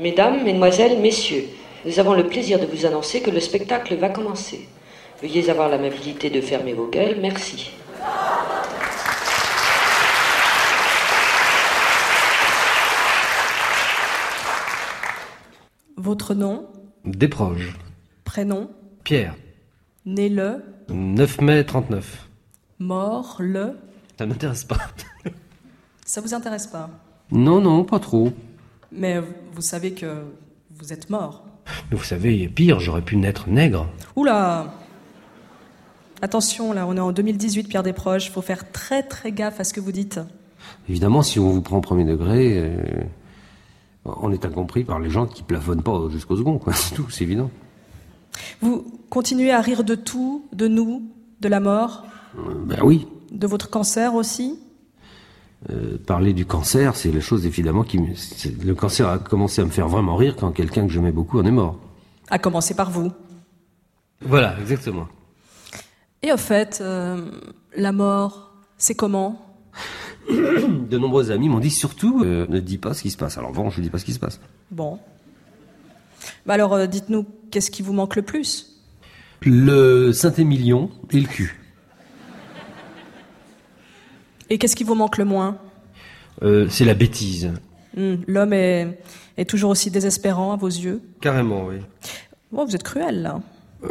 Mesdames, Mesdemoiselles, Messieurs, nous avons le plaisir de vous annoncer que le spectacle va commencer. Veuillez avoir l'amabilité de fermer vos gueules, merci. Votre nom? Desproges. Prénom? Pierre. Né le? 9 mai 39. Mort le? Ça m'intéresse pas. Ça vous intéresse pas? Non, pas trop. Mais vous savez que vous êtes mort. Mais vous savez, pire, j'aurais pu naître nègre. Oula! Attention, là, on est en 2018, Pierre Desproges. Faut faire très très gaffe à ce que vous dites. Évidemment, si on vous prend au premier degré, on est incompris par les gens qui plafonnent pas jusqu'au second, quoi. C'est tout, c'est évident. Vous continuez à rire de tout, de nous, de la mort? Ben oui. De votre cancer aussi? Parler du cancer, c'est la chose évidemment le cancer a commencé à me faire vraiment rire quand quelqu'un que j'aimais beaucoup en est mort. À commencer par vous. Voilà, exactement. Et au fait, la mort, c'est comment? De nombreux amis m'ont dit surtout ne dis pas ce qui se passe. Alors bon, je dis pas ce qui se passe. Bon. Bah alors, dites-nous, qu'est-ce qui vous manque le plus? Le Saint-Émilion et le cul. Et qu'est-ce qui vous manque le moins? C'est la bêtise. L'homme est toujours aussi désespérant à vos yeux? Carrément, oui. Bon, vous êtes cruel, là.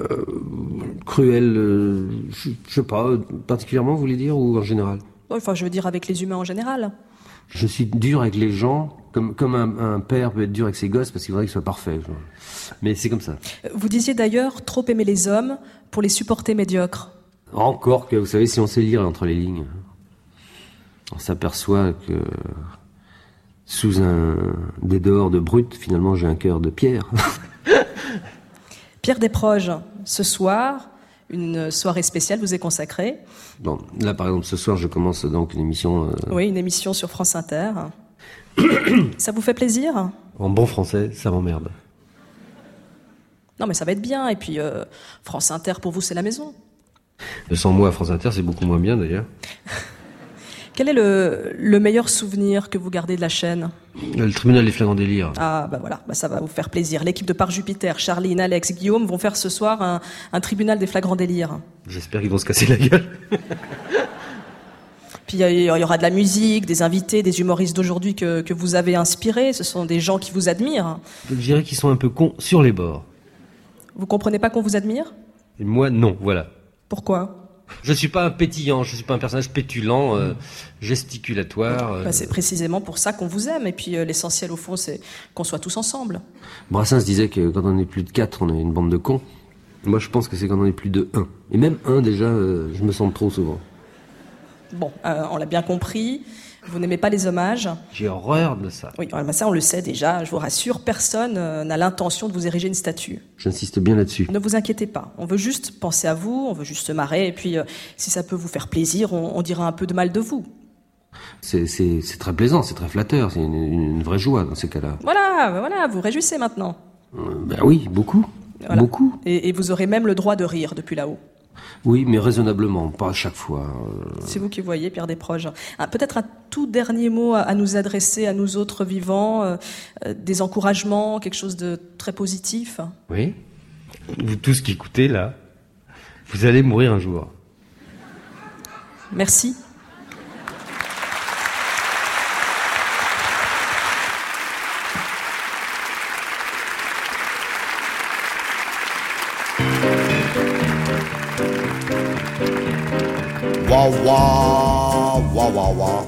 Cruel, je sais pas, particulièrement, vous voulez dire, ou en général? Enfin, je veux dire avec les humains en général. Je suis dur avec les gens, comme un père peut être dur avec ses gosses, parce qu'il faudrait qu'ils soient parfaits. Mais c'est comme ça. Vous disiez d'ailleurs trop aimer les hommes pour les supporter médiocres. Encore que, vous savez, si on sait lire entre les lignes, on s'aperçoit que sous un dédor de brute, finalement, j'ai un cœur de pierre. Pierre Desproges, ce soir, une soirée spéciale vous est consacrée. Bon, là, par exemple, ce soir, je commence donc une émission... Oui, une émission sur France Inter. Ça vous fait plaisir? En bon français, ça m'emmerde. Non, mais ça va être bien. Et puis, France Inter, pour vous, c'est la maison. Sans moi, à France Inter, c'est beaucoup moins bien, d'ailleurs. Quel est le meilleur souvenir que vous gardez de la chaîne? Le tribunal des flagrants délires. Ah, bah voilà, bah ça va vous faire plaisir. L'équipe de Par Jupiter, Charline, Alex, Guillaume vont faire ce soir un tribunal des flagrants délires. J'espère qu'ils vont se casser la gueule. Puis il y aura de la musique, des invités, des humoristes d'aujourd'hui que vous avez inspirés. Ce sont des gens qui vous admirent. Je dirais qu'ils sont un peu cons sur les bords. Vous comprenez pas qu'on vous admire? Et moi, non, voilà. Pourquoi? Je suis pas un pétillant, je suis pas un personnage pétulant, gesticulatoire. Bah c'est précisément pour ça qu'on vous aime. Et puis l'essentiel au fond, c'est qu'on soit tous ensemble. Brassens disait que quand on est plus de 4, on est une bande de cons. Moi, je pense que c'est quand on est plus de 1. Et même 1, déjà, je me sens trop souvent. Bon, on l'a bien compris. Vous n'aimez pas les hommages? J'ai horreur de ça. Oui, bah ça on le sait déjà, je vous rassure, personne n'a l'intention de vous ériger une statue. J'insiste bien là-dessus. Ne vous inquiétez pas, on veut juste penser à vous, on veut juste se marrer, et puis si ça peut vous faire plaisir, on dira un peu de mal de vous. C'est très plaisant, c'est très flatteur, c'est une vraie joie dans ces cas-là. Voilà, vous réjouissez maintenant. Ben oui, beaucoup, voilà. Beaucoup. Et vous aurez même le droit de rire depuis là-haut. Oui, mais raisonnablement, pas à chaque fois. C'est vous qui voyez, Pierre Desproges. Peut-être un tout dernier mot à nous adresser à nous autres vivants, des encouragements, quelque chose de très positif. Oui. Vous tous qui écoutez là, vous allez mourir un jour. Merci. Wah wah wah wah wah.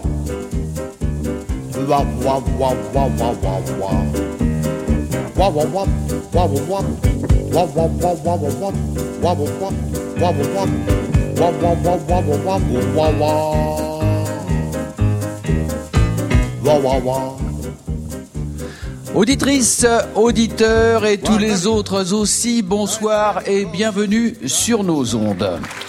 Wah wah wah wah wah wah wah. Wah wah wah wah wah wah. Wah wah wah wah wah wah. Wah wah wah wah wah wah. Wah wah wah wah wah wah wah. Wah wah wah. Auditrices, auditeurs et tous les autres aussi, bonsoir et bienvenue sur nos ondes.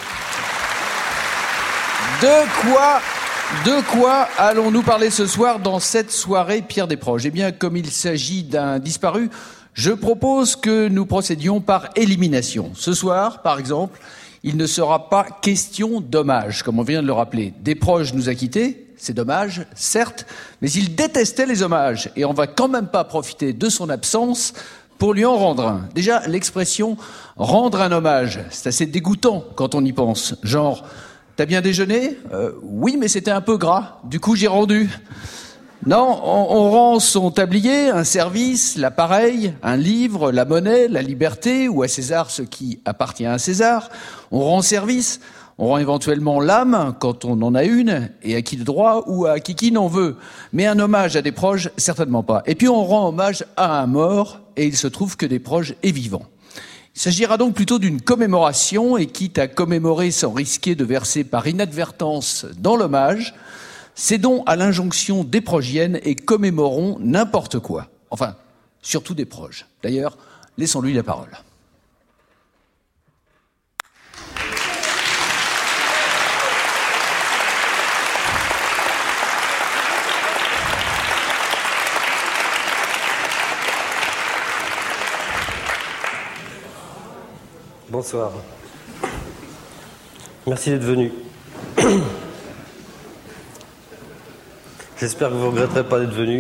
De quoi allons-nous parler ce soir dans cette soirée Pierre Desproges? Eh bien, comme il s'agit d'un disparu, je propose que nous procédions par élimination. Ce soir, par exemple, il ne sera pas question d'hommage, comme on vient de le rappeler. Desproges nous a quittés, c'est dommage, certes, mais il détestait les hommages, et on va quand même pas profiter de son absence pour lui en rendre un. Déjà, l'expression « rendre un hommage », c'est assez dégoûtant quand on y pense. Genre, t'as bien déjeuné ? Oui, mais c'était un peu gras, du coup j'ai rendu. Non, on rend son tablier, un service, l'appareil, un livre, la monnaie, la liberté, ou à César ce qui appartient à César. On rend service, on rend éventuellement l'âme, quand on en a une, et à qui de droit, ou à qui n'en veut. Mais un hommage à des proches, certainement pas. Et puis on rend hommage à un mort, et il se trouve que des proches est vivant. Il s'agira donc plutôt d'une commémoration, et quitte à commémorer sans risquer de verser par inadvertance dans l'hommage, cédons à l'injonction des progiennes et commémorons n'importe quoi. Enfin, surtout des proches. D'ailleurs, laissons-lui la parole. Bonsoir. Merci d'être venu. J'espère que vous ne regretterez pas d'être venu.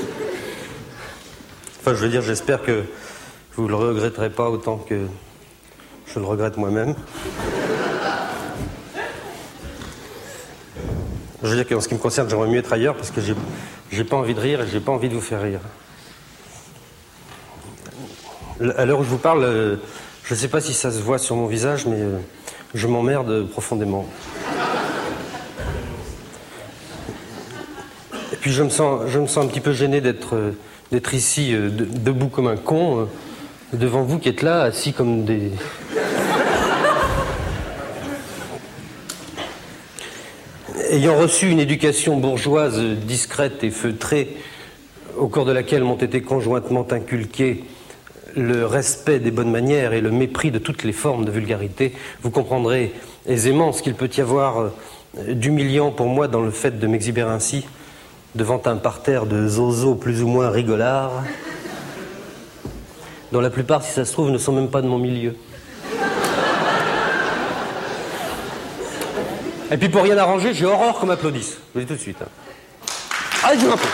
Enfin, je veux dire, j'espère que vous ne le regretterez pas autant que je le regrette moi-même. Je veux dire qu'en ce qui me concerne, j'aimerais mieux être ailleurs parce que j'ai pas envie de rire et j'ai pas envie de vous faire rire. À l'heure où je vous parle, je ne sais pas si ça se voit sur mon visage, mais je m'emmerde profondément. Et puis je me sens un petit peu gêné d'être ici, debout comme un con, devant vous qui êtes là, assis comme des... Ayant reçu une éducation bourgeoise discrète et feutrée, au cours de laquelle m'ont été conjointement inculqués le respect des bonnes manières et le mépris de toutes les formes de vulgarité, vous comprendrez aisément ce qu'il peut y avoir d'humiliant pour moi dans le fait de m'exhiber ainsi, devant un parterre de zozos plus ou moins rigolards, dont la plupart, si ça se trouve, ne sont même pas de mon milieu. Et puis pour rien arranger, j'ai horreur qu'on m'applaudisse. Je vous dis tout de suite. Allez-y un peu.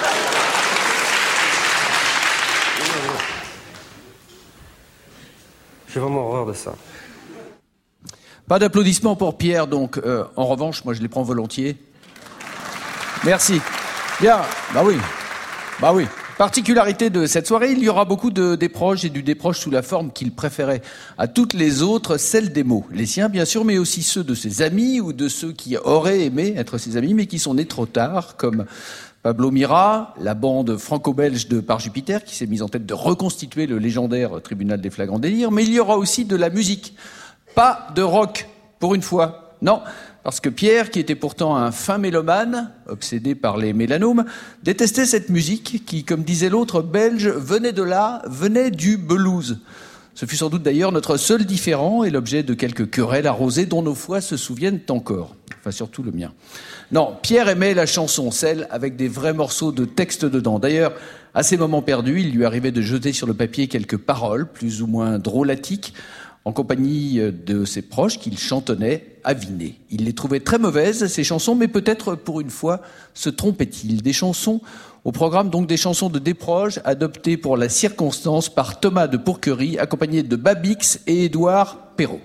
J'ai vraiment horreur de ça. Pas d'applaudissements pour Pierre, donc en revanche, moi je les prends volontiers. Merci. Bien, bah oui. Particularité de cette soirée, il y aura beaucoup de déproches et du déproche sous la forme qu'il préférait à toutes les autres, celle des mots. Les siens, bien sûr, mais aussi ceux de ses amis ou de ceux qui auraient aimé être ses amis, mais qui sont nés trop tard, comme Pablo Mira, la bande franco-belge de Par Jupiter, qui s'est mise en tête de reconstituer le légendaire tribunal des flagrants délires, mais il y aura aussi de la musique. Pas de rock, pour une fois. Non, parce que Pierre, qui était pourtant un fin mélomane, obsédé par les mélanomes, détestait cette musique qui, comme disait l'autre belge, venait du blues. Ce fut sans doute d'ailleurs notre seul différend et l'objet de quelques querelles arrosées dont nos foies se souviennent encore. Enfin, surtout le mien. Non, Pierre aimait la chanson, celle avec des vrais morceaux de texte dedans. D'ailleurs, à ces moments perdus, il lui arrivait de jeter sur le papier quelques paroles, plus ou moins drôlatiques, en compagnie de ses proches qu'il chantonnait avinés. Il les trouvait très mauvaises, ces chansons, mais peut-être pour une fois se trompait-il. Des chansons au programme, donc des chansons de déproche adoptées pour la circonstance par Thomas de Pourquerie, accompagné de Babix et Édouard Perrault.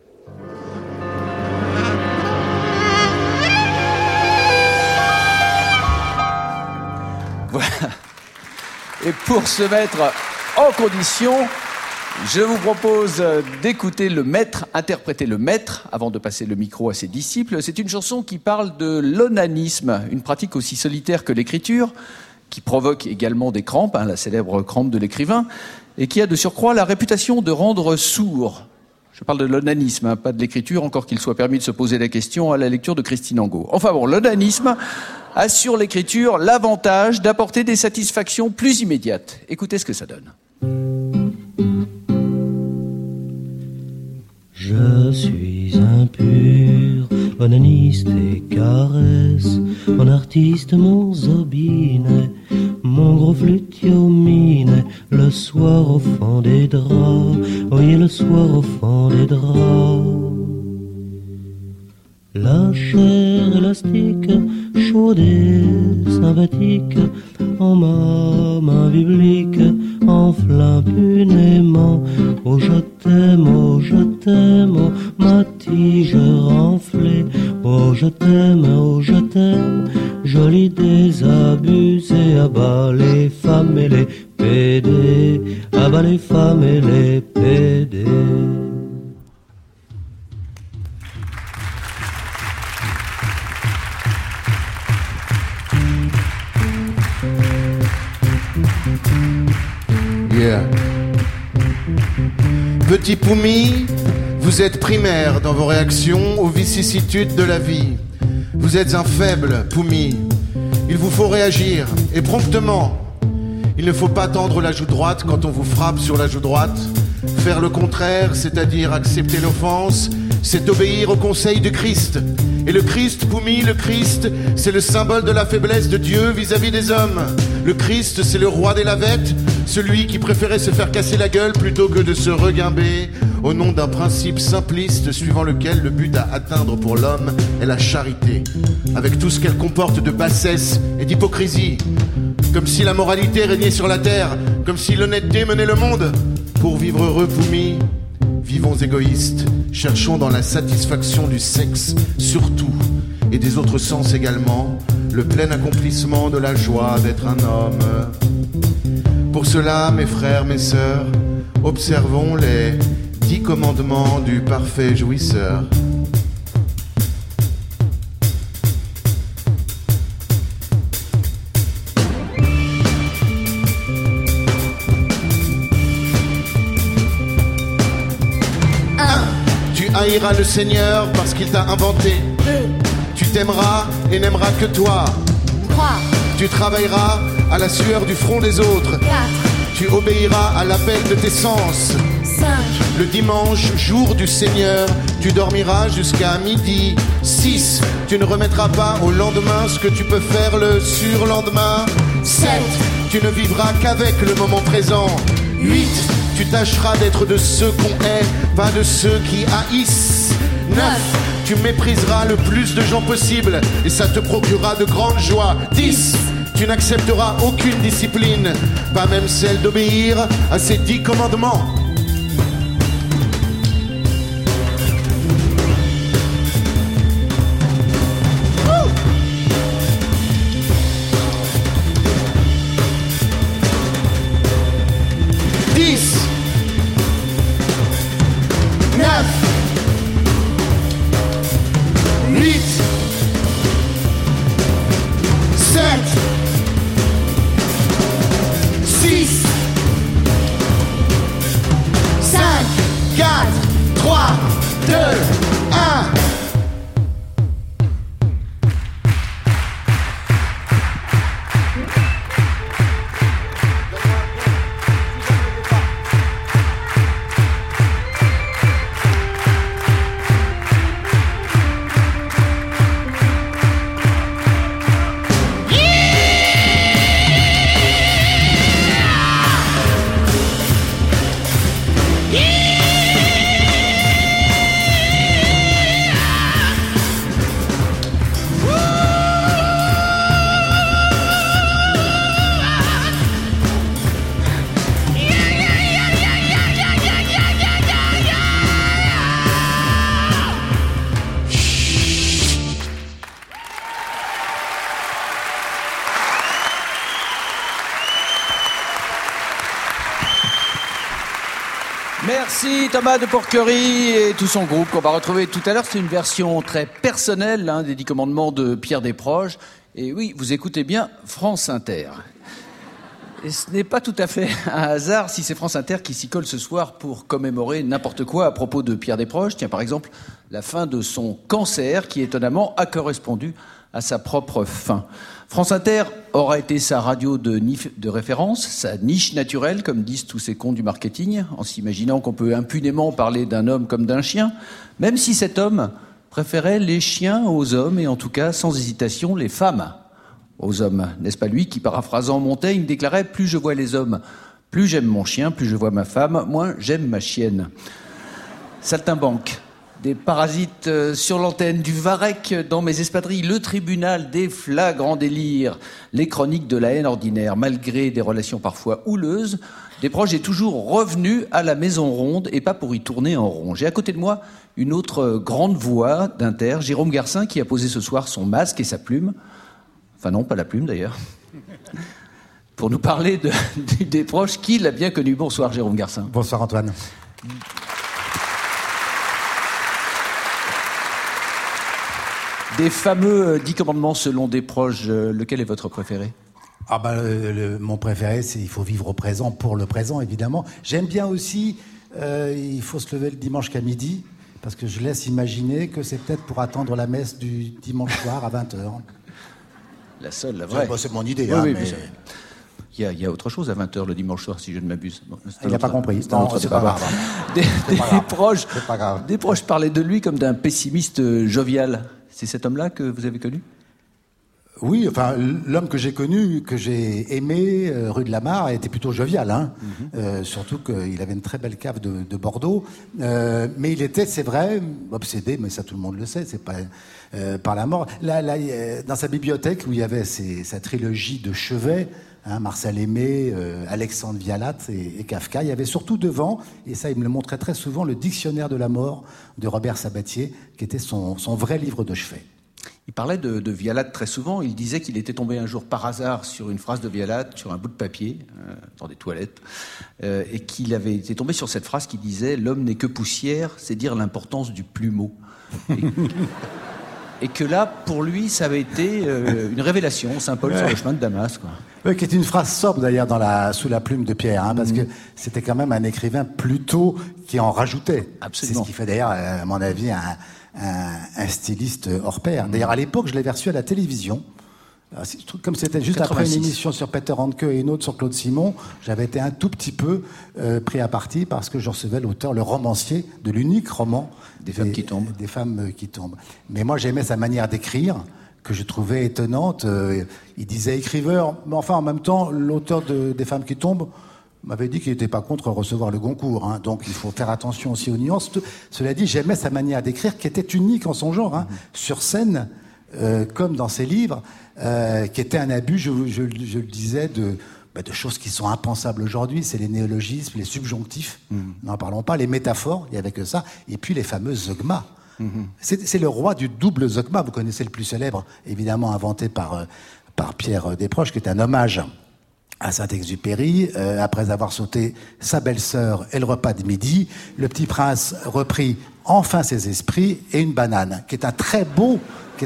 Voilà. Et pour se mettre en condition, je vous propose d'écouter le maître, interpréter le maître, avant de passer le micro à ses disciples. C'est une chanson qui parle de l'onanisme, une pratique aussi solitaire que l'écriture, qui provoque également des crampes, la célèbre crampe de l'écrivain, et qui a de surcroît la réputation de rendre sourd. Je parle de l'onanisme, pas de l'écriture, encore qu'il soit permis de se poser la question à la lecture de Christine Angot. Enfin bon, l'onanisme a sur l'écriture l'avantage d'apporter des satisfactions plus immédiates. Écoutez ce que ça donne. Je suis impur, onaniste et caresse, mon artiste, mon zobinet, mon gros flutio-minet, le soir au fond des draps, oui le soir au fond des draps. La chair élastique, chaude et sympathique, en ma main biblique, enflamme impunément. Oh je t'aime, oh ma tige renflée. Oh je t'aime, jolie désabusée. À bas les femmes et les pédés, à bas les femmes et les pédés. Yeah. Petit Poumi, vous êtes primaire dans vos réactions aux vicissitudes de la vie. Vous êtes un faible, Poumi. Il vous faut réagir, et promptement. Il ne faut pas tendre la joue droite quand on vous frappe sur la joue droite. Faire le contraire, c'est-à-dire accepter l'offense, c'est obéir au conseil du Christ. Et le Christ, Poumi, le Christ, c'est le symbole de la faiblesse de Dieu vis-à-vis des hommes. Le Christ, c'est le roi des lavettes, celui qui préférait se faire casser la gueule plutôt que de se reguimber au nom d'un principe simpliste suivant lequel le but à atteindre pour l'homme est la charité, avec tout ce qu'elle comporte de bassesse et d'hypocrisie. Comme si la moralité régnait sur la terre, comme si l'honnêteté menait le monde. Pour vivre heureux, Poumi, vivons égoïstes, cherchons dans la satisfaction du sexe surtout, et des autres sens également, le plein accomplissement de la joie d'être un homme. Pour cela, mes frères, mes sœurs, observons les 10 commandements du parfait jouisseur. Tu haïras le Seigneur parce qu'il t'a inventé. 2. Tu t'aimeras et n'aimeras que toi. 3. Tu travailleras à la sueur du front des autres. 4. Tu obéiras à l'appel de tes sens. 5. Le dimanche, jour du Seigneur, tu dormiras jusqu'à midi. 6. Tu ne remettras pas au lendemain ce que tu peux faire le surlendemain. 7. Tu ne vivras qu'avec le moment présent. 8. Tu tâcheras d'être de ceux qu'on hait, pas de ceux qui haïssent. 9. Tu mépriseras le plus de gens possible et ça te procurera de grandes joies. 10. Tu n'accepteras aucune discipline, pas même celle d'obéir à ces 10 commandements. Merci Thomas de Porquerie et tout son groupe qu'on va retrouver tout à l'heure. C'est une version très personnelle des 10 commandements de Pierre Desproges. Et oui, vous écoutez bien France Inter. Et ce n'est pas tout à fait un hasard si c'est France Inter qui s'y colle ce soir pour commémorer n'importe quoi à propos de Pierre Desproges. Tiens, par exemple, la fin de son cancer qui, étonnamment, a correspondu à sa propre fin. France Inter aura été sa radio de référence, sa niche naturelle, comme disent tous ces cons du marketing, en s'imaginant qu'on peut impunément parler d'un homme comme d'un chien, même si cet homme préférait les chiens aux hommes, et en tout cas, sans hésitation, les femmes aux hommes. N'est-ce pas lui qui, paraphrasant Montaigne, déclarait « Plus je vois les hommes, plus j'aime mon chien, plus je vois ma femme, moins j'aime ma chienne ». Saltimbanque. Des parasites sur l'antenne, du varech dans mes espadrilles, le tribunal des flagrants délires, les chroniques de la haine ordinaire, malgré des relations parfois houleuses. Desproges est toujours revenu à la Maison Ronde et pas pour y tourner en rond. J'ai à côté de moi une autre grande voix d'Inter, Jérôme Garcin, qui a posé ce soir son masque et sa plume. Enfin non, pas la plume d'ailleurs. Pour nous parler de Desproges, qui l'a bien connu. Bonsoir Jérôme Garcin. Bonsoir Antoine. Des fameux 10 commandements selon Desproges, lequel est votre préféré ? Ah ben, mon préféré, c'est il faut vivre au présent pour le présent, évidemment. J'aime bien aussi, il faut se lever le dimanche qu'à midi, parce que je laisse imaginer que c'est peut-être pour attendre la messe du dimanche soir à 20h. La seule, la vraie. C'est mon idée. Oui, mais... Il y a autre chose à 20h le dimanche soir, si je ne m'abuse. Bon, il n'a pas compris. C'est pas grave. Desproges parlaient de lui comme d'un pessimiste jovial. C'est cet homme-là que vous avez connu ? Oui, enfin, l'homme que j'ai connu, que j'ai aimé, rue de la Mare, était plutôt jovial, hein. Surtout qu'il avait une très belle cave de Bordeaux. Mais il était, c'est vrai, obsédé, mais ça tout le monde le sait, c'est pas par la mort. Là, dans sa bibliothèque, où il y avait sa trilogie de chevets, hein, Marcel Aimé, Alexandre Vialat et Kafka, il y avait surtout devant, et ça il me le montrait très souvent, le Dictionnaire de la mort de Robert Sabatier, qui était son vrai livre de chevet. Il parlait de Vialat très souvent. Il disait qu'il était tombé un jour par hasard sur une phrase de Vialat, sur un bout de papier, dans des toilettes, et qu'il avait été tombé sur cette phrase qui disait « L'homme n'est que poussière, c'est dire l'importance du plumeau ». Et que là, pour lui, ça avait été une révélation, Saint-Paul sur le chemin de Damas, quoi. Oui, qui est une phrase sobre d'ailleurs sous la plume de Pierre, hein, parce que c'était quand même un écrivain plutôt qui en rajoutait. Absolument. C'est ce qui fait d'ailleurs, à mon avis, un styliste hors pair. D'ailleurs, à l'époque, je l'avais reçu à la télévision. Comme c'était juste 86. Après une émission sur Peter Handke et une autre sur Claude Simon, j'avais été un tout petit peu pris à partie parce que je recevais l'auteur, le romancier de l'unique roman Des femmes qui tombent. Des femmes qui tombent. Mais moi, j'aimais sa manière d'écrire, que je trouvais étonnante. Il disait écriveur, mais enfin, en même temps, l'auteur des femmes qui tombent m'avait dit qu'il n'était pas contre recevoir le Goncourt, hein, donc il faut faire attention aussi aux nuances. Cela dit, j'aimais sa manière d'écrire, qui était unique en son genre, hein, sur scène, comme dans ses livres, qui était un abus, je le disais, de choses qui sont impensables aujourd'hui. C'est les néologismes, les subjonctifs, n'en parlons pas, les métaphores, il n'y avait que ça, et puis les fameux zeugmas. C'est le roi du double zeugma, vous connaissez le plus célèbre, évidemment inventé par Pierre Desproges, qui est un hommage à Saint-Exupéry. Après avoir sauté sa belle-sœur et le repas de midi, le petit prince reprit enfin ses esprits et une banane, qui est un très beau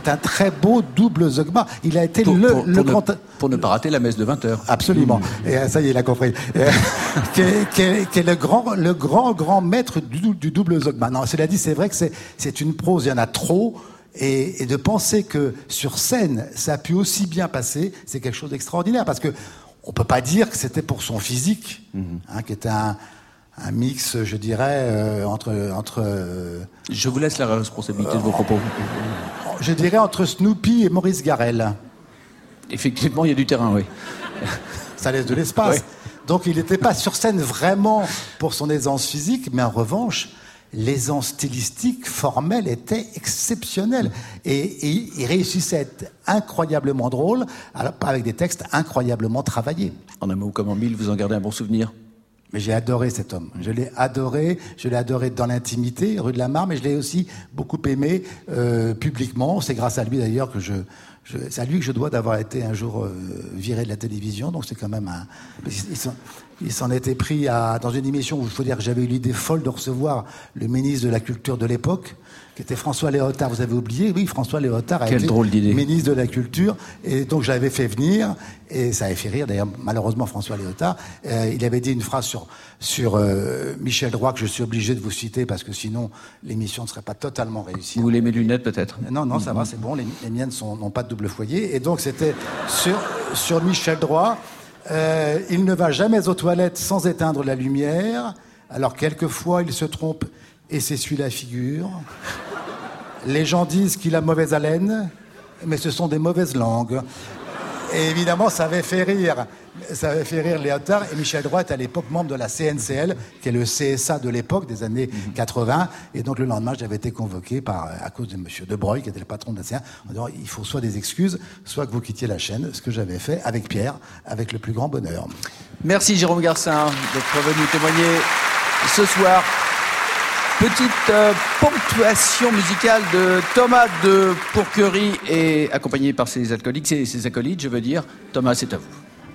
double zeugma. Il a été pour ne pas rater la messe de 20h. Absolument. Et ça y est, il a compris. qui est le grand maître du double zeugma. Non, cela dit, c'est vrai que c'est une prose, il y en a trop. Et de penser que sur scène, ça a pu aussi bien passer, c'est quelque chose d'extraordinaire. Parce que on peut pas dire que c'était pour son physique, hein, qui était un mix, je dirais, entre. Je vous laisse la responsabilité de vos propos. Je dirais entre Snoopy et Maurice Garrel. Effectivement, il y a du terrain, oui. Ça laisse de l'espace. Oui. Donc il n'était pas sur scène vraiment pour son aisance physique, mais en revanche, l'aisance stylistique, formelle, était exceptionnelle. Et il réussissait à être incroyablement drôle, avec des textes incroyablement travaillés. En un mot comme en mille, vous en gardez un bon souvenir ? Mais j'ai adoré cet homme. Je l'ai adoré dans l'intimité, rue de la Mare, mais je l'ai aussi beaucoup aimé publiquement. C'est grâce à lui d'ailleurs que c'est à lui que je dois d'avoir été un jour viré de la télévision. Donc c'est quand même il s'en était pris dans une émission où il faut dire que j'avais eu l'idée folle de recevoir le ministre de la Culture de l'époque, qui était François Léotard. Vous avez oublié ? Oui, François Léotard a été ministre de la Culture. Et donc, je l'avais fait venir. Et ça avait fait rire, d'ailleurs, malheureusement, François Léotard. Il avait dit une phrase sur Michel Droit que je suis obligé de vous citer parce que sinon, l'émission ne serait pas totalement réussie. Vous voulez mes lunettes, peut-être ? Non, ça va, c'est bon. Les miennes n'ont pas de double foyer. Et donc, c'était sur Michel Droit. Il ne va jamais aux toilettes sans éteindre la lumière. Alors, quelquefois, il se trompe et s'essuie la figure. Les gens disent qu'il a mauvaise haleine, mais ce sont des mauvaises langues. Et évidemment, ça avait fait rire Léotard et Michel Droite, à l'époque membre de la CNCL, qui est le CSA de l'époque, des années 80. Et donc le lendemain, j'avais été convoqué à cause de M. De Broglie, qui était le patron de la CNCL, en disant il faut soit des excuses, soit que vous quittiez la chaîne, ce que j'avais fait avec Pierre, avec le plus grand bonheur. Merci Jérôme Garcin d'être venu témoigner ce soir. Petite ponctuation musicale de Thomas de Pourquerie et accompagné par ses acolytes, je veux dire. Thomas, c'est à vous.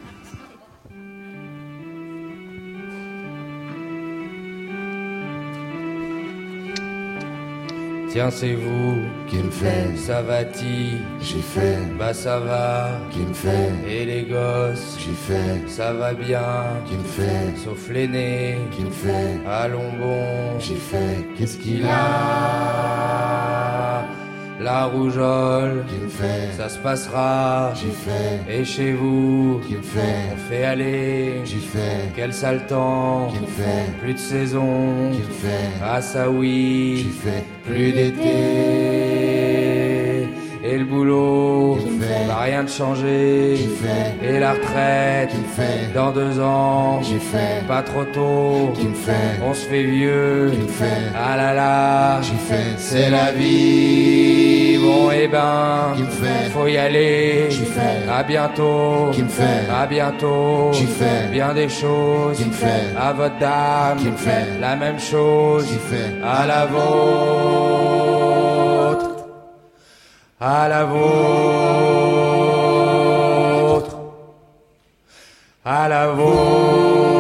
Tiens, c'est vous qui me fait, ça va-t-il? j'ai fait, Bah ça va. qui me fait, Et les gosses, j'ai fait, ça va bien. qui me fait, Sauf l'aîné, qui me fait, allons bon. j'ai fait, qu'est-ce qu'il Il a la rougeole, qui me fait, ça se passera. j'ai fait, Et chez vous, qui me fait, on fait aller. j'ai fait, Quel sale temps, qui me fait, plus de saison. qui me fait, Ah ça oui, j'ai fait, plus d'été. Et le boulot, Qui me fait, bah rien de changé. qui me fait, Et la retraite, qui me fait, dans 2 ans, j'ai fait, pas trop tôt. qui me fait, On se fait vieux, qui me fait, ah là là, j'ai fait, c'est la vie. Bon et ben, qui me fait, faut y aller. j'ai fait, À bientôt, qui me fait, à bientôt. j'ai fait, Bien des choses, qui me fait, à votre dame, qui me fait, la même chose, j'ai fait, à la vôtre, à la vôtre, à la vôtre.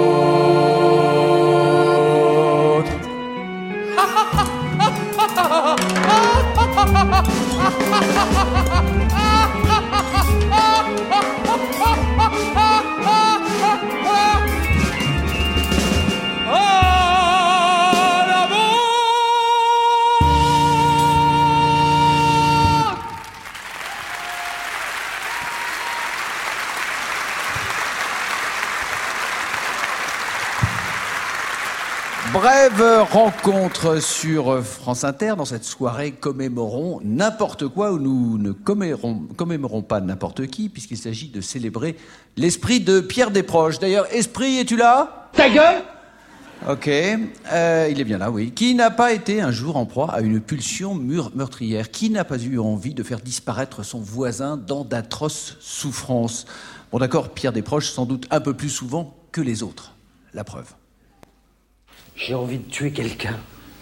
Brève rencontre sur France Inter. Dans cette soirée, commémorons n'importe quoi, où nous ne commémorons pas n'importe qui, puisqu'il s'agit de célébrer l'esprit de Pierre Desproges. D'ailleurs, Esprit, es-tu là? Ta gueule! Ok, il est bien là, oui. Qui n'a pas été un jour en proie à une pulsion meurtrière? Qui n'a pas eu envie de faire disparaître son voisin dans d'atroces souffrances? Bon d'accord, Pierre Desproges sans doute un peu plus souvent que les autres. La preuve. J'ai envie de tuer quelqu'un.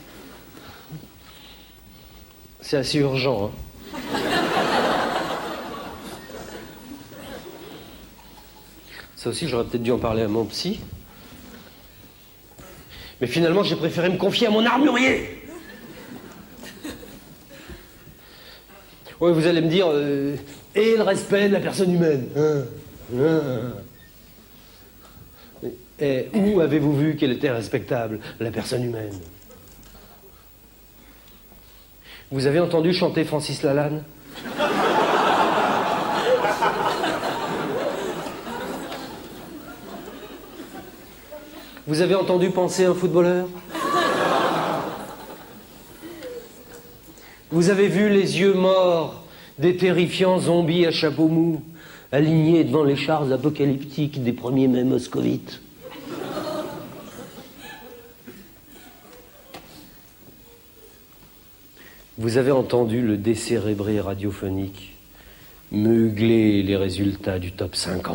C'est assez urgent, hein. Ça aussi, j'aurais peut-être dû en parler à mon psy. Mais finalement, j'ai préféré me confier à mon armurier. Ouais, vous allez me dire, et le respect de la personne humaine. Et où avez-vous vu qu'elle était respectable, la personne humaine? Vous avez entendu chanter Francis Lalanne? Vous avez entendu penser un footballeur? Vous avez vu les yeux morts des terrifiants zombies à chapeau mou, alignés devant les chars apocalyptiques des premiers mai moscovites? Vous avez entendu le décérébré radiophonique meugler les résultats du top 50?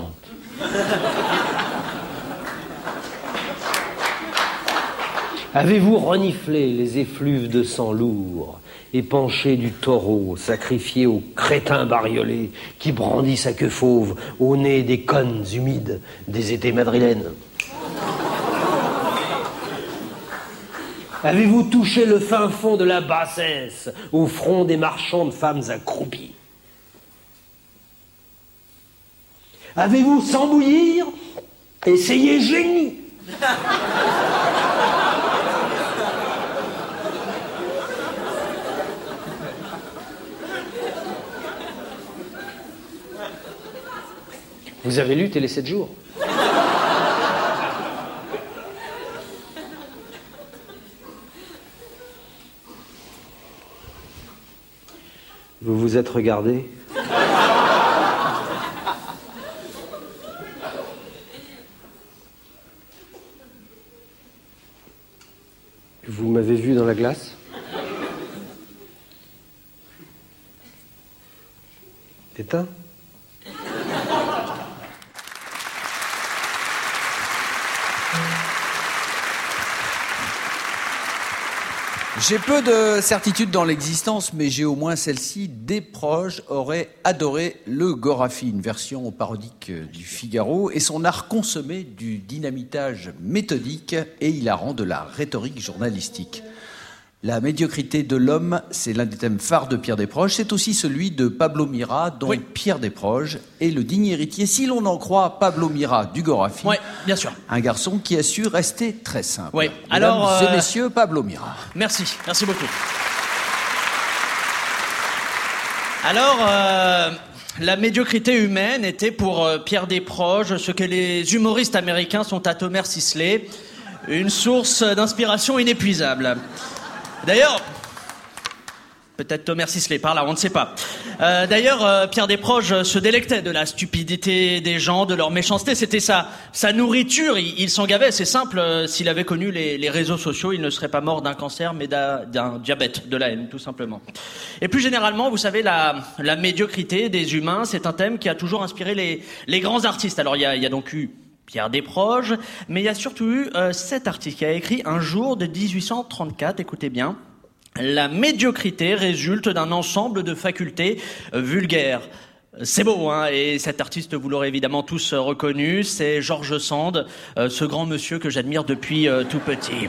Avez-vous reniflé les effluves de sang lourd, épanchés du taureau, sacrifié aux crétins bariolés qui brandissent sa queue fauve au nez des connes humides des étés madrilènes? Avez-vous touché le fin fond de la bassesse au front des marchands de femmes accroupies? Avez-vous, sans bouillir, essayé génie? Vous avez lu Télé 7 jours? Vous vous êtes regardé? Vous m'avez vu dans la glace? Éteint? J'ai peu de certitude dans l'existence, mais j'ai au moins celle-ci. Desproges aurait adoré le Gorafi, une version parodique du Figaro, et son art consommé du dynamitage méthodique et hilarant de la rhétorique journalistique. La médiocrité de l'homme, c'est l'un des thèmes phares de Pierre Desproges. C'est aussi celui de Pablo Mira, dont Pierre Desproges est le digne héritier, si l'on en croit Pablo Mira du Gorafi. Oui, bien sûr. Un garçon qui a su rester très simple. Oui, alors... Mesdames et messieurs, Pablo Mira. Merci beaucoup. Alors, la médiocrité humaine était pour Pierre Desproges ce que les humoristes américains sont à Thomas Sisley, une source d'inspiration inépuisable. D'ailleurs, peut-être Thomas Sisley par là, on ne sait pas. D'ailleurs, Pierre Desproges se délectait de la stupidité des gens, de leur méchanceté. C'était sa nourriture. Il s'en gavait. C'est simple. S'il avait connu les réseaux sociaux, il ne serait pas mort d'un cancer, mais d'un diabète, de la haine, tout simplement. Et plus généralement, vous savez, la médiocrité des humains, c'est un thème qui a toujours inspiré les grands artistes. Alors, il y a donc eu Pierre Desproges, mais il y a surtout eu cet artiste qui a écrit un jour de 1834, écoutez bien, la médiocrité résulte d'un ensemble de facultés vulgaires. C'est beau, hein, et cet artiste, vous l'aurez évidemment tous reconnu, c'est George Sand, ce grand monsieur que j'admire depuis tout petit.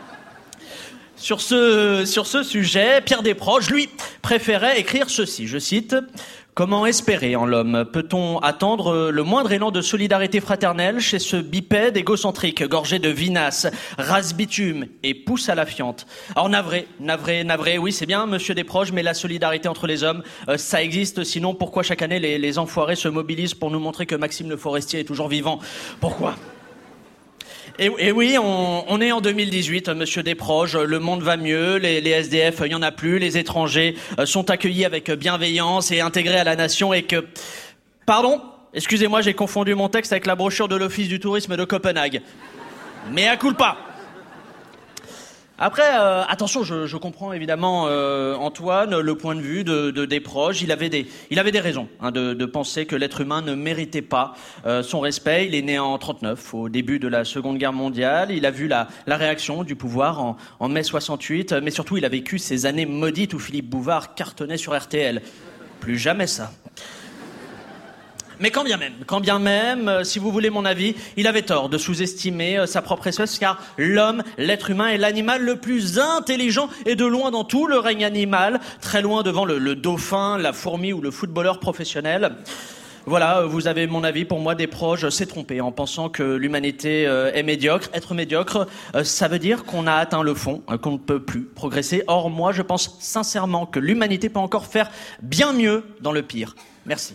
Sur ce sujet, Pierre Desproges, lui, préférait écrire ceci, je cite: « Comment espérer en l'homme? Peut-on attendre le moindre élan de solidarité fraternelle chez ce bipède égocentrique, gorgé de vinasse, rase-bitume et pousse à la fiente? Alors navré, oui c'est bien, monsieur Desproges, mais la solidarité entre les hommes, ça existe, sinon pourquoi chaque année les enfoirés se mobilisent pour nous montrer que Maxime Le Forestier est toujours vivant? Pourquoi ?» Et oui, on est en 2018, monsieur Desproges, le monde va mieux, les SDF, il y en a plus, les étrangers sont accueillis avec bienveillance et intégrés à la nation et que... Pardon ? Excusez-moi, j'ai confondu mon texte avec la brochure de l'Office du tourisme de Copenhague. Mais à culpa. Après, attention, je comprends évidemment Antoine, le point de vue de Desproges. Il avait des raisons de penser que l'être humain ne méritait pas son respect. Il est né en 39, au début de la Seconde Guerre mondiale. Il a vu la réaction du pouvoir en mai 68, mais surtout il a vécu ces années maudites où Philippe Bouvard cartonnait sur RTL. Plus jamais ça. Mais quand bien même, si vous voulez mon avis, il avait tort de sous-estimer sa propre espèce, car l'homme, l'être humain, est l'animal le plus intelligent et de loin dans tout le règne animal, très loin devant le dauphin, la fourmi ou le footballeur professionnel. Voilà, vous avez mon avis. Pour moi, Desproges s'est trompé en pensant que l'humanité est médiocre. Être médiocre, ça veut dire qu'on a atteint le fond, qu'on ne peut plus progresser. Or, moi, je pense sincèrement que l'humanité peut encore faire bien mieux dans le pire. Merci.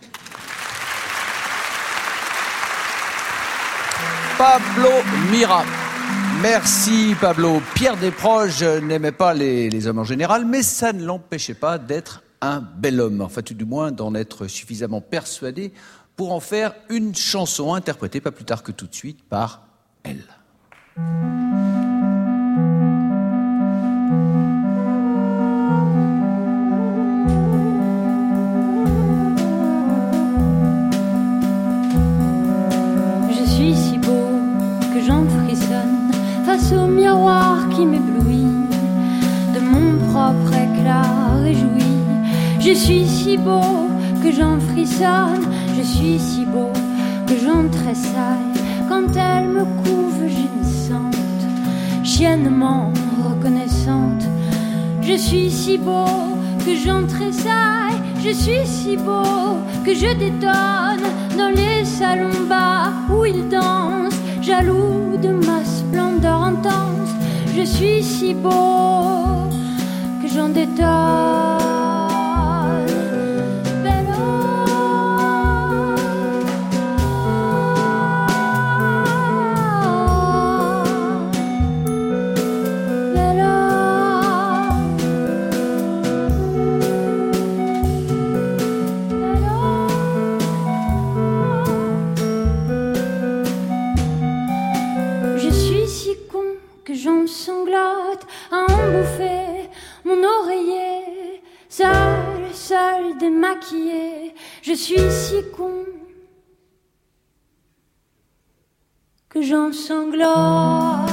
Pablo Mira. Merci Pablo. Pierre Desproges n'aimait pas les hommes en général, mais ça ne l'empêchait pas d'être un bel homme. Enfin, tout du moins d'en être suffisamment persuadé pour en faire une chanson interprétée pas plus tard que tout de suite par elle. Face au miroir qui m'éblouit, de mon propre éclat réjoui. Je suis si beau que j'en frissonne, je suis si beau que j'en tressaille. Quand elle me couve gémissante, chiennement reconnaissante. Je suis si beau que j'en tressaille, je suis si beau que je détonne dans les salons bas où ils dansent. Jaloux de ma splendeur intense, je suis si beau que j'en détonne. Bel homme, bel homme, bel homme. Je suis si con que j'ensanglote à en bouffer mon oreiller. Seul démaquillé, je suis si con que j'ensanglote.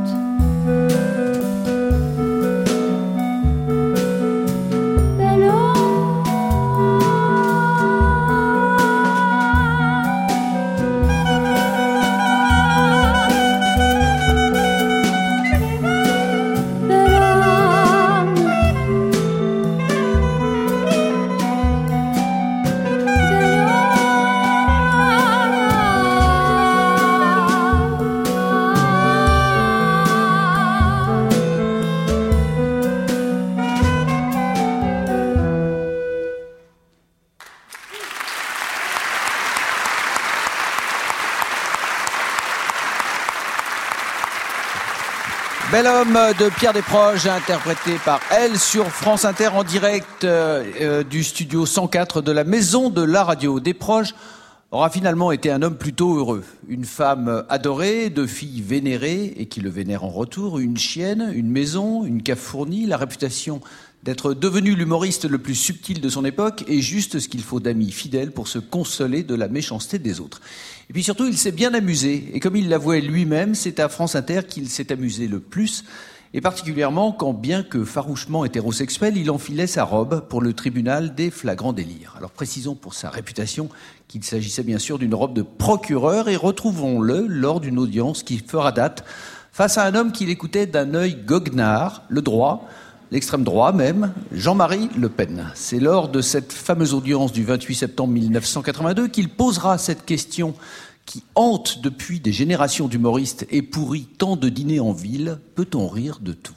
Bel homme de Pierre Desproges, interprété par elle sur France Inter en direct du studio 104 de la Maison de la Radio. Desproges aura finalement été un homme plutôt heureux. Une femme adorée, deux filles vénérées et qui le vénèrent en retour, une chienne, une maison, une cave fournie, la réputation d'être devenu l'humoriste le plus subtil de son époque et juste ce qu'il faut d'amis fidèles pour se consoler de la méchanceté des autres. Et puis surtout, il s'est bien amusé. Et comme il l'avouait lui-même, c'est à France Inter qu'il s'est amusé le plus. Et particulièrement quand, bien que farouchement hétérosexuel, il enfilait sa robe pour le tribunal des flagrants délires. Alors précisons pour sa réputation qu'il s'agissait bien sûr d'une robe de procureur et retrouvons-le lors d'une audience qui fera date face à un homme qu'il écoutait d'un œil goguenard, le droit, l'extrême droit même, Jean-Marie Le Pen. C'est lors de cette fameuse audience du 28 septembre 1982 qu'il posera cette question qui hante depuis des générations d'humoristes et pourrit tant de dîners en ville. Peut-on rire de tout ?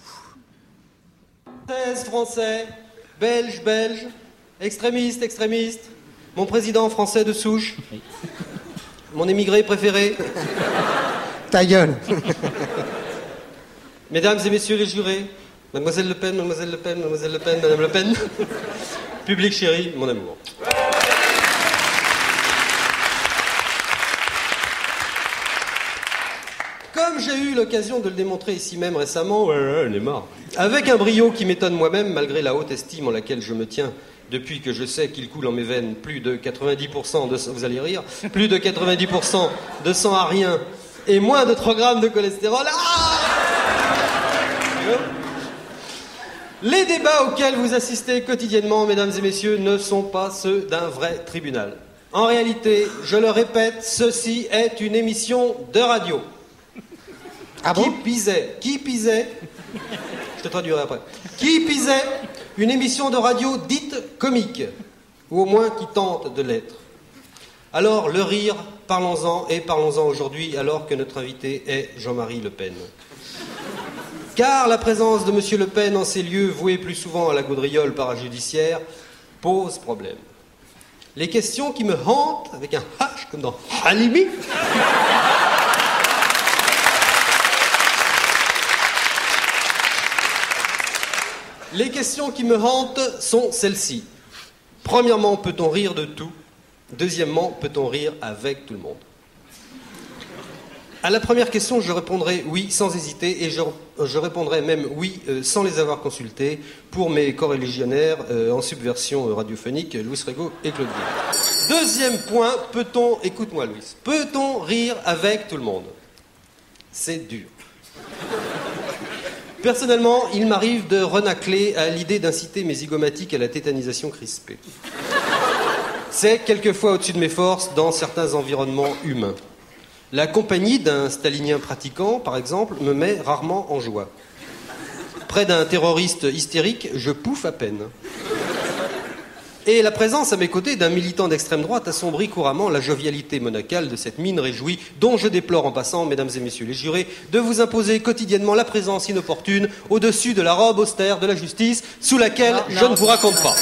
Français, belge, extrémiste, mon président français de souche, mon émigré préféré. Ta gueule. Mesdames et messieurs les jurés, Mademoiselle Le Pen, Mademoiselle Le Pen, Mademoiselle Le Pen, Madame Le Pen. Public chéri, mon amour. Comme j'ai eu l'occasion de le démontrer ici même récemment, elle est marre. Avec un brio qui m'étonne moi-même, malgré la haute estime en laquelle je me tiens, depuis que je sais qu'il coule en mes veines plus de 90% de... Vous allez rire. Plus de 90% de sang à rien et moins de 3 grammes de cholestérol. Les débats auxquels vous assistez quotidiennement, mesdames et messieurs, ne sont pas ceux d'un vrai tribunal. En réalité, je le répète, ceci est une émission de radio. Ah bon ? Qui pisait, je te traduirai après. Qui pisait une émission de radio dite comique, ou au moins qui tente de l'être. Alors, le rire, parlons-en, et parlons-en aujourd'hui, alors que notre invité est Jean-Marie Le Pen. Car la présence de M. Le Pen en ces lieux, voués plus souvent à la gaudriole parajudiciaire, pose problème. Les questions qui me hantent, avec un H comme dans Halimi, les questions qui me hantent sont celles-ci. Premièrement, peut-on rire de tout ? Deuxièmement, peut-on rire avec tout le monde ? À la première question, je répondrai oui sans hésiter et je répondrai même oui sans les avoir consultés pour mes corréligionnaires en subversion radiophonique, Louis Rego et Claude Guy. Deuxième point, écoute-moi Louis, peut-on rire avec tout le monde ? C'est dur. Personnellement, il m'arrive de renacler à l'idée d'inciter mes zygomatiques à la tétanisation crispée. C'est quelquefois au-dessus de mes forces dans certains environnements humains. La compagnie d'un stalinien pratiquant, par exemple, me met rarement en joie. Près d'un terroriste hystérique, je pouffe à peine. Et la présence à mes côtés d'un militant d'extrême droite assombrit couramment la jovialité monacale de cette mine réjouie, dont je déplore en passant, mesdames et messieurs les jurés, de vous imposer quotidiennement la présence inopportune au-dessus de la robe austère de la justice, sous laquelle je ne vous raconte pas.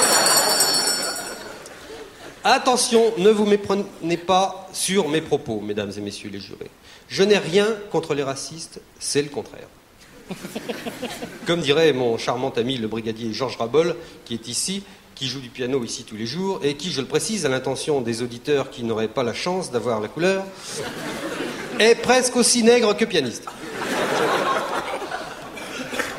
Attention, ne vous méprenez pas sur mes propos, mesdames et messieurs les jurés. Je n'ai rien contre les racistes, c'est le contraire. Comme dirait mon charmant ami le brigadier Georges Rabol, qui est ici, qui joue du piano ici tous les jours, et qui, je le précise, à l'intention des auditeurs qui n'auraient pas la chance d'avoir la couleur, est presque aussi nègre que pianiste.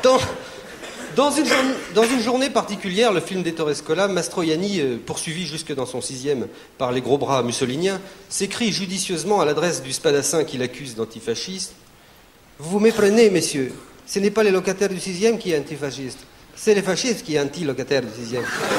Dans une journée particulière, le film d'Ettore Scola, Mastroianni, poursuivi jusque dans son 6e par les gros bras mussoliniens, s'écrit judicieusement à l'adresse du spadassin qui l'accuse d'antifasciste. Vous vous méprenez, messieurs. Ce n'est pas les locataires du 6e qui est antifasciste. C'est les fascistes qui est anti-locataires du 6e.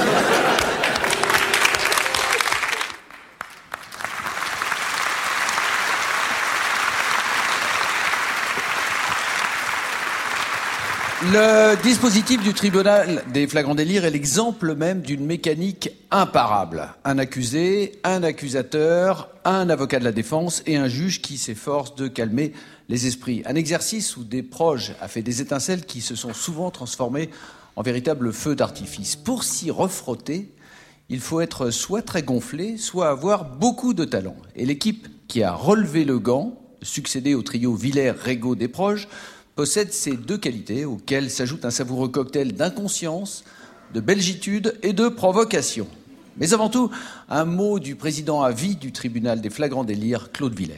Le dispositif du tribunal des flagrants délires est l'exemple même d'une mécanique imparable. Un accusé, un accusateur, un avocat de la défense et un juge qui s'efforce de calmer les esprits. Un exercice où des proges a fait des étincelles qui se sont souvent transformées en véritables feux d'artifice. Pour s'y refrotter, il faut être soit très gonflé, soit avoir beaucoup de talent. Et l'équipe qui a relevé le gant, succédé au trio Villers-Régaud-Desproges, possède ces deux qualités auxquelles s'ajoute un savoureux cocktail d'inconscience, de belgitude et de provocation. Mais avant tout, un mot du président à vie du tribunal des flagrants délires, Claude Villers.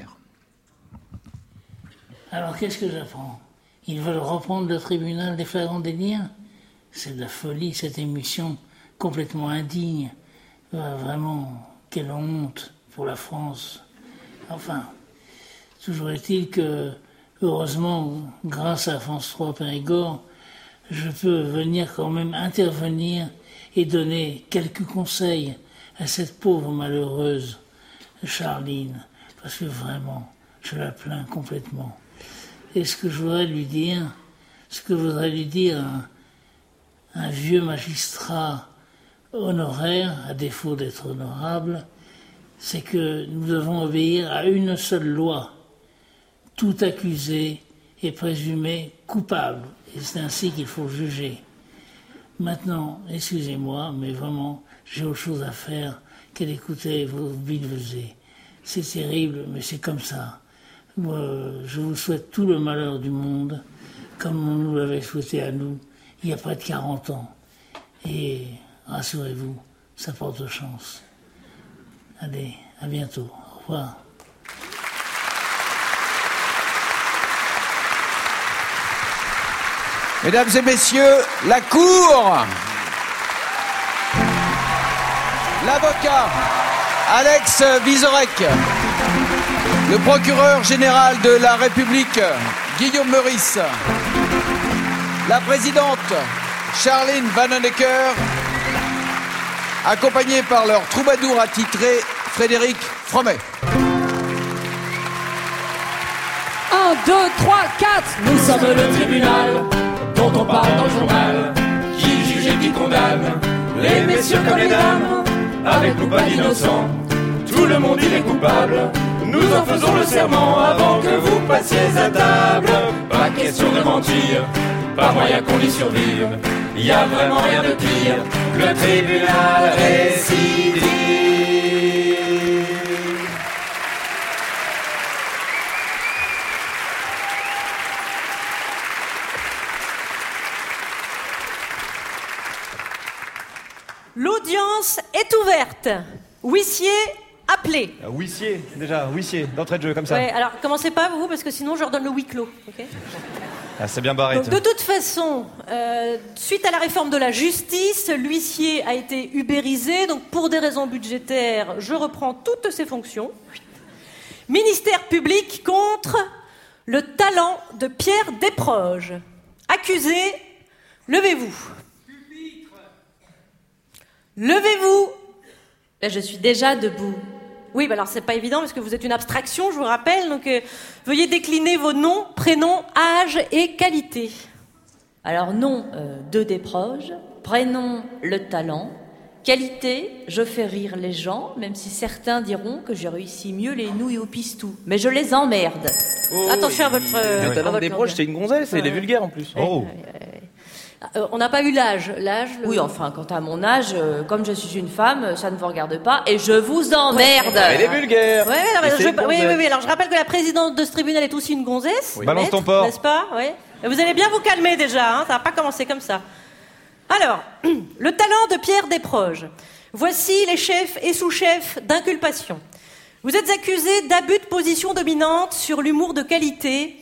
Alors qu'est-ce que j'apprends? Ils veulent reprendre le tribunal des flagrants délires? C'est de la folie, cette émission complètement indigne. Vraiment, quelle honte pour la France. Enfin, toujours est-il que heureusement, grâce à France 3 Périgord, je peux venir quand même intervenir et donner quelques conseils à cette pauvre malheureuse Charline, parce que vraiment, je la plains complètement. Et ce que je voudrais lui dire, un vieux magistrat honoraire, à défaut d'être honorable, c'est que nous devons obéir à une seule loi. Tout accusé est présumé coupable, et c'est ainsi qu'il faut juger. Maintenant, excusez-moi, mais vraiment, j'ai autre chose à faire que d'écouter vos billevesées. C'est terrible, mais c'est comme ça. Moi, je vous souhaite tout le malheur du monde, comme on nous l'avait souhaité à nous, il y a près de 40 ans. Et rassurez-vous, ça porte chance. Allez, à bientôt. Au revoir. Mesdames et messieurs, la Cour, l'avocat Alex Vizorek, le procureur général de la République Guillaume Meurice, la présidente Charline Vanhoenacker, accompagnée par leur troubadour attitré Frédéric Fromet. 1, 2, 3, 4. Nous sommes le tribunal dont on parle dans le journal, qui juge et qui condamne les messieurs comme les dames, avec nous pas d'innocents, tout le monde il est coupable. Nous en faisons le serment avant que vous passiez à table. Pas question de mentir, pas moyen qu'on y survive, y a vraiment rien de pire, le tribunal récidive. L'audience est ouverte. Huissier, appelé. Huissier, déjà, huissier, d'entrée de jeu, comme ça. Ouais, alors commencez pas vous, parce que sinon je leur donne le huis clos. Okay, ah, c'est bien barré. Donc, de toute façon, suite à la réforme de la justice, l'huissier a été ubérisé. Donc pour des raisons budgétaires, je reprends toutes ses fonctions. Ministère public contre le talent de Pierre Desproges. Accusé, levez-vous. Levez-vous. Là, je suis déjà debout. Oui, bah alors c'est pas évident parce que vous êtes une abstraction, je vous rappelle. Donc veuillez décliner vos noms, prénoms, âge et qualité. Alors nom, de Desproges. Prénom, le talent. Qualité, je fais rire les gens, même si certains diront que je réussis mieux les nouilles au pistou. Mais je les emmerde. Oh, attention à votre... le talent de Desproges, c'est une gonzesse, et il est vulgaire en plus. Oh. On n'a pas eu l'âge. Oui, enfin, quant à mon âge, comme je suis une femme, ça ne vous regarde pas et je vous emmerde. Elle est vulgaire. Oui. Alors, je rappelle que la présidente de ce tribunal est aussi une gonzesse. Oui. Balance ton porc. N'est-ce pas? Oui. Et vous allez bien vous calmer déjà, hein, ça va pas commencer comme ça. Alors, le talent de Pierre Desproges. Voici les chefs et sous-chefs d'inculpation. Vous êtes accusé d'abus de position dominante sur l'humour de qualité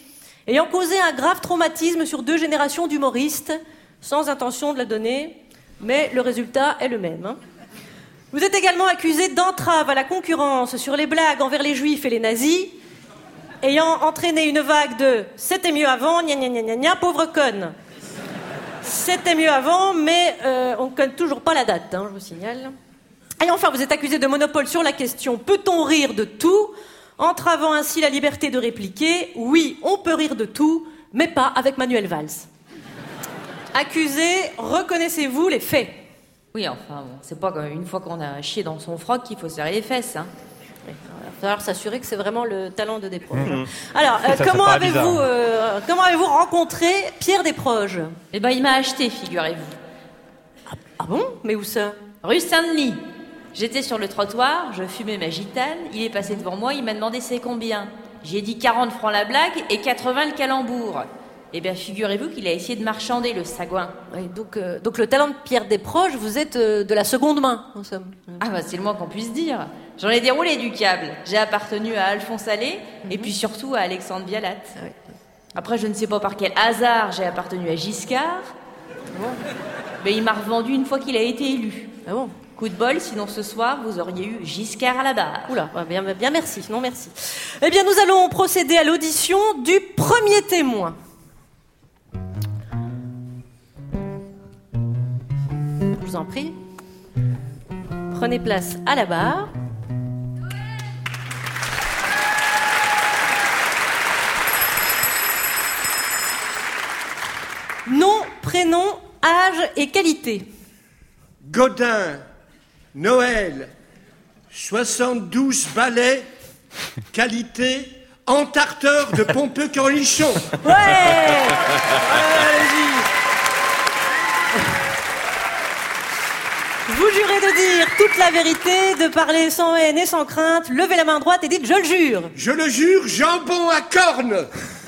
ayant causé un grave traumatisme sur 2 générations d'humoristes, sans intention de la donner, mais le résultat est le même. Hein. Vous êtes également accusé d'entrave à la concurrence sur les blagues envers les juifs et les nazis, ayant entraîné une vague de « c'était mieux avant, gna gna gna gna gna, pauvre conne ». C'était mieux avant, mais on ne connaît toujours pas la date, hein, je vous signale. Et enfin, vous êtes accusé de monopole sur la question « peut-on rire de tout ?» entravant ainsi la liberté de répliquer « oui, on peut rire de tout, mais pas avec Manuel Valls ». Accusé, reconnaissez-vous les faits? Oui, enfin, bon, c'est pas une fois qu'on a chié dans son froc qu'il faut serrer les fesses, hein. Il va falloir s'assurer que c'est vraiment le talent de Desproges. Alors, comment avez-vous rencontré Pierre Desproges? Eh ben, il m'a acheté, figurez-vous. Ah bon? Mais où ça? Rue Saint-Denis. J'étais sur le trottoir, je fumais ma gitane, il est passé devant moi, il m'a demandé c'est combien. J'ai dit 40 francs la blague et 80 le calembour. Eh bien, figurez-vous qu'il a essayé de marchander, le sagouin. Oui, donc le talent de Pierre Desproges, vous êtes de la seconde main, en somme. Ah bah c'est le moins qu'on puisse dire. J'en ai déroulé du câble. J'ai appartenu à Alphonse Allais et puis surtout à Alexandre Vialat. Oui. Après, je ne sais pas par quel hasard j'ai appartenu à Giscard. Bon. Mais il m'a revendu une fois qu'il a été élu. Ah bon? Coup de bol, sinon ce soir, vous auriez eu Giscard à la barre. Oula, bien merci, non merci. Eh bien, nous allons procéder à l'audition du premier témoin. Je vous en prie. Prenez place à la barre. Nom, prénom, âge et qualité. Godin, Noël, 72 balais, qualité, entarteur de pompeux cornichons. Ouais, allez-y. Vous jurez de dire toute la vérité, de parler sans haine et sans crainte, levez la main droite et dites « je le jure ». Je le jure, jambon à cornes.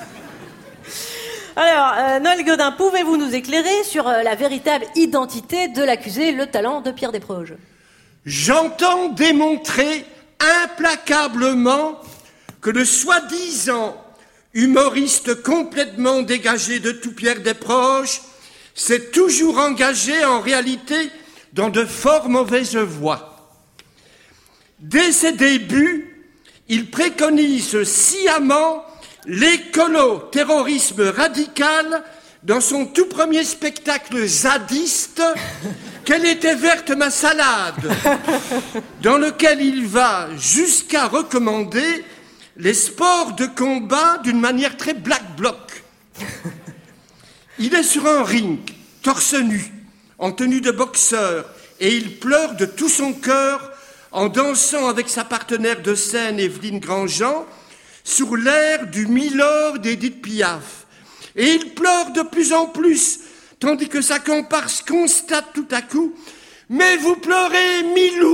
Alors, Noël Godin, pouvez-vous nous éclairer sur la véritable identité de l'accusé, le talent de Pierre Desproges? J'entends démontrer implacablement que le soi-disant humoriste complètement dégagé de tout Pierre Desproges s'est toujours engagé en réalité dans de fort mauvaises voies. Dès ses débuts, il préconise sciemment l'écolo-terrorisme radical dans son tout premier spectacle zadiste « Quelle était verte ma salade ?» dans lequel il va jusqu'à recommander les sports de combat d'une manière très black bloc. Il est sur un ring, torse nu, en tenue de boxeur, et il pleure de tout son cœur en dansant avec sa partenaire de scène Evelyne Grandjean sur l'air du Milord d'Édith Piaf. Et il pleure de plus en plus, tandis que sa comparse constate tout à coup « Mais vous pleurez, mi-lourd !»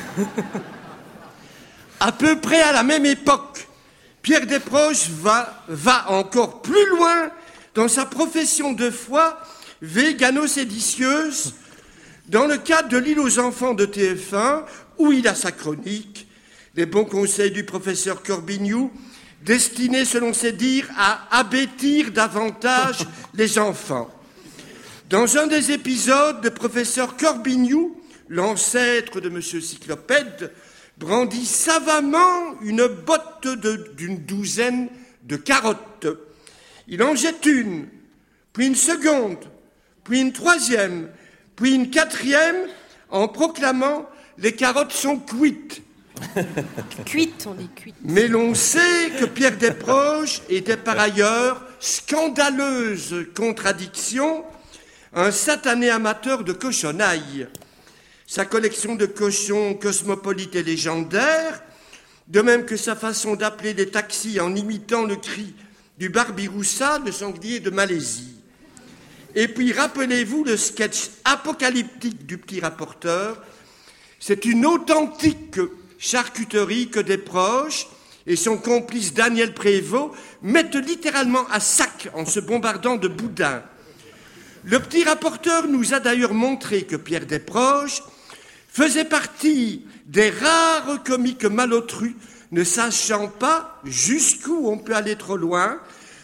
À peu près à la même époque, Pierre Desproges va encore plus loin dans sa profession de foi végano-séditieuse, dans le cadre de l'île aux enfants de TF1, où il a sa chronique, les bons conseils du professeur Corbignoux, destinés, selon ses dires, à abêtir davantage les enfants. Dans un des épisodes, le professeur Corbignoux, l'ancêtre de M. Cyclopède, brandit savamment une botte d'une douzaine de carottes. Il en jette une, puis une seconde, puis une troisième, puis une quatrième, en proclamant « les carottes sont cuites ». Cuites, on dit cuites. Mais l'on sait que Pierre Desproges était par ailleurs, scandaleuse contradiction, un satané amateur de cochonailles. Sa collection de cochons cosmopolites et légendaires, de même que sa façon d'appeler les taxis en imitant le cri du Barbiroussa, le sanglier de Malaisie. Et puis, rappelez-vous le sketch apocalyptique du petit rapporteur. C'est une authentique charcuterie que Desproges et son complice Daniel Prévost mettent littéralement à sac en se bombardant de boudin. Le petit rapporteur nous a d'ailleurs montré que Pierre Desproges faisait partie des rares comiques malotrus ne sachant pas jusqu'où on peut aller trop loin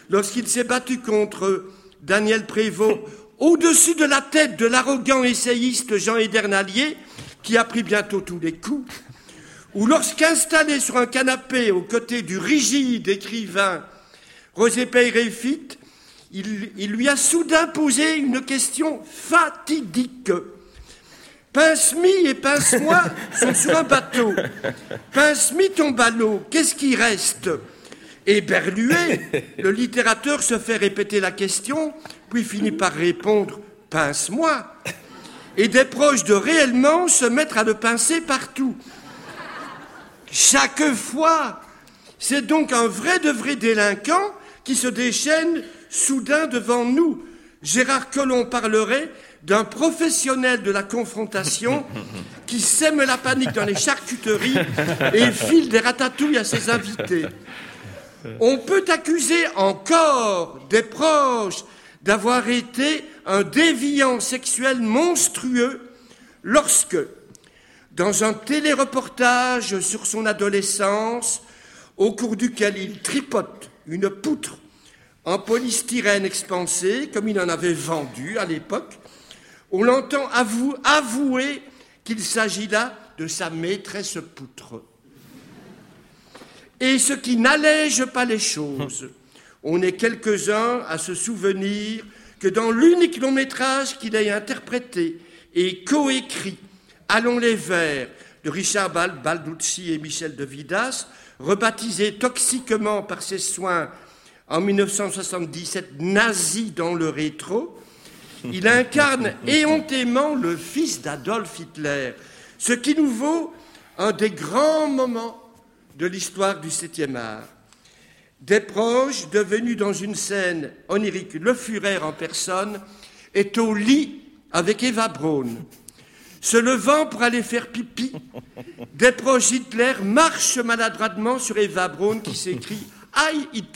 lorsqu'il s'est battu contre Daniel Prévost au-dessus de la tête de l'arrogant essayiste Jean Edernalier, qui a pris bientôt tous les coups, ou lorsqu'installé sur un canapé aux côtés du rigide écrivain José Peyrefitte, il lui a soudain posé une question fatidique. Pince-mi et Pince-moi sont sur un bateau. Pince-mi tombe à l'eau, qu'est-ce qui reste? Éberlué, le littérateur se fait répéter la question, puis finit par répondre « Pince-moi ». Et des proches de réellement se mettre à le pincer partout. Chaque fois, c'est donc un vrai de vrai délinquant qui se déchaîne soudain devant nous. Gérard Collomb parlerait d'un professionnel de la confrontation qui sème la panique dans les charcuteries et file des ratatouilles à ses invités. On peut accuser encore des proches d'avoir été un déviant sexuel monstrueux lorsque, dans un téléreportage sur son adolescence, au cours duquel il tripote une poutre en polystyrène expansé, comme il en avait vendu à l'époque, on l'entend avouer qu'il s'agit là de sa maîtresse poutre. Et ce qui n'allège pas les choses, on est quelques-uns à se souvenir que dans l'unique long-métrage qu'il ait interprété et coécrit, Allons les Verts, de Richard Balducci et Michel de Vidas, rebaptisé toxiquement par ses soins en 1977 Nazi dans le rétro, il incarne éhontément le fils d'Adolf Hitler, ce qui nous vaut un des grands moments de l'histoire du 7e art. Desproges, devenu dans une scène onirique le Führer en personne, est au lit avec Eva Braun. Se levant pour aller faire pipi, Desproges Hitler marche maladroitement sur Eva Braun qui s'écrie « Aïe Hitler !»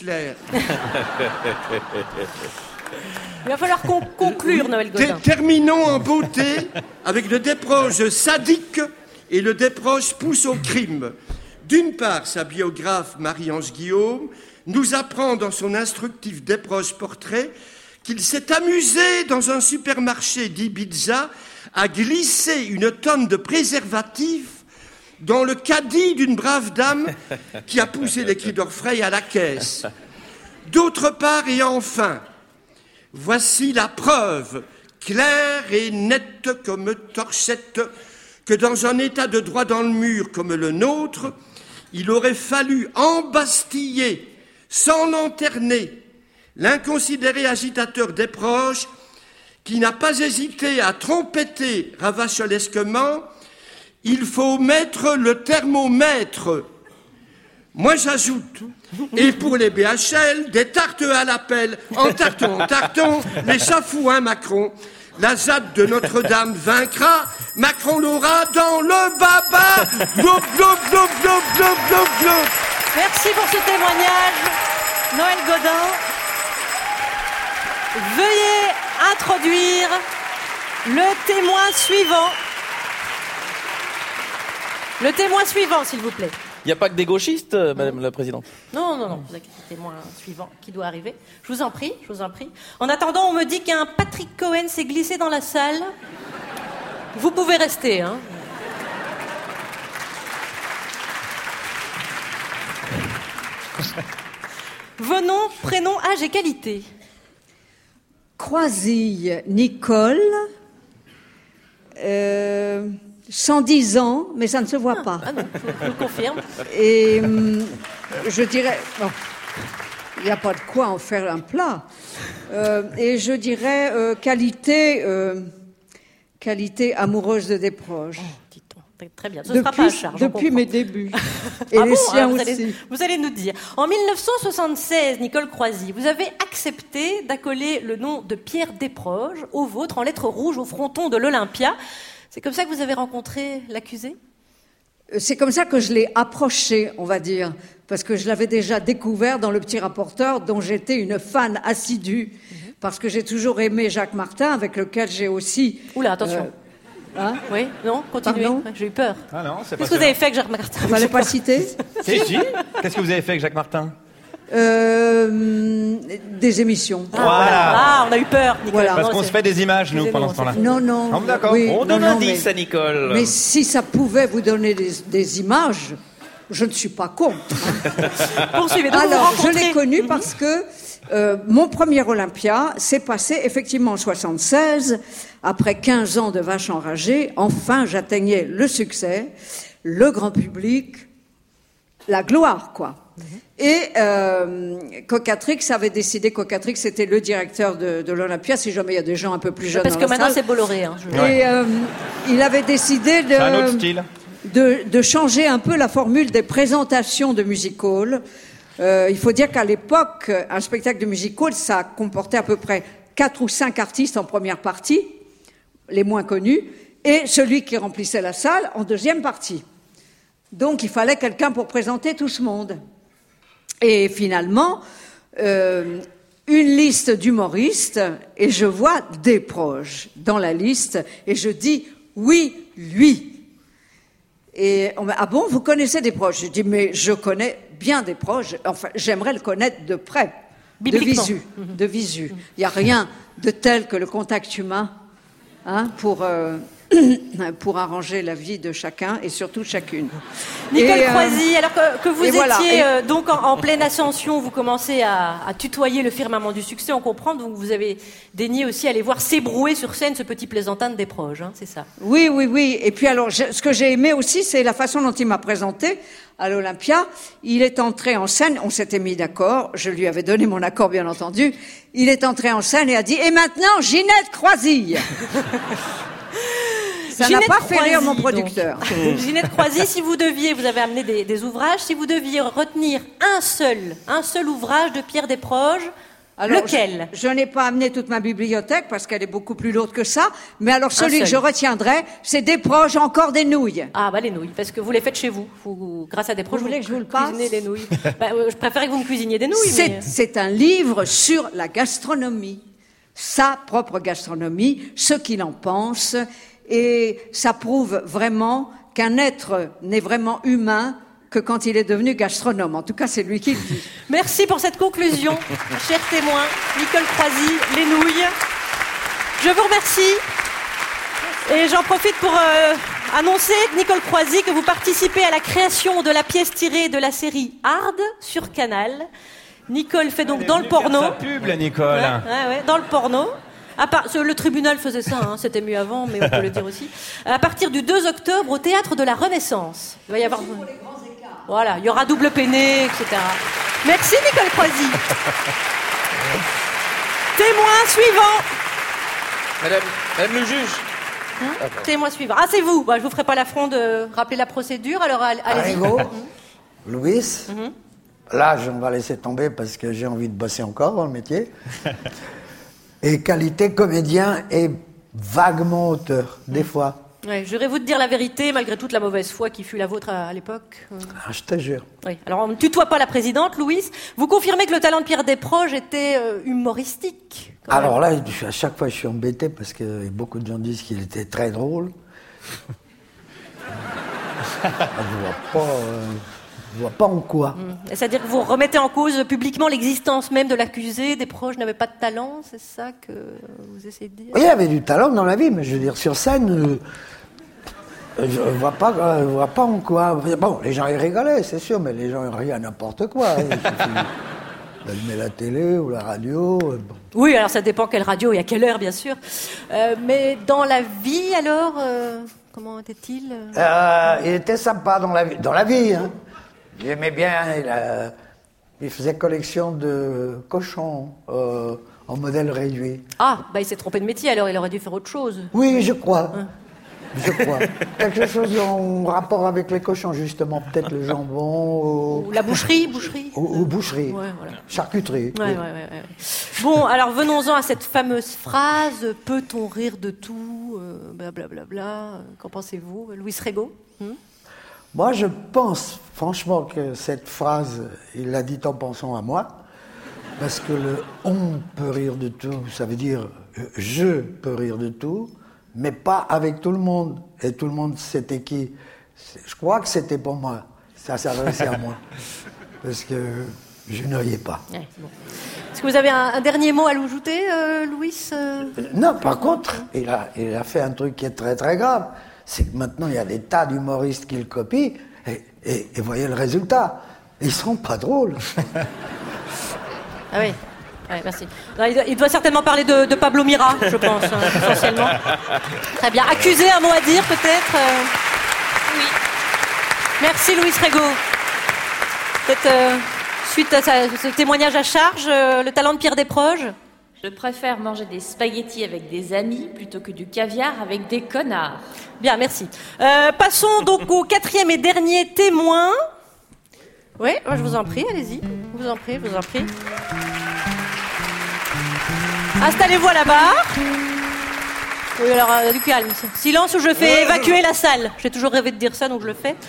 Il va falloir conclure, Noël Godin. Terminons en beauté avec le Desproges sadique et le Desproges pousse au crime. D'une part, sa biographe Marie-Ange Guillaume nous apprend dans son instructif Desproges portrait qu'il s'est amusé dans un supermarché d'Ibiza à glisser une tonne de préservatifs dans le caddie d'une brave dame qui a poussé les cris d'orfraie à la caisse. D'autre part et enfin, voici la preuve, claire et nette comme torchette, que dans un état de droit dans le mur comme le nôtre, il aurait fallu embastiller, sans lanterner, l'inconsidéré agitateur Desproges qui n'a pas hésité à trompeter ravacholesquement « Il faut mettre le thermomètre ». Moi j'ajoute, et pour les BHL, des tartes à l'appel, en tarton, les chafouins Macron. La ZAD de Notre-Dame vaincra, Macron l'aura dans le baba. Glop, glop, glop, glop, glop, glop, glop. Merci pour ce témoignage, Noël Godin. Veuillez introduire le témoin suivant. Le témoin suivant, s'il vous plaît. Il n'y a pas que des gauchistes, Madame la Présidente. Non, vous inquiétez, le témoin suivant qui doit arriver. Je vous en prie. En attendant, on me dit qu'un Patrick Cohen s'est glissé dans la salle. Vous pouvez rester, hein. Venons, prénom, âge et qualité. Croisille Nicole, 110 ans, mais ça ne se voit pas. Ah non, je le confirme. Et je dirais, bon, il n'y a pas de quoi en faire un plat. Et je dirais qualité amoureuse de Desproges. Très bien, ce sera pas à charge. Depuis mes débuts. Et les siens aussi. Vous allez nous dire. En 1976, Nicole Croisille, vous avez accepté d'accoler le nom de Pierre Desproges au vôtre en lettres rouges au fronton de l'Olympia. C'est comme ça que vous avez rencontré l'accusé ? C'est comme ça que je l'ai approché, on va dire, parce que je l'avais déjà découvert dans Le Petit Rapporteur, dont j'étais une fan assidue, parce que j'ai toujours aimé Jacques Martin, avec lequel j'ai aussi... Oula, attention. Hein ? Oui, non, continuez. J'ai eu peur. Ah non, c'est pas Qu'est-ce que vous avez fait avec Jacques Martin ? Vous ne l'avez pas cité ? Si. Qu'est-ce que vous avez fait avec Jacques Martin ? Des émissions. Ah, on a eu peur, Nicole. Voilà. Parce qu'on se fait des images, nous, pendant ce temps-là. Non. D'accord. Oui, On donne non, indice à Nicole. Mais si ça pouvait vous donner des images, je ne suis pas contre. Poursuivez. Donc, Alors, je l'ai connu parce que mon premier Olympia s'est passé effectivement en 1976. Après 15 ans de vache enragée, enfin, j'atteignais le succès, le grand public, la gloire, quoi. Et Cocatrix avait décidé, Cocatrix c'était le directeur de l'Olympia, si jamais il y a des gens un peu plus jeunes parce dans que la maintenant salle. c'est Bolloré. Hein, Et il avait décidé C'est un autre style. de changer un peu la formule des présentations de music-hall. Il faut dire qu'à l'époque, un spectacle de music-hall, ça comportait à peu près 4 ou 5 artistes en première partie, les moins connus, et celui qui remplissait la salle en deuxième partie. Donc il fallait quelqu'un pour présenter tout ce monde. Et finalement, une liste d'humoristes, et je vois Desproges dans la liste, et je dis oui, lui. Et on m'a dit, ah bon, vous connaissez Desproges? Je dis, mais je connais bien Desproges, enfin j'aimerais le connaître de près, de visu. Il n'y a rien de tel que le contact humain pour arranger la vie de chacun et surtout chacune. Nicole Croisy, alors que vous étiez voilà. donc en pleine ascension, vous commencez à tutoyer le firmament du succès, on comprend, donc vous avez daigné aussi aller voir s'ébrouer sur scène ce petit plaisantin de Desproges, hein, c'est ça? Oui. Et puis alors, ce que j'ai aimé aussi, c'est la façon dont il m'a présenté à l'Olympia. Il est entré en scène, on s'était mis d'accord, je lui avais donné mon accord bien entendu, il est entré en scène et a dit « Et maintenant, Ginette Croisy !» Ça n'a pas fait rire mon producteur. Ginette Croisy, si vous deviez, vous avez amené des ouvrages, si vous deviez retenir un seul ouvrage de Pierre Desproges, alors, lequel? Je n'ai pas amené toute ma bibliothèque parce qu'elle est beaucoup plus lourde que ça, mais alors celui que je retiendrai, c'est Desproges, encore des nouilles. Ah bah les nouilles, parce que vous les faites chez vous. Grâce à Desproges, vous voulez que je vous le passe? Cuisinez les nouilles. Je préférais que vous me cuisiniez des nouilles. C'est un livre sur la gastronomie, sa propre gastronomie, ce qu'il en pense. Et ça prouve vraiment qu'un être n'est vraiment humain que quand il est devenu gastronome. En tout cas, c'est lui qui le dit. Merci pour cette conclusion, chers témoins. Nicole Croisy, les nouilles. Je vous remercie. Et j'en profite pour annoncer, Nicole Croisy, que vous participez à la création de la pièce tirée de la série Hard sur Canal. Nicole fait donc dans le porno. Sa pub, la Nicole. Ouais, dans le porno. Le tribunal faisait ça, hein, c'était mieux avant, mais on peut le dire aussi. À partir du 2 octobre, au Théâtre de la Renaissance. Il va y avoir... Voilà, il y aura double peiné, etc. Merci Nicole Croisy. Témoin suivant. Madame le juge. Témoin suivant. Ah, c'est vous. Je vous ferai pas l'affront de rappeler la procédure, alors allez-y. Louis, là, je vais laisser tomber parce que j'ai envie de bosser encore dans le métier. Et qualité comédien et vaguement auteur, des fois. Ouais, jurez-vous de dire la vérité, malgré toute la mauvaise foi qui fut la vôtre à l'époque? Ah, je te jure. Oui. Alors, on ne tutoie pas la présidente, Louise. Vous confirmez que le talent de Pierre Desproges était humoristique? Alors là, à chaque fois, je suis embêté parce que beaucoup de gens disent qu'il était très drôle. Je vois pas en quoi. C'est-à-dire que vous remettez en cause publiquement l'existence même de l'accusé, Desproges n'avait pas de talent, c'est ça que vous essayez de dire? Oui, il y avait du talent dans la vie, mais je veux dire, sur scène, je vois pas en quoi. Bon, les gens, ils rigolaient, c'est sûr, mais les gens, ils rient à n'importe quoi. Il suffit d'allumer la télé ou la radio. Bon. Oui, alors ça dépend quelle radio et à quelle heure, bien sûr. Mais dans la vie, alors, comment était-il? Il était sympa dans la vie, hein. J'aimais bien, il faisait collection de cochons en modèle réduit. Ah, il s'est trompé de métier, alors il aurait dû faire autre chose. Oui, je crois. Je crois. Quelque chose en rapport avec les cochons, justement. Peut-être le jambon. Ou la boucherie. Ou boucherie. Ouais, voilà. Charcuterie. Ouais. Bon, alors venons-en à cette fameuse phrase, peut-on rire de tout, blablabla. Qu'en pensez-vous, Louis Rego? Moi, je pense, franchement, que cette phrase, il l'a dit en pensant à moi, parce que le « on peut rire de tout », ça veut dire « je peux rire de tout », mais pas avec tout le monde. Et tout le monde, c'était qui? Je crois que c'était pour moi. Ça s'adressait à moi. Parce que Je ne riais pas. Ouais, bon. Est-ce que vous avez un dernier mot à l'ajouter, Louis Non, par contre, il a fait un truc qui est très très grave. C'est que maintenant, il y a des tas d'humoristes qui le copient, et voyez le résultat. Ils sont pas drôles. Ah oui, ouais, merci. Non, il doit certainement parler de Pablo Mira, je pense, essentiellement. Très bien. Accusé, un mot à dire, peut-être Oui. Merci, Louis Rego. Peut-être, suite à ce témoignage à charge, le talent de Pierre Desproges. Je préfère manger des spaghettis avec des amis plutôt que du caviar avec des connards. Bien, merci. Passons donc au 4e et dernier témoin. Oui, je vous en prie, allez-y. Je vous en prie. Installez-vous à la barre. Oui, alors, du calme. Silence ou je fais évacuer la salle. J'ai toujours rêvé de dire ça, donc je le fais.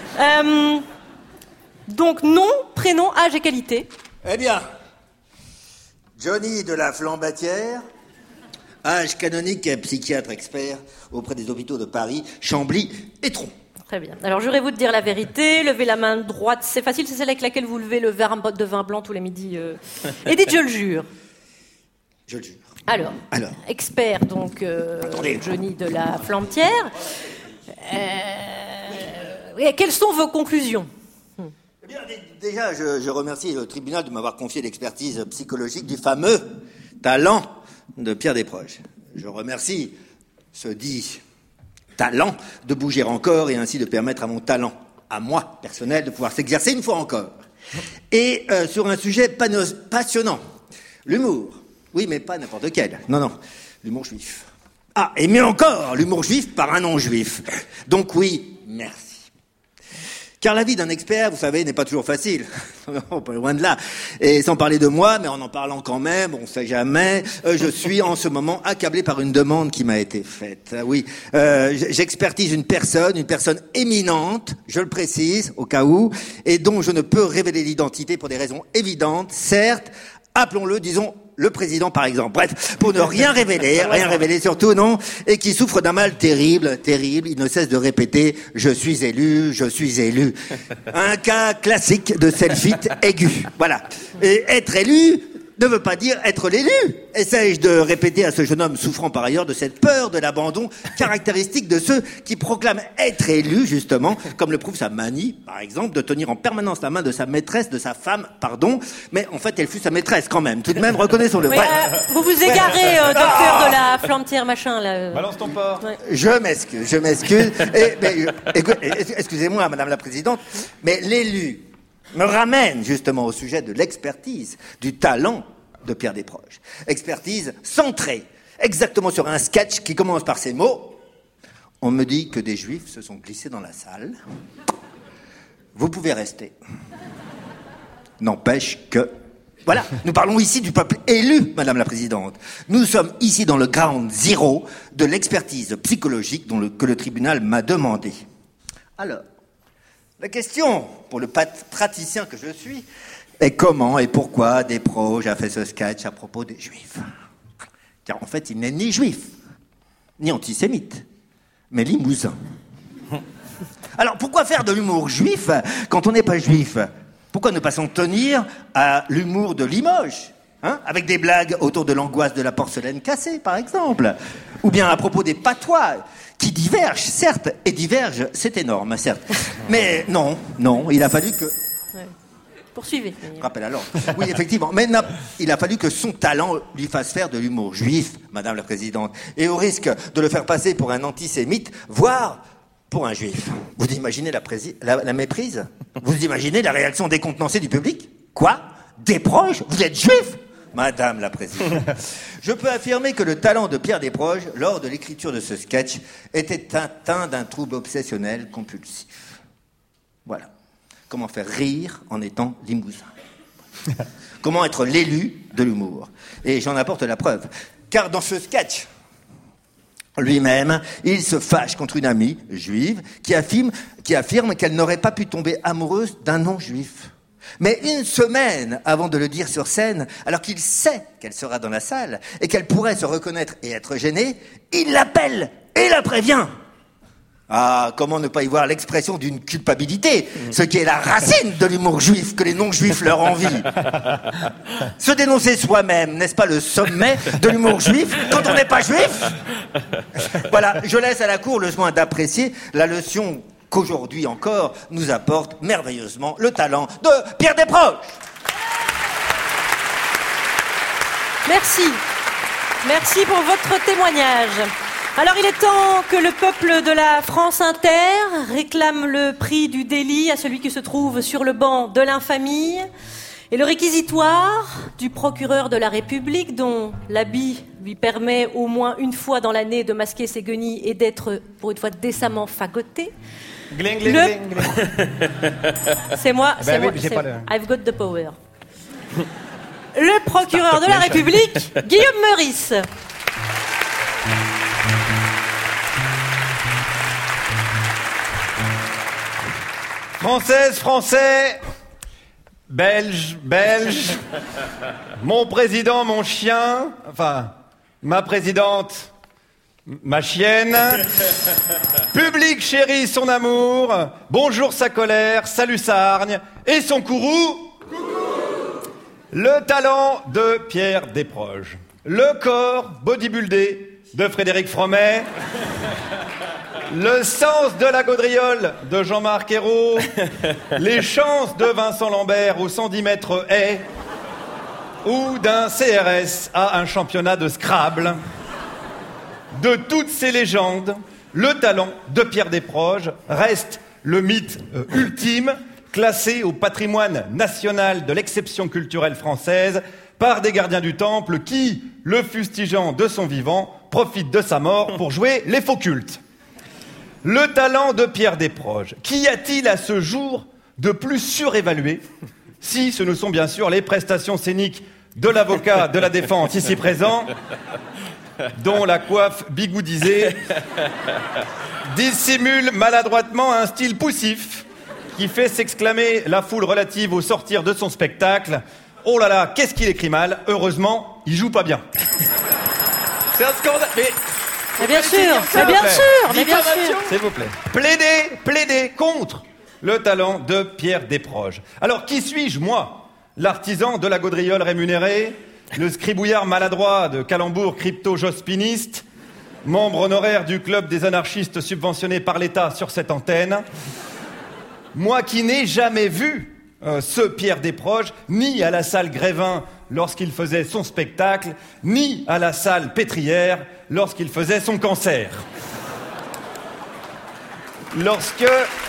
Donc, nom, prénom, âge et qualité. Eh bien, Johnny de la Flambatière, âge canonique, psychiatre expert auprès des hôpitaux de Paris, Chambly et Tron. Très bien. Alors, jurez-vous de dire la vérité. Levez la main droite. C'est facile, c'est celle avec laquelle vous levez le verre de vin blanc tous les midis. Et dites, je le jure. Je le jure. Alors. Expert, donc, Johnny de la Flambatière. Quelles sont vos conclusions ? Eh bien, déjà, je remercie le tribunal de m'avoir confié l'expertise psychologique du fameux talent de Pierre Desproges. Je remercie ce dit talent de bouger encore et ainsi de permettre à mon talent, à moi, personnel, de pouvoir s'exercer une fois encore. Et sur un sujet passionnant, l'humour. Oui, mais pas n'importe quel. Non, l'humour juif. Ah, et mieux encore, l'humour juif par un non-juif. Donc oui, merci. Car la vie d'un expert, vous savez, n'est pas toujours facile. Pas loin de là. Et sans parler de moi, mais en parlant quand même, on sait jamais, je suis en ce moment accablé par une demande qui m'a été faite. Oui, j'expertise une personne éminente, je le précise, au cas où, et dont je ne peux révéler l'identité pour des raisons évidentes, certes, appelons-le, disons, le président par exemple. Bref, pour ne rien révéler surtout, non, et qui souffre d'un mal terrible, il ne cesse de répéter « je suis élu ». Un cas classique de selfie aigu, voilà. Et être élu ne veut pas dire être l'élu. Essaye-je de répéter à ce jeune homme souffrant par ailleurs de cette peur de l'abandon caractéristique de ceux qui proclament être élus, justement, comme le prouve sa manie, par exemple, de tenir en permanence la main de sa maîtresse, de sa femme, pardon, mais en fait elle fut sa maîtresse quand même, tout de même, reconnaissons-le. Oui, vous vous égarez, docteur de la Flambatière, machin, là. Balance ton porc. Ouais. Je m'excuse. Excusez-moi, Madame la Présidente, mais l'élu me ramène justement au sujet de l'expertise, du talent de Pierre Desproges. Expertise centrée exactement sur un sketch qui commence par ces mots. On me dit que des juifs se sont glissés dans la salle. Vous pouvez rester. N'empêche que... Voilà, nous parlons ici du peuple élu, Madame la Présidente. Nous sommes ici dans le ground zero de l'expertise psychologique que le tribunal m'a demandé. Alors, la question, pour le praticien que je suis, est comment et pourquoi Desproges a fait ce sketch à propos des Juifs. Car en fait, il n'est ni juif, ni antisémite, mais limousin. Alors, pourquoi faire de l'humour juif quand on n'est pas juif ? Pourquoi ne pas s'en tenir à l'humour de Limoges, avec des blagues autour de l'angoisse de la porcelaine cassée, par exemple ? Ou bien à propos des patois qui divergent, certes, et divergent, c'est énorme, certes. Mais non, il a fallu que... Ouais. Poursuivez. Rappel alors. Oui, effectivement. Mais il a fallu que son talent lui fasse faire de l'humour juif, Madame la Présidente. Et au risque de le faire passer pour un antisémite, voire pour un juif. Vous imaginez la méprise ? Vous imaginez la réaction décontenancée du public ? Quoi ? Desproges ? Vous êtes juif ? Madame la Présidente, je peux affirmer que le talent de Pierre Desproges, lors de l'écriture de ce sketch, était atteint d'un trouble obsessionnel compulsif. Voilà. Comment faire rire en étant limousin. Comment être l'élu de l'humour. Et j'en apporte la preuve. Car dans ce sketch, lui-même, il se fâche contre une amie juive qui affirme qu'elle n'aurait pas pu tomber amoureuse d'un non-juif. Mais une semaine avant de le dire sur scène, alors qu'il sait qu'elle sera dans la salle et qu'elle pourrait se reconnaître et être gênée, il l'appelle et la prévient. Ah, comment ne pas y voir l'expression d'une culpabilité, ce qui est la racine de l'humour juif que les non-juifs leur envient. Se dénoncer soi-même, n'est-ce pas le sommet de l'humour juif quand on n'est pas juif? Voilà, je laisse à la cour le soin d'apprécier la leçon qu'aujourd'hui encore nous apporte merveilleusement le talent de Pierre Desproges. Merci. Merci pour votre témoignage. Alors il est temps que le peuple de la France Inter réclame le prix du délit à celui qui se trouve sur le banc de l'infamie et le réquisitoire du procureur de la République dont l'habit lui permet au moins une fois dans l'année de masquer ses guenilles et d'être pour une fois décemment fagoté. Gling, gling, gling, gling. C'est moi, Ben c'est oui, moi. j'ai pas le- I've got the power. Le procureur de la République, Guillaume Meurice. Françaises, Français, Belges, Belges, mon président, mon chien, enfin, ma présidente, ma chienne, public chéri son amour, bonjour sa colère, salut sa hargne, et son courroux, le talent de Pierre Desproges, le corps bodybuildé de Frédéric Fromet, le sens de la gaudriole de Jean-Marc Ayrault, les chances de Vincent Lambert au 110 mètres haies, ou d'un CRS à un championnat de Scrabble. De toutes ces légendes, le talent de Pierre Desproges reste le mythe ultime, classé au patrimoine national de l'exception culturelle française par des gardiens du temple qui, le fustigeant de son vivant, profitent de sa mort pour jouer les faux cultes. Le talent de Pierre Desproges, qu'y a-t-il à ce jour de plus surévalué, si ce ne sont bien sûr les prestations scéniques de l'avocat de la défense ici présent, dont la coiffe bigoudisée dissimule maladroitement un style poussif qui fait s'exclamer la foule relative au sortir de son spectacle. Oh là là, qu'est-ce qu'il écrit mal, heureusement, il joue pas bien. C'est un scandale. Mais bien sûr, mais bien sûr, mais bien sûr. S'il vous plaît. Plaidez contre le talent de Pierre Desproges. Alors, qui suis-je, moi? L'artisan de la gaudriole rémunérée, le scribouillard maladroit de calembour crypto-jospiniste, membre honoraire du club des anarchistes subventionné par l'État sur cette antenne. Moi qui n'ai jamais vu ce Pierre Desproges, ni à la salle Grévin lorsqu'il faisait son spectacle, ni à la salle Pétrière lorsqu'il faisait son cancer. Lorsque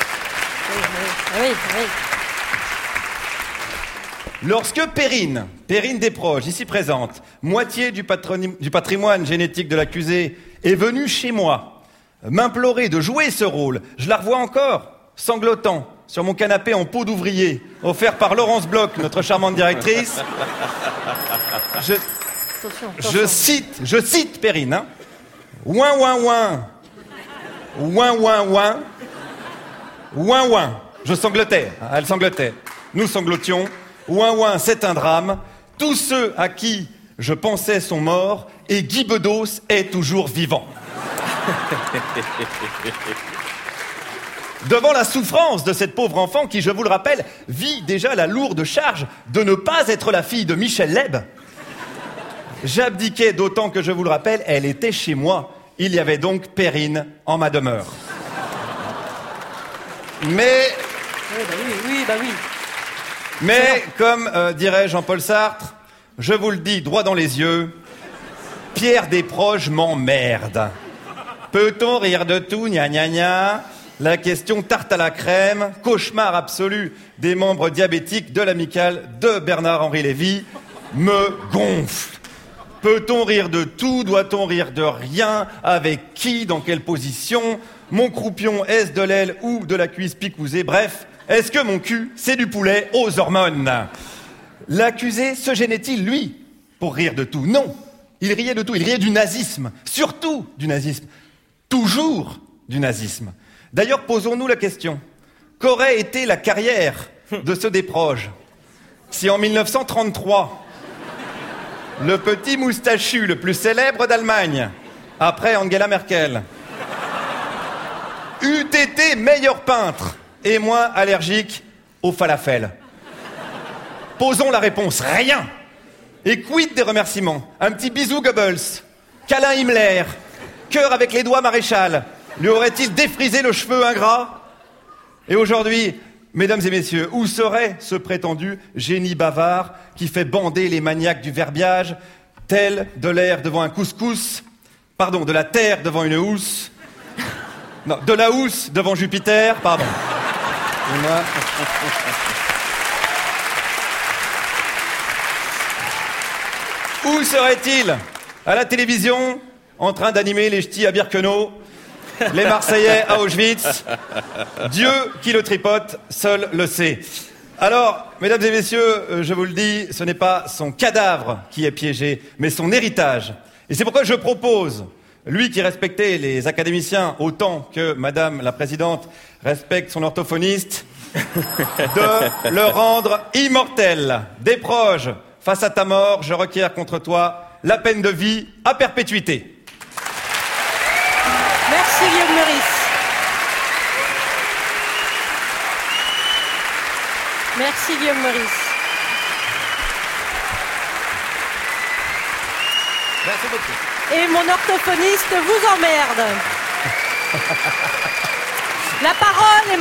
Perrine Desproges, ici présente, moitié du patrimoine génétique de l'accusé, est venue chez moi m'implorer de jouer ce rôle, je la revois encore, sanglotant, sur mon canapé en peau d'ouvrier, offert par Laurence Bloch, notre charmante directrice. Je cite Perrine, hein. Ouin, ouin, ouin. Ouin, ouin, ouin. Ouin, ouin. Je sanglotais, hein, elle sanglotait. Nous sanglotions. Ouin, ouin, c'est un drame. Tous ceux à qui je pensais sont morts et Guy Bedos est toujours vivant. Devant la souffrance de cette pauvre enfant qui, je vous le rappelle, vit déjà la lourde charge de ne pas être la fille de Michel Leb, j'abdiquais d'autant que, je vous le rappelle, elle était chez moi. Il y avait donc Perrine en ma demeure. Mais... Mais, comme dirait Jean-Paul Sartre, je vous le dis droit dans les yeux, Pierre Desproges m'emmerde. Peut-on rire de tout, gna gna gna? La question tarte à la crème, cauchemar absolu des membres diabétiques de l'amicale de Bernard-Henri Lévy, me gonfle. Peut-on rire de tout? Doit-on rire de rien? Avec qui? Dans quelle position? Mon croupion, est-ce de l'aile ou de la cuisse picousée? Bref, est-ce que mon cul, c'est du poulet aux hormones? L'accusé se gênait-il, lui, pour rire de tout? Non, il riait de tout. Il riait du nazisme, surtout du nazisme, toujours du nazisme. D'ailleurs, posons-nous la question. Qu'aurait été la carrière de ce Desproges si en 1933, le petit moustachu le plus célèbre d'Allemagne, après Angela Merkel, eût été meilleur peintre et moins allergique au falafel? Posons la réponse, rien. Et quid des remerciements? Un petit bisou Goebbels, câlin Himmler, cœur avec les doigts Maréchal. Lui aurait-il défrisé le cheveu ingrat? Et aujourd'hui, mesdames et messieurs, où serait ce prétendu génie bavard qui fait bander les maniaques du verbiage, tel de l'air devant un couscous, pardon, de la terre devant une housse, non, de la housse devant Jupiter, pardon. Où serait-il? À la télévision, en train d'animer les ch'tis à Birkenau, les Marseillais à Auschwitz. Dieu qui le tripote, seul le sait. Alors, mesdames et messieurs, je vous le dis, ce n'est pas son cadavre qui est piégé, mais son héritage. Et c'est pourquoi je propose, lui qui respectait les académiciens autant que madame la présidente respecte son orthophoniste, de le rendre immortel. Desproges, face à ta mort, je requiers contre toi la peine de vie à perpétuité. Merci Guillaume Meurice. Merci Guillaume Meurice. Merci beaucoup. Et mon orthophoniste vous emmerde. La parole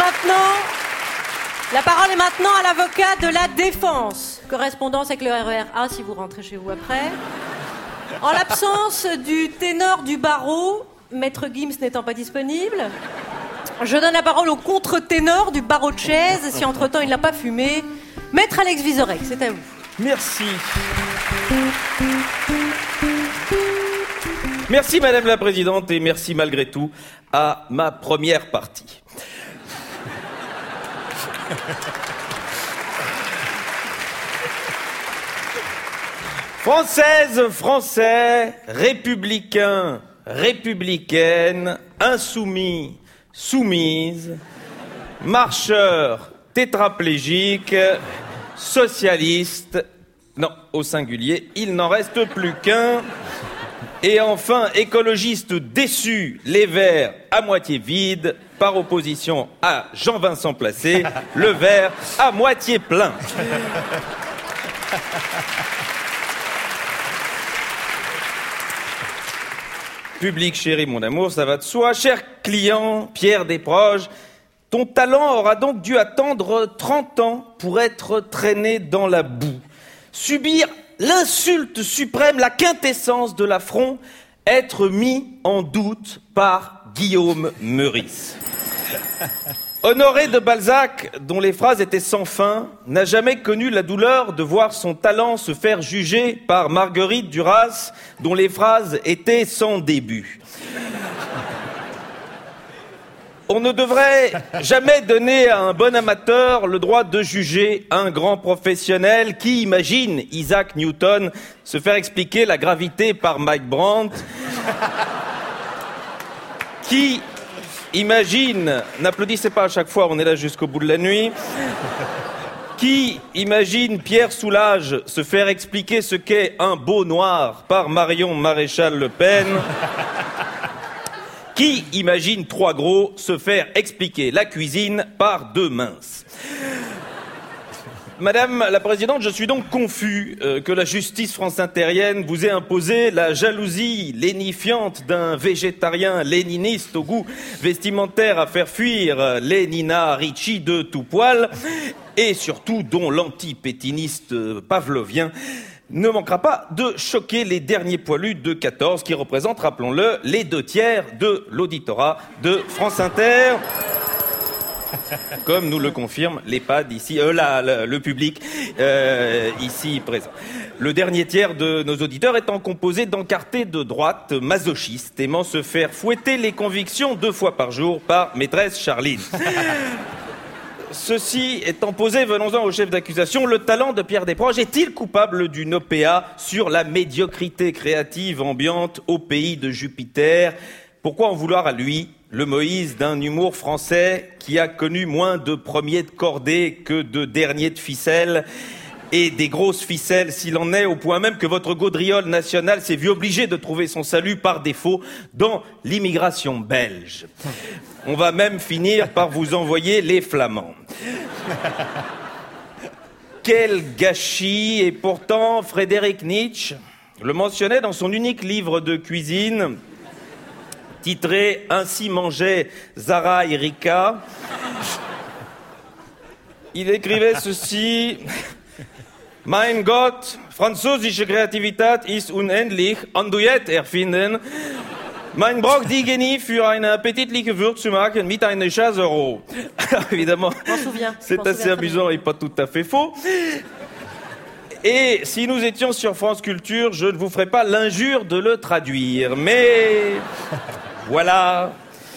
est maintenant à l'avocat de la défense. Correspondance avec le RER A si vous rentrez chez vous après. En l'absence du ténor du barreau, Maître Gims n'étant pas disponible, je donne la parole au contre-ténor du barreau de chaise, si entre-temps il n'a pas fumé. Maître Alex Vizorek, c'est à vous. Merci. Merci Madame la Présidente et merci malgré tout à ma première partie. Françaises, Français, républicains, républicaines, insoumis, soumises, marcheurs, tétraplégiques, socialistes, non, au singulier, il n'en reste plus qu'un, et enfin, écologistes déçus, les verres à moitié vides, par opposition à Jean-Vincent Placé, le verre à moitié plein. Public chéri, mon amour, ça va de soi. Cher client, Pierre Desproges, ton talent aura donc dû attendre 30 ans pour être traîné dans la boue. Subir l'insulte suprême, la quintessence de l'affront, être mis en doute par Guillaume Meurice. Honoré de Balzac, dont les phrases étaient sans fin, n'a jamais connu la douleur de voir son talent se faire juger par Marguerite Duras, dont les phrases étaient sans début. On ne devrait jamais donner à un bon amateur le droit de juger un grand professionnel qui imagine Isaac Newton se faire expliquer la gravité par Mike Brandt, qui imagine, n'applaudissez pas à chaque fois, on est là jusqu'au bout de la nuit, qui imagine Pierre Soulages se faire expliquer ce qu'est un beau noir par Marion Maréchal Le Pen, qui imagine trois gros se faire expliquer la cuisine par deux minces. Madame la Présidente, je suis donc confus que la justice france-intérienne vous ait imposé la jalousie lénifiante d'un végétarien léniniste au goût vestimentaire à faire fuir les Nina Ricci de tout poil, et surtout dont l'anti-pétiniste pavlovien ne manquera pas de choquer les derniers poilus de 14 qui représentent, rappelons-le, les 2/3 de l'auditorat de France Inter. Comme nous le confirme l'EHPAD ici, le public ici présent. Le dernier tiers de nos auditeurs étant composé d'encartés de droite masochistes, aimant se faire fouetter les convictions 2 fois par jour par maîtresse Charline. Ceci étant posé, venons-en au chef d'accusation. Le talent de Pierre Desproges est-il coupable d'une OPA sur la médiocrité créative ambiante au pays de Jupiter? Pourquoi en vouloir à lui, le Moïse d'un humour français qui a connu moins de premiers de cordée que de derniers de ficelle et des grosses ficelles s'il en est, au point même que votre gaudriole nationale s'est vue obligée de trouver son salut par défaut dans l'immigration belge. On va même finir par vous envoyer les Flamands. Quel gâchis! Et pourtant, Frédéric Nietzsche le mentionnait dans son unique livre de cuisine, titré « Ainsi mangeait Zara Erika ». Il écrivait ceci... Mein Gott, französische Kreativität ist unendlich, andouillet erfinden. Mein braucht die Genie für eine appetitliche Würze zu machen mit einer Chasereau. Évidemment, c'est assez amusant et pas tout à fait faux. Et si nous étions sur France Culture, je ne vous ferais pas l'injure de le traduire. Mais voilà.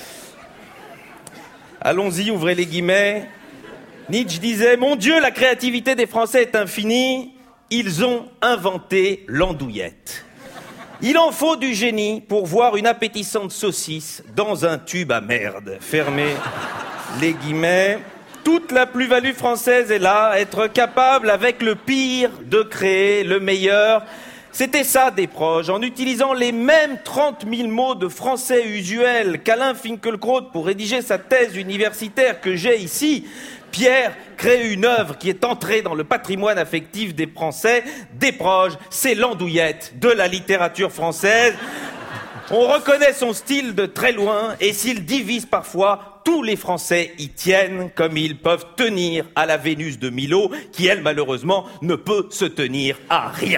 Allons-y, ouvrez les guillemets. Nietzsche disait « Mon Dieu, la créativité des Français est infinie. Ils ont inventé l'andouillette. Il en faut du génie pour voir une appétissante saucisse dans un tube à merde. » Fermez les guillemets. Toute la plus-value française est là, être capable avec le pire de créer le meilleur. C'était ça, Desproges, en utilisant les mêmes 30 000 mots de français usuels qu'Alain Finkielkraut pour rédiger sa thèse universitaire que j'ai ici. Pierre crée une œuvre qui est entrée dans le patrimoine affectif des Français. Desproges, c'est l'andouillette de la littérature française. On reconnaît son style de très loin, et s'il divise parfois, tous les Français y tiennent comme ils peuvent tenir à la Vénus de Milo, qui, elle, malheureusement, ne peut se tenir à rien.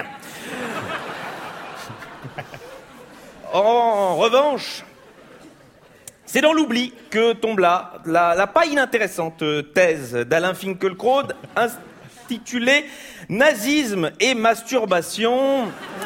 En revanche, c'est dans l'oubli que tombe la pas inintéressante thèse d'Alain Finkielkraut intitulée « Nazisme et masturbation ».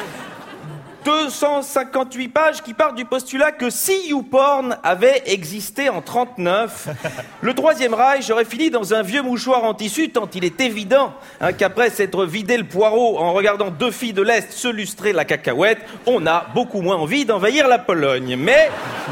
258 pages qui partent du postulat que si YouPorn avait existé en 1939, le Troisième Reich aurait fini dans un vieux mouchoir en tissu, tant il est évident qu'après s'être vidé le poireau en regardant deux filles de l'Est se lustrer la cacahuète, on a beaucoup moins envie d'envahir la Pologne. Mais...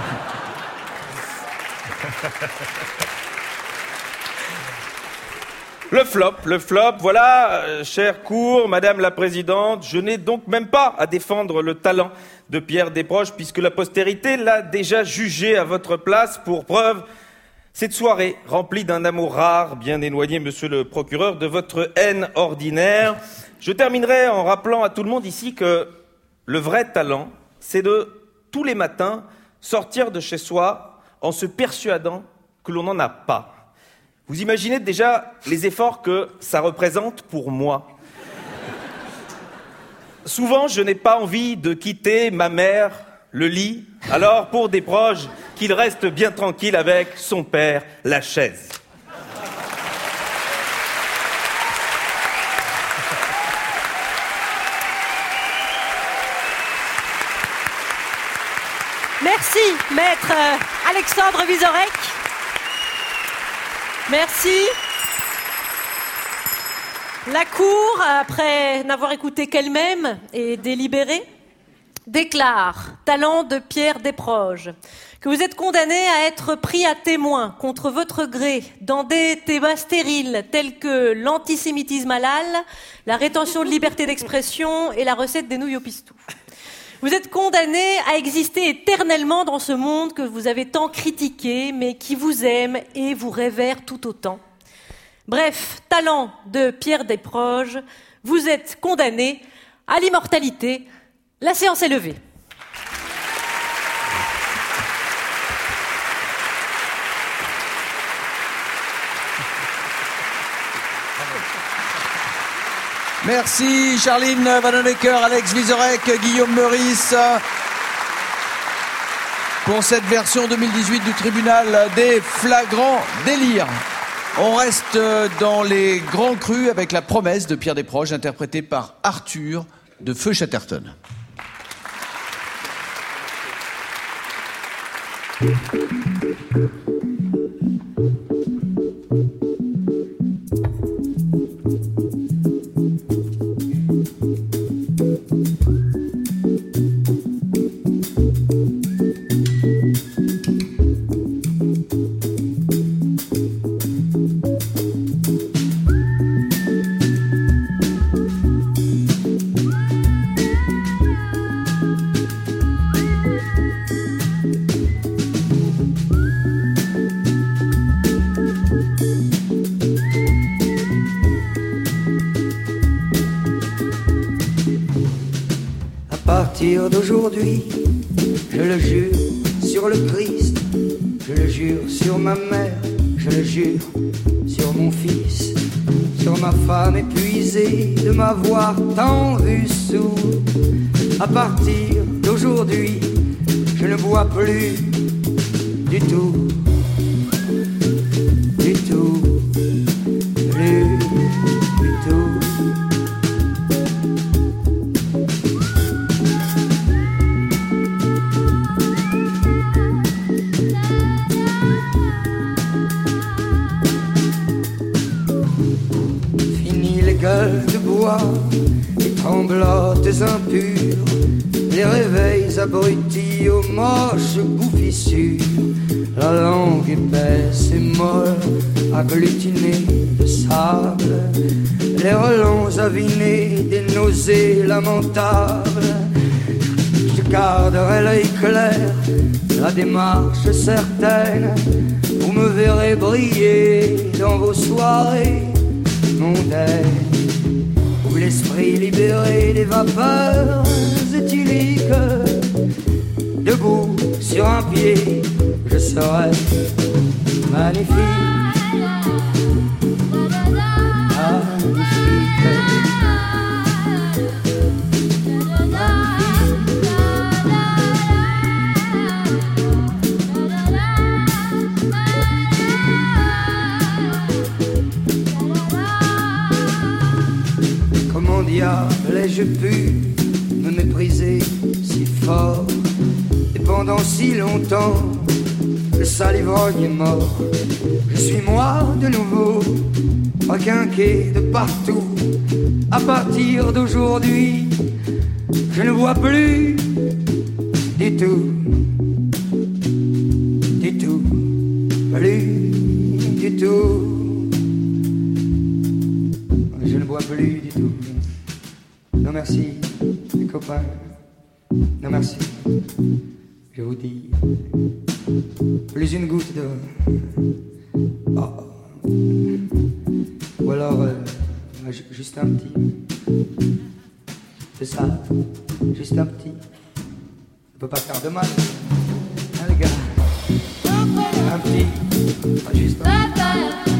Le flop, voilà, cher cour, Madame la Présidente, je n'ai donc même pas à défendre le talent de Pierre Desproges, puisque la postérité l'a déjà jugé à votre place. Pour preuve, cette soirée remplie d'un amour rare, bien éloigné, monsieur le procureur, de votre haine ordinaire. Je terminerai en rappelant à tout le monde ici que le vrai talent, c'est de, tous les matins, sortir de chez soi en se persuadant que l'on n'en a pas. Vous imaginez déjà les efforts que ça représente pour moi. Souvent, je n'ai pas envie de quitter ma mère, le lit. Alors, pour Desproges, qu'il reste bien tranquille avec son père, la chaise. Merci, maître Alexandre Vizorek. Merci. La Cour, après n'avoir écouté qu'elle-même et délibéré, déclare, talent de Pierre Desproges, que vous êtes condamné à être pris à témoin contre votre gré dans des débats stériles tels que l'antisémitisme halal, la rétention de liberté d'expression et la recette des nouilles au pistou. Vous êtes condamné à exister éternellement dans ce monde que vous avez tant critiqué, mais qui vous aime et vous révère tout autant. Bref, talent de Pierre Desproges, vous êtes condamné à l'immortalité. La séance est levée. Merci Charline Vanhoenacker, Alex Vizorek, Guillaume Meurice pour cette version 2018 du tribunal des flagrants délires. On reste dans les grands crus avec La promesse de Pierre Desproges, interprété par Arthur de Feu Chatterton. partir d'aujourd'hui, je le jure sur le Christ, je le jure sur ma mère, je le jure sur mon fils, sur ma femme épuisée de m'avoir tant vu sourd. À partir d'aujourd'hui, je ne bois plus du tout, du tout, plus du tout. Gueules de bois, les tremblotes impures, les réveils abrutis aux moches bouffissures, la langue épaisse et molle, agglutinée de sable, les relents avinés des nausées lamentables. Je garderai l'œil clair, la démarche certaine, vous me verrez briller dans vos soirées mondaines, où l'esprit libéré des vapeurs éthyliques, debout sur un pied, je serai magnifique, magnifique. Comment diable ai-je pu me mépriser si fort, et pendant si longtemps le sale ivrogne est mort. Je suis moi de nouveau, requinqué de partout. À partir d'aujourd'hui, je ne vois plus du tout, du tout, plus du tout. Je ne bois plus du tout. Non merci, les copains. Non merci. Je vous dis, plus une goutte de... Oh. Ou alors, juste un petit. C'est ça, juste un petit. Ça peut pas faire de mal. Hein les gars? Un petit. Juste un petit.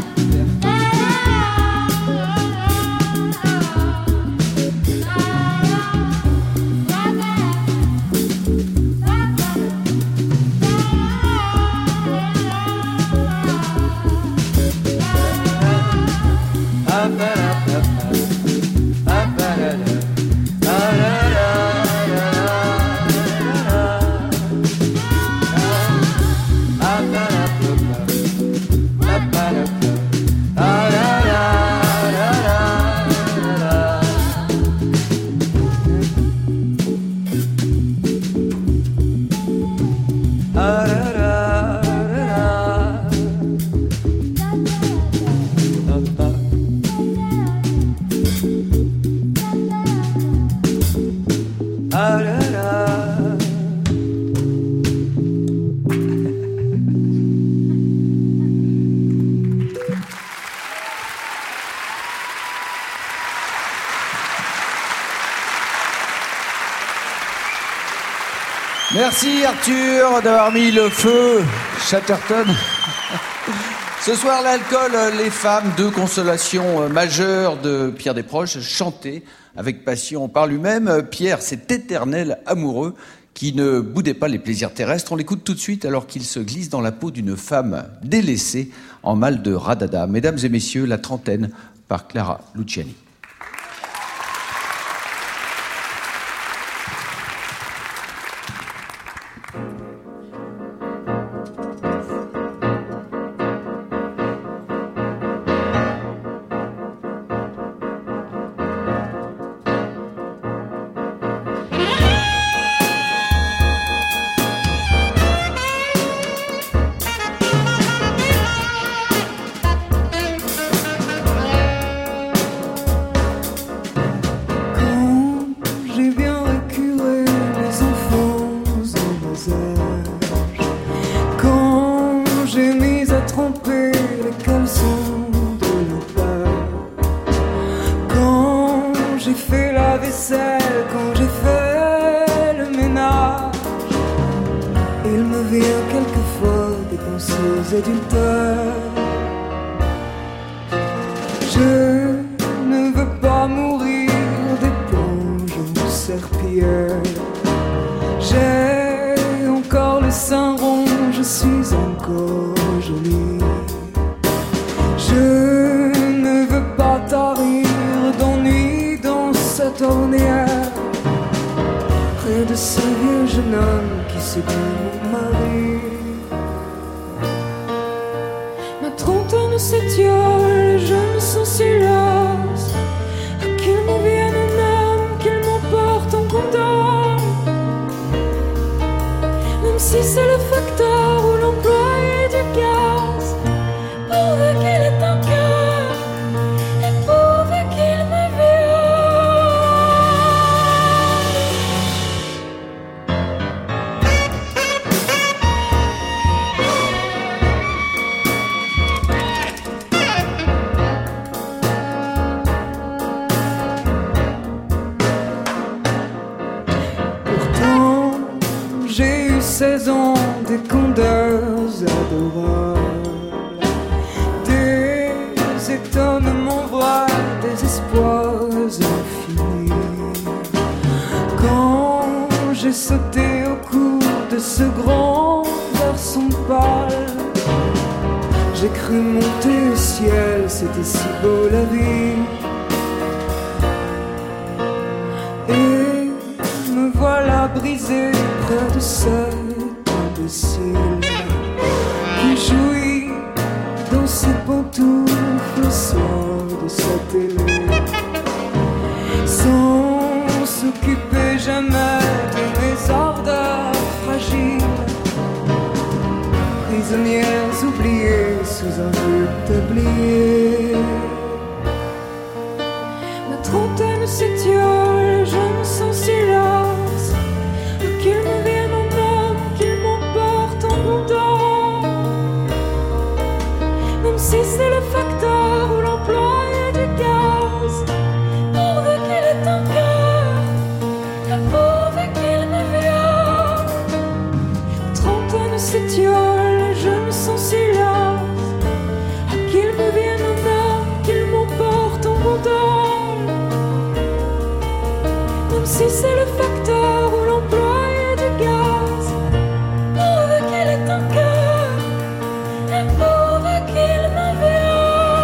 Merci Arthur d'avoir mis le feu, Chatterton. Ce soir, l'alcool, les femmes, deux consolations majeures de Pierre Desproges, chanté avec passion par lui-même. Pierre, cet éternel amoureux qui ne boudait pas les plaisirs terrestres. On l'écoute tout de suite alors qu'il se glisse dans la peau d'une femme délaissée en mal de radada. Mesdames et messieurs, La Trentaine par Clara Luciani. Il me vient quelquefois des pensées adultères. Je ne veux pas mourir d'éponge ou serpillière. J'ai encore le sein rond, je suis encore jolie. Je ne veux pas tarir d'ennui dans cette ornière, près de ce vieux jeune homme qui séduit mon mari. Ma trentaine s'étiole, je me sens si lasse, qu'il me vienne un homme, qu'il m'emporte en condom. Même si c'est le facteur ou l'employé du gaz, pourvu qu'il ait un cœur et pourvu qu'il me Pourtant, j'ai eu 16 ans, des candeurs adorables, des étonnements vrais, des espoirs infinis. Quand j'ai sauté au cou de ce grand garçon pâle, j'ai cru monter au ciel, c'était si beau la vie. Et me voilà brisé près de cet imbécile qui jouit dans ses pantoufles au soir de sa télé, sans s'occuper jamais de mes ardeurs fragiles, prisonnières oubliées sous un vieux tablier. Ma trentaine s'étiole, je me sens si lasse, qu'il me vienne un homme, qu'il m'emporte en condom. Même si c'est le facteur ou l'employé du gaz, pourvu qu'il ait un cœur, et pourvu qu'il me vienne. Trentaine s'étiole, je me sens si lasse, qu'il me vienne un homme, qu'il m'emporte en condom. Même si c'est le facteur ou l'employé du gaz, pourvu qu'il ait un cœur et pourvu qu'il me vienne.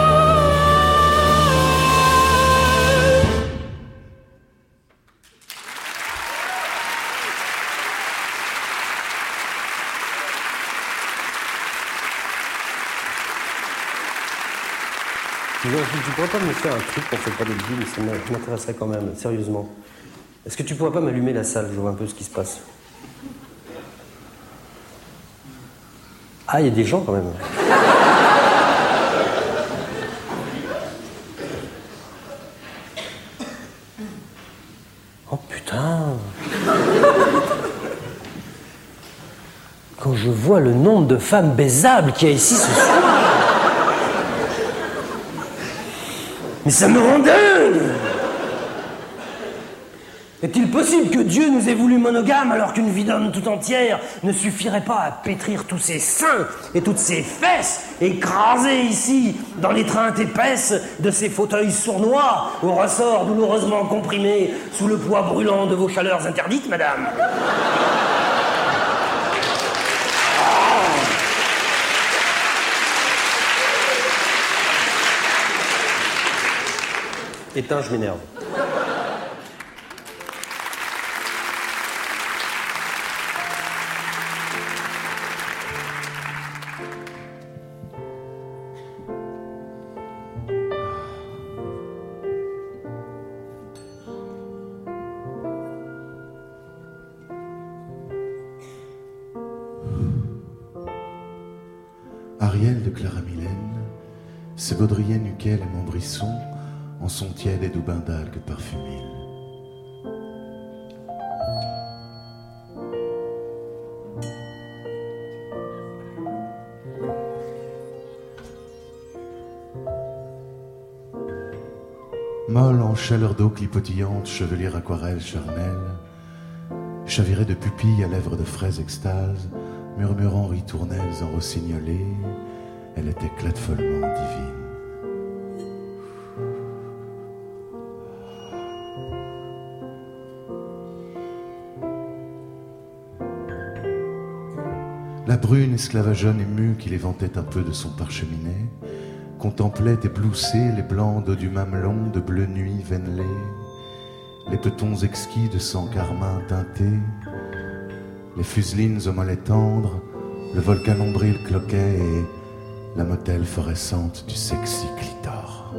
Tu pourrais pas me faire un truc pour cette parodie, mais ça m'intéresserait quand même, sérieusement. Est-ce que tu pourrais pas m'allumer la salle, je vois un peu ce qui se passe. Ah, il y a des gens quand même. Oh putain. Quand je vois le nombre de femmes baisables qu'il y a ici ce soir. Mais ça me rend dingue! Est-il possible que Dieu nous ait voulu monogames alors qu'une vie d'homme tout entière ne suffirait pas à pétrir tous ses seins et toutes ses fesses écrasées ici dans l'étreinte épaisse de ces fauteuils sournois aux ressorts douloureusement comprimés sous le poids brûlant de vos chaleurs interdites, madame? Éteins, je m'énerve. Ariel de Clara Mylène, ce baudrier nuquel et Montbrisson en son tiède et doux bain d'algues parfumées. Molle en chaleur d'eau clipotillante, chevelure aquarelle charnelle, chavirée de pupilles à lèvres de fraise extase, murmurant ritournelles en rossignolé, elle était follement divine. La brune esclavageonne émue qui l'éventait un peu de son parcheminet contemplait éblouissée les blancs dos du mamelon de bleu nuit vénelé, les petons exquis de sang carmin teinté, les fuselines aux mollets tendres, le volcan nombril cloquet et la motelle fluorescente du sexy clitor.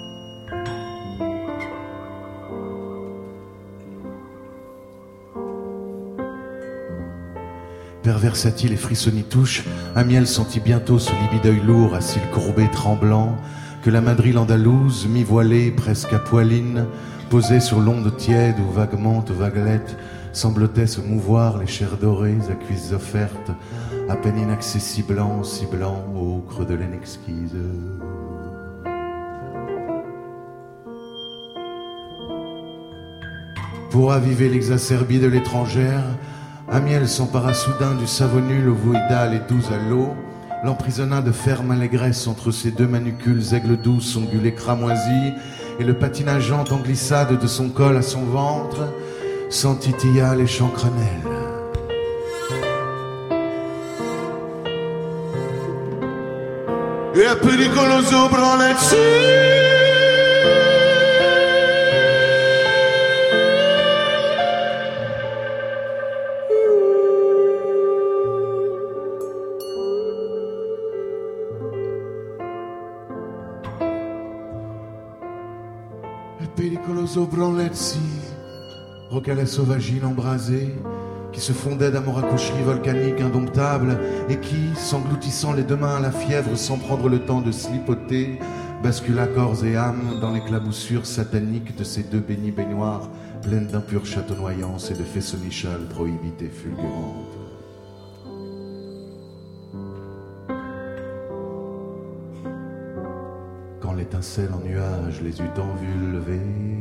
Perversatile et frissonnitouche, Amiel sentit bientôt ce libideuil lourd à cils courbés tremblants que la madrille andalouse, mi-voilée, presque à poiline, posée sur l'onde tiède où vaguement aux vaguelettes semblotaient se mouvoir les chairs dorées à cuisses offertes, à peine inaccessibles, si blancs au creux de l'aine exquise. Pour aviver l'exacerbie de l'étrangère, Amiel s'empara soudain du savonule ovoïdal et doux à l'eau, l'emprisonna de ferme allégresse entre ses deux manucules aigles douces ondulées cramoisies, et le patinageant en glissade de son col à son ventre, s'entitilla les chancrenelles. E a pericoloso branlezzi Branlezzi, rocala sauvagine embrasée, qui se fondait d'amour à coucherie volcanique indomptable et qui, s'engloutissant les deux mains à la fièvre sans prendre le temps de slipoter, bascula corps et âme dans l'éclaboussure satanique de ces deux bénis baignoires pleines d'impure chatoyance et de faisceaux nichales prohibités fulgurantes. Quand l'étincelle en nuage les eut envulvés,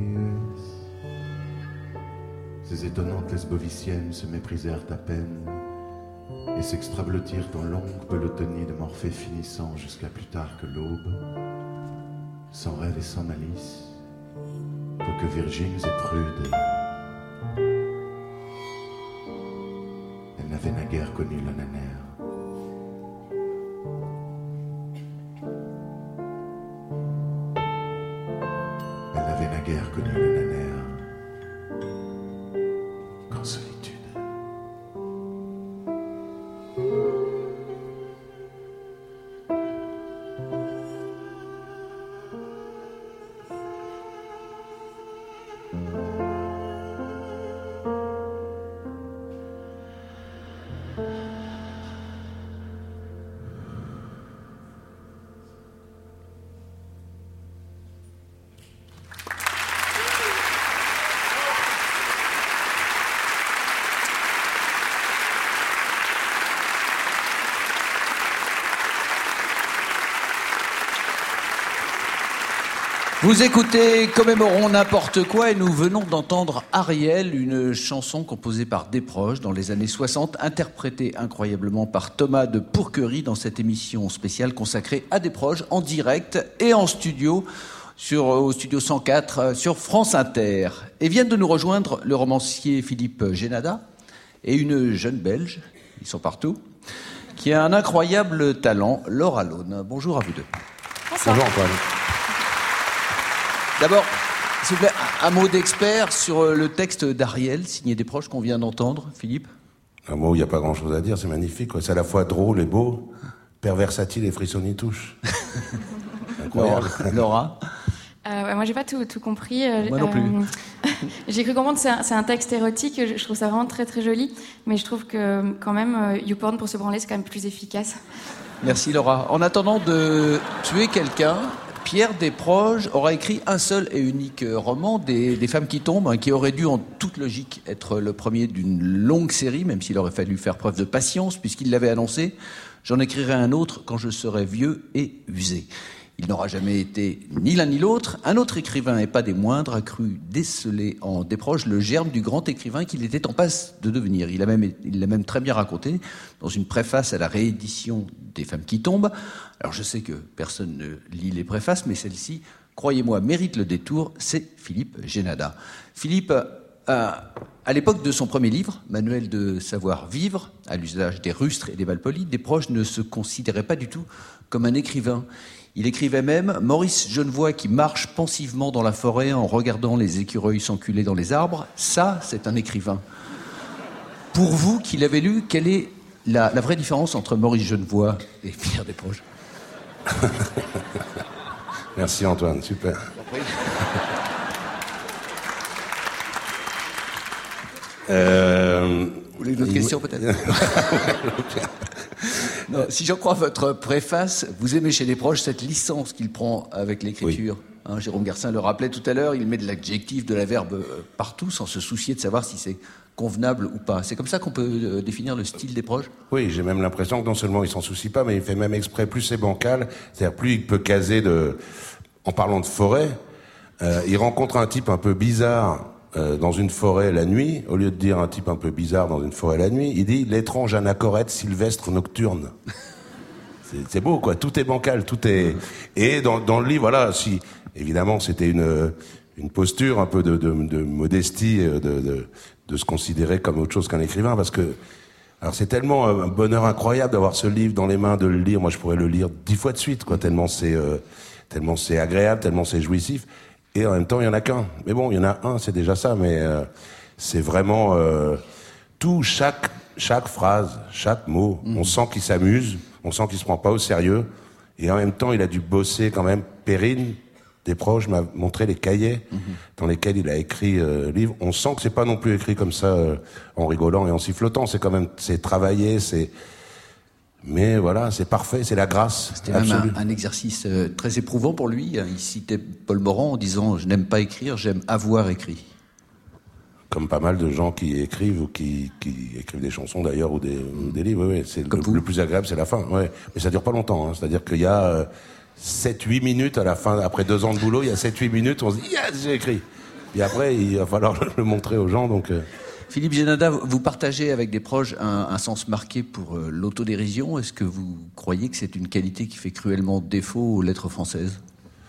ces étonnantes lesboviciennes se méprisèrent à peine et s'extrablottirent en longues pelotonies de morphées finissant jusqu'à plus tard que l'aube, sans rêve et sans malice, quoique virgines et prudes. Elles n'avaient naguère connu l'onanaire. Elles n'avaient naguère connu l'onanaire. Qu'en solitude. Vous écoutez Commémorons n'importe quoi et nous venons d'entendre Ariel, une chanson composée par Desproges dans les années 60, interprétée incroyablement par Thomas de Pourquerie dans cette émission spéciale consacrée à Desproges en direct et en studio au studio 104 sur France Inter. Et viennent de nous rejoindre le romancier Philippe Génada et une jeune Belge, ils sont partout, qui a un incroyable talent, Laura Lone. Bonjour à vous deux. Bonsoir. Bonjour Antoine. D'abord, s'il vous plaît, un mot d'expert sur le texte d'Ariel, signé Desproges, qu'on vient d'entendre, Philippe. Un mot, il n'y a pas grand-chose à dire, c'est magnifique, quoi. C'est à la fois drôle et beau, perversatile et frissonnitouche. Incroyable. Laura. Moi, j'ai pas tout compris. Moi non plus. J'ai cru comprendre que c'est un texte érotique. Je trouve ça vraiment très très joli, mais je trouve que quand même, YouPorn pour se branler, c'est quand même plus efficace. Merci Laura. En attendant de tuer quelqu'un, Pierre Desproges aura écrit un seul et unique roman, des femmes qui tombent, qui aurait dû en toute logique être le premier d'une longue série, même s'il aurait fallu faire preuve de patience, puisqu'il l'avait annoncé. J'en écrirai un autre quand je serai vieux et usé. Il n'aura jamais été ni l'un ni l'autre. Un autre écrivain, et pas des moindres, a cru déceler en Desproges le germe du grand écrivain qu'il était en passe de devenir. Il l'a même très bien raconté dans une préface à la réédition des Femmes qui tombent. Alors je sais que personne ne lit les préfaces, mais celle-ci, croyez-moi, mérite le détour. C'est Philippe Génada. Philippe, à l'époque de son premier livre, Manuel de savoir-vivre, à l'usage des rustres et des malpolis, Desproges ne se considérait pas du tout comme un écrivain. Il écrivait même « Maurice Genevoix qui marche pensivement dans la forêt en regardant les écureuils s'enculer dans les arbres, ça, c'est un écrivain. » Pour vous, qui l'avez lu, quelle est la vraie différence entre Maurice Genevoix et Pierre Desproges? Merci Antoine, super. Vous voulez une autre question peut-être? Non, si j'en crois votre préface, vous aimez chez Desproges cette licence qu'il prend avec l'écriture. Oui. Jérôme Garcin le rappelait tout à l'heure, il met de l'adjectif, de la verbe partout sans se soucier de savoir si c'est convenable ou pas. C'est comme ça qu'on peut définir le style Desproges? Oui, j'ai même l'impression que non seulement il s'en soucie pas, mais il fait même exprès, plus c'est bancal, c'est-à-dire plus il peut caser en parlant de forêt, il rencontre un type un peu bizarre dans une forêt la nuit, au lieu de dire un type un peu bizarre dans une forêt la nuit, il dit l'étrange anachorète sylvestre nocturne. C'est beau, quoi. Tout est bancal, tout est. Et dans le livre, voilà, si évidemment c'était une posture un peu de modestie, de se considérer comme autre chose qu'un écrivain, parce que alors c'est tellement un bonheur incroyable d'avoir ce livre dans les mains, de le lire. Moi, je pourrais le lire 10 fois de suite, quoi. Tellement c'est agréable, tellement c'est jouissif. Et en même temps, il y en a qu'un. Mais bon, il y en a un, c'est déjà ça. Mais c'est vraiment tout, chaque phrase, chaque mot. On sent qu'il s'amuse, on sent qu'il se prend pas au sérieux. Et en même temps, il a dû bosser quand même. Perrine Desproges m'a montré les cahiers dans lesquels il a écrit le livre. On sent que c'est pas non plus écrit comme ça en rigolant et en sifflotant. C'est travaillé, mais voilà, c'est parfait, c'est la grâce. C'était même un exercice très éprouvant pour lui. Il citait Paul Morand en disant « Je n'aime pas écrire, j'aime avoir écrit ». Comme pas mal de gens qui écrivent ou qui écrivent des chansons d'ailleurs ou des livres. Oui, c'est le plus agréable, c'est la fin. Ouais. Mais ça dure pas longtemps. C'est-à-dire qu'il y a 7-8 minutes à la fin, après 2 ans de boulot, il y a 7-8 minutes, on se dit « Yes, j'ai écrit ». Puis après, il va falloir le montrer aux gens, donc... Philippe Génada, vous partagez avec Desproges un sens marqué pour l'autodérision. Est-ce que vous croyez que c'est une qualité qui fait cruellement défaut aux lettres françaises?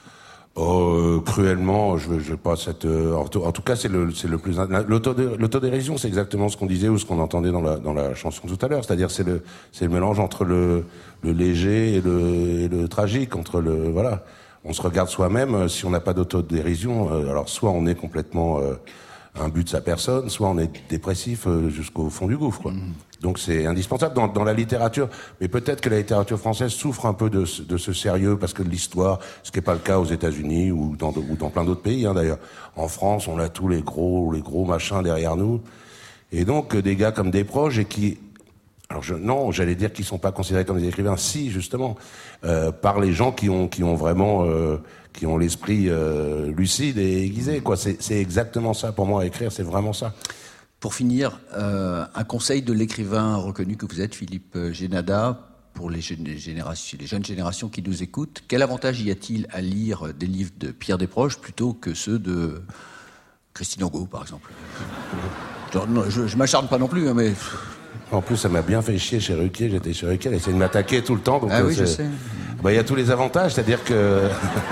Cruellement, je veux pas cette. En tout cas, c'est le plus. L'autodérision, c'est exactement ce qu'on disait ou ce qu'on entendait dans la chanson tout à l'heure. C'est-à-dire, c'est le mélange entre le léger et le tragique, entre voilà. On se regarde soi-même. Si on n'a pas d'autodérision, alors soit on est complètement un but de sa personne, soit on est dépressif jusqu'au fond du gouffre, quoi. Donc c'est indispensable dans la littérature. Mais peut-être que la littérature française souffre un peu de ce sérieux, parce que de l'histoire, ce qui n'est pas le cas aux États-Unis ou dans plein d'autres pays, hein, d'ailleurs. En France, on a tous les gros machins derrière nous. Et donc des gars comme Desproges et qui... Alors j'allais dire qu'ils sont pas considérés comme des écrivains, si, justement, par les gens qui ont vraiment... qui ont l'esprit lucide et aiguisé, quoi. C'est exactement ça pour moi, écrire, c'est vraiment ça. Pour finir, un conseil de l'écrivain reconnu que vous êtes, Philippe Génada, pour les jeunes générations qui nous écoutent. Quel avantage y a-t-il à lire des livres de Pierre Desproges plutôt que ceux de Christine Angot, par exemple? Je m'acharne pas non plus, hein, mais... En plus, ça m'a bien fait chier chez Ruquier. J'étais chez Ruquier, elle essayait de m'attaquer tout le temps. Donc oui, je sais. Il y a tous les avantages, c'est-à-dire que...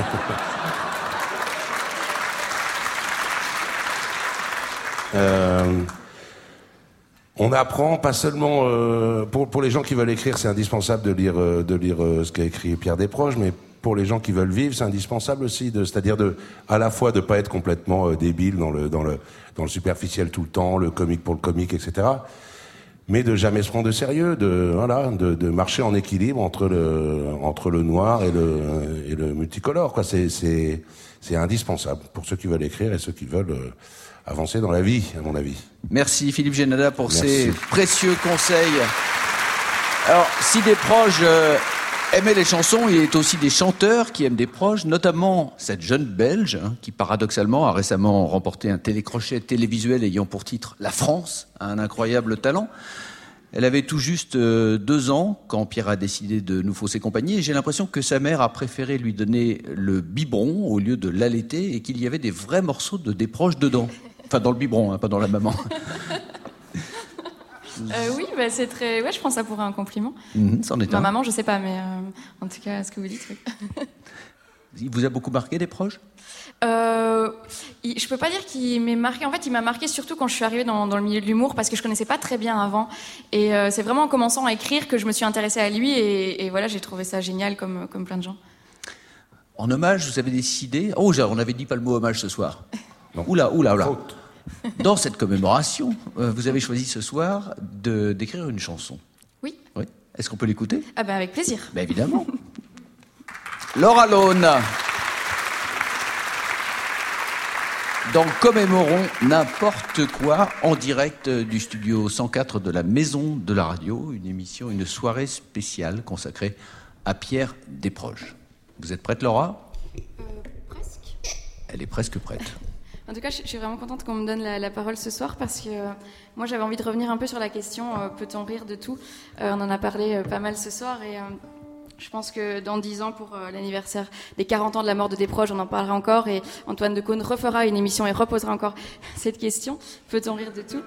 on apprend pas seulement... pour les gens qui veulent écrire, c'est indispensable de lire ce qu'a écrit Pierre Desproges, mais pour les gens qui veulent vivre, c'est indispensable aussi, c'est-à-dire à la fois de pas être complètement débile dans le superficiel tout le temps, le comique pour le comique, etc., mais de jamais se prendre de sérieux, de marcher en équilibre entre le noir et le multicolore, quoi. C'est indispensable pour ceux qui veulent écrire et ceux qui veulent avancer dans la vie, à mon avis. Merci Philippe Génada pour ces précieux conseils. Alors, si Desproges aimait les chansons, il est aussi des chanteurs qui aiment Desproges, notamment cette jeune Belge qui paradoxalement a récemment remporté un télécrochet télévisuel ayant pour titre « La France a un incroyable talent ». Elle avait tout juste 2 ans quand Pierre a décidé de nous fausser compagnie, et j'ai l'impression que sa mère a préféré lui donner le biberon au lieu de l'allaiter, et qu'il y avait des vrais morceaux de Desproges dedans. Enfin, dans le biberon, hein, pas dans la maman. Oui, bah, c'est très... Ouais, je pense que ça pourrait un compliment. C'en est Ma un. maman, je sais pas, mais en tout cas, ce que vous dites, oui. Il vous a beaucoup marqué, Desproges ? Je peux pas dire qu'il m'ait marqué. En fait, il m'a marqué surtout quand je suis arrivée dans le milieu de l'humour, parce que je connaissais pas très bien avant. Et c'est vraiment en commençant à écrire que je me suis intéressée à lui, et voilà, j'ai trouvé ça génial comme plein de gens. En hommage, vous avez décidé... Oh, on avait dit pas le mot hommage ce soir. Oula. Dans cette commémoration, vous avez choisi ce soir d'écrire une chanson. Oui. Est-ce qu'on peut l'écouter ? Ah ben avec plaisir. Ben évidemment. Laura Lone. Dans Commémorons n'importe quoi, en direct du studio 104 de la Maison de la Radio, une soirée spéciale consacrée à Pierre Desproges. Vous êtes prête, Laura ? Presque. Elle est presque prête. En tout cas, je suis vraiment contente qu'on me donne la parole ce soir, parce que moi j'avais envie de revenir un peu sur la question peut-on rire de tout ? On en a parlé pas mal ce soir, et je pense que dans 10 ans, pour l'anniversaire des 40 ans de la mort de Desproges, on en parlera encore, et Antoine Decaune refera une émission et reposera encore cette question. Peut-on rire de tout ?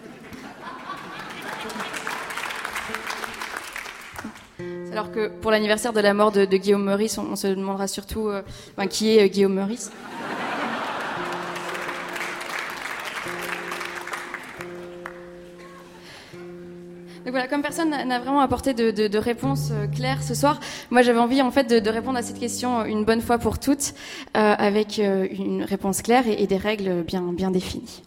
Alors que pour l'anniversaire de la mort de Guillaume Meurice, on se demandera surtout qui est Guillaume Meurice. Donc voilà, comme personne n'a vraiment apporté de réponse claire ce soir, moi j'avais envie en fait de répondre à cette question une bonne fois pour toutes, avec une réponse claire et des règles bien définies.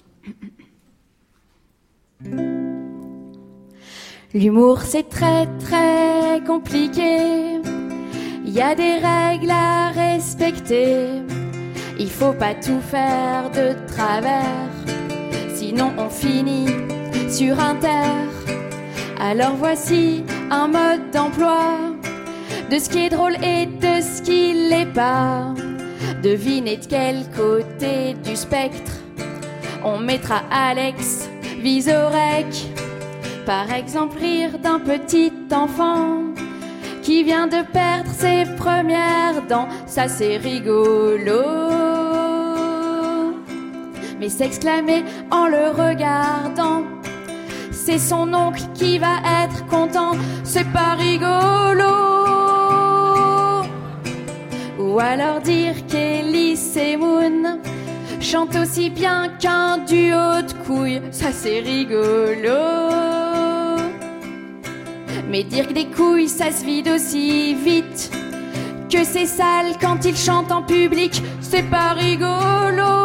L'humour c'est très très compliqué, il y a des règles à respecter, il faut pas tout faire de travers, sinon on finit sur un terre. Alors voici un mode d'emploi de ce qui est drôle et de ce qui l'est pas. Devinez de quel côté du spectre on mettra Alex Vizorek. Par exemple, rire d'un petit enfant qui vient de perdre ses premières dents. Ça c'est rigolo. Mais s'exclamer en le regardant, c'est son oncle qui va être content, c'est pas rigolo. Ou alors dire qu'Elise et Moon chantent aussi bien qu'un duo de couilles, ça c'est rigolo. Mais dire que des couilles ça se vide aussi vite que c'est sale quand ils chantent en public, c'est pas rigolo.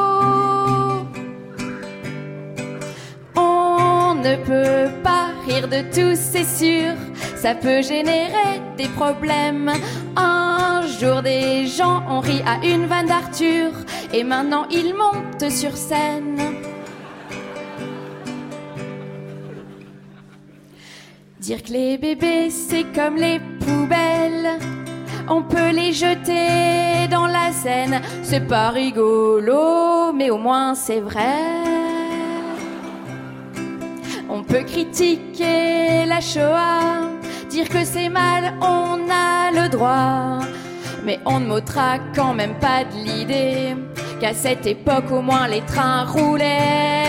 On ne peut pas rire de tout, c'est sûr, ça peut générer des problèmes. Un jour des gens ont ri à une vanne d'Arthur, et maintenant ils montent sur scène. Dire que les bébés c'est comme les poubelles, on peut les jeter dans la Seine, c'est pas rigolo, mais au moins c'est vrai. On peut critiquer la Shoah, dire que c'est mal, on a le droit. Mais on ne m'ôtera quand même pas de l'idée qu'à cette époque au moins les trains roulaient.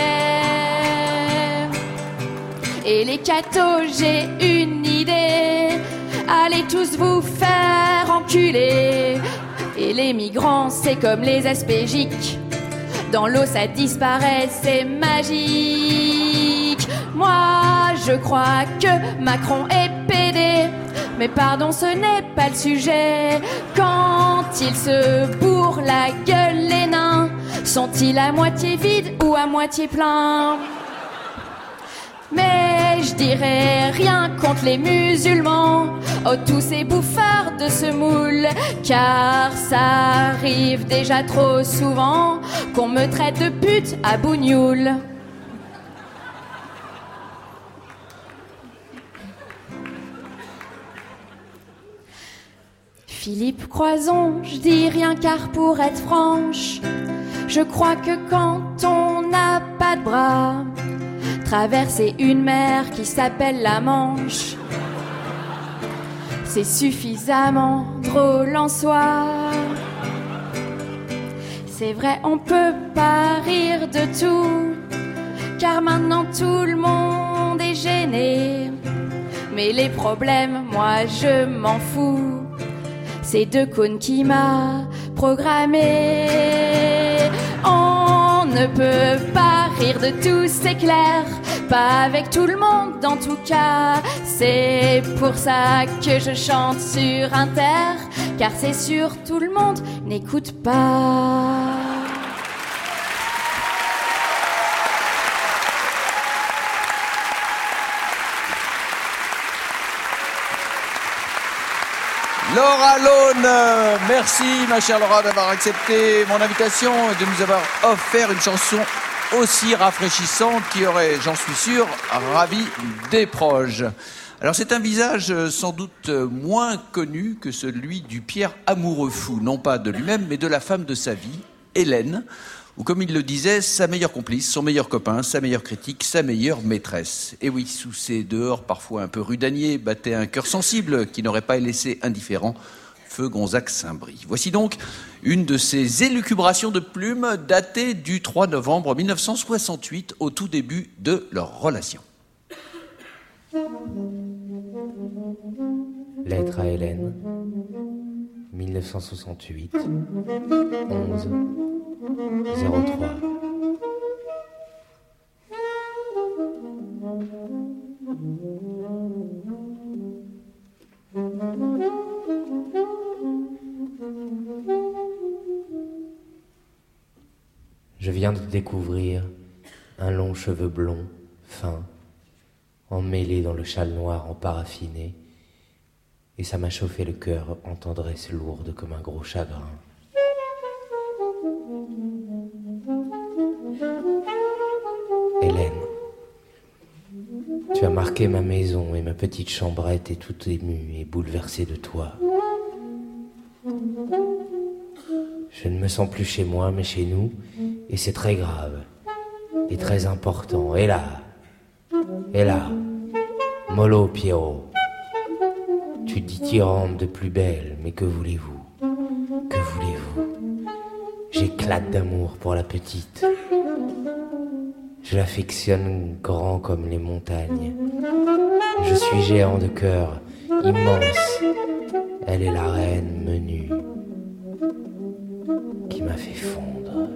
Et les cathos, j'ai une idée, allez tous vous faire enculer. Et les migrants, c'est comme les aspégiques, dans l'eau ça disparaît, c'est magique. Moi, je crois que Macron est pédé, mais pardon, ce n'est pas le sujet. Quand il se bourre la gueule, les nains sont-ils à moitié vides ou à moitié pleins? Mais je dirais rien contre les musulmans, oh tous ces bouffeurs de semoule, car ça arrive déjà trop souvent qu'on me traite de pute à Bougnoul. Philippe Croison, je dis rien car pour être franche, je crois que quand on n'a pas de bras, traverser une mer qui s'appelle la Manche. C'est suffisamment drôle en soi. C'est vrai, on peut pas rire de tout, car maintenant tout le monde est gêné. Mais les problèmes, moi je m'en fous. C'est deux cônes qui m'a programmé. On ne peut pas rire de tout, c'est clair. Pas avec tout le monde, en tout cas. C'est pour ça que je chante sur Inter, car c'est sûr, tout le monde n'écoute pas. Laura Lone, merci ma chère Laura d'avoir accepté mon invitation et de nous avoir offert une chanson aussi rafraîchissante qui aurait, j'en suis sûr, ravi des proches. Alors c'est un visage sans doute moins connu que celui du Pierre amoureux fou, non pas de lui-même mais de la femme de sa vie, Hélène, ou comme il le disait, sa meilleure complice, son meilleur copain, sa meilleure critique, sa meilleure maîtresse. Et oui, sous ses dehors parfois un peu rudaniers, battait un cœur sensible qui n'aurait pas laissé indifférent feu Gonzague Saint-Brie. Voici donc une de ces élucubrations de plumes datées du 3 novembre 1968, au tout début de leur relation. Lettre à Hélène, 1968, 11, 03. Je viens de découvrir un long cheveu blond, fin, emmêlé dans le châle noir en paraffiné, et ça m'a chauffé le cœur en tendresse lourde comme un gros chagrin. Hélène, tu as marqué ma maison et ma petite chambrette est toute émue et bouleversée de toi. Je ne me sens plus chez moi mais chez nous, et c'est très grave et très important. Et là, mollo Pierrot, tu dithyrambe de plus belle, mais que voulez-vous? Que voulez-vous? J'éclate d'amour pour la petite. Je l'affectionne grand comme les montagnes. Je suis géant de cœur, immense. Elle est la reine menue qui m'a fait fondre.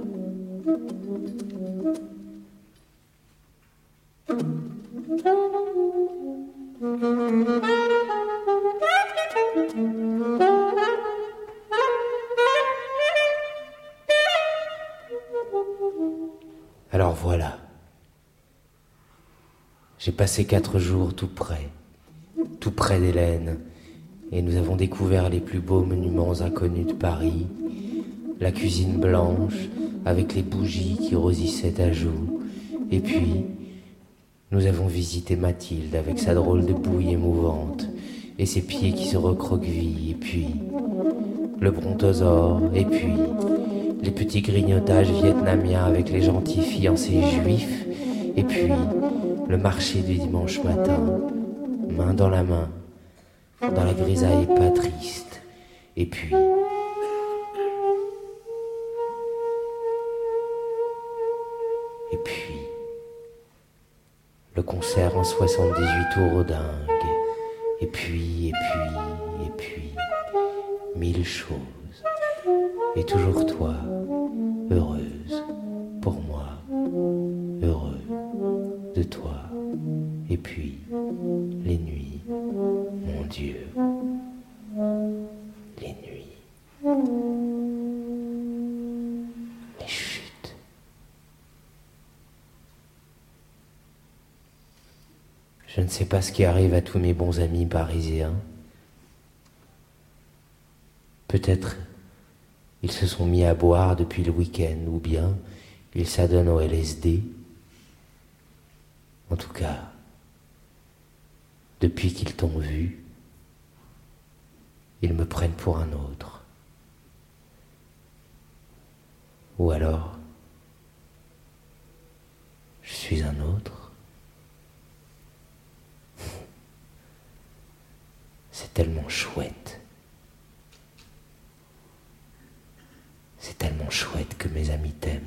Alors voilà. J'ai passé 4 jours tout près d'Hélène, et nous avons découvert les plus beaux monuments inconnus de Paris, la cuisine blanche avec les bougies qui rosissaient à jour, et puis nous avons visité Mathilde avec sa drôle de bouille émouvante et ses pieds qui se recroquevillent, et puis le brontosaure, et puis les petits grignotages vietnamiens avec les gentils fiancés juifs, et puis le marché du dimanche matin, main dans la main, dans la grisaille pas triste, et puis le concert en 78 tours dingue, et puis, 1000 choses, et toujours toi, heureuse, pour moi, heureux de toi, et puis, les nuits, mon Dieu, les nuits, les chutes. Je ne sais pas ce qui arrive à tous mes bons amis parisiens. Peut-être ils se sont mis à boire depuis le week-end, ou bien ils s'adonnent au LSD. En tout cas, depuis qu'ils t'ont vu, ils me prennent pour un autre. Ou alors, je suis un autre. C'est tellement chouette. C'est tellement chouette que mes amis t'aiment.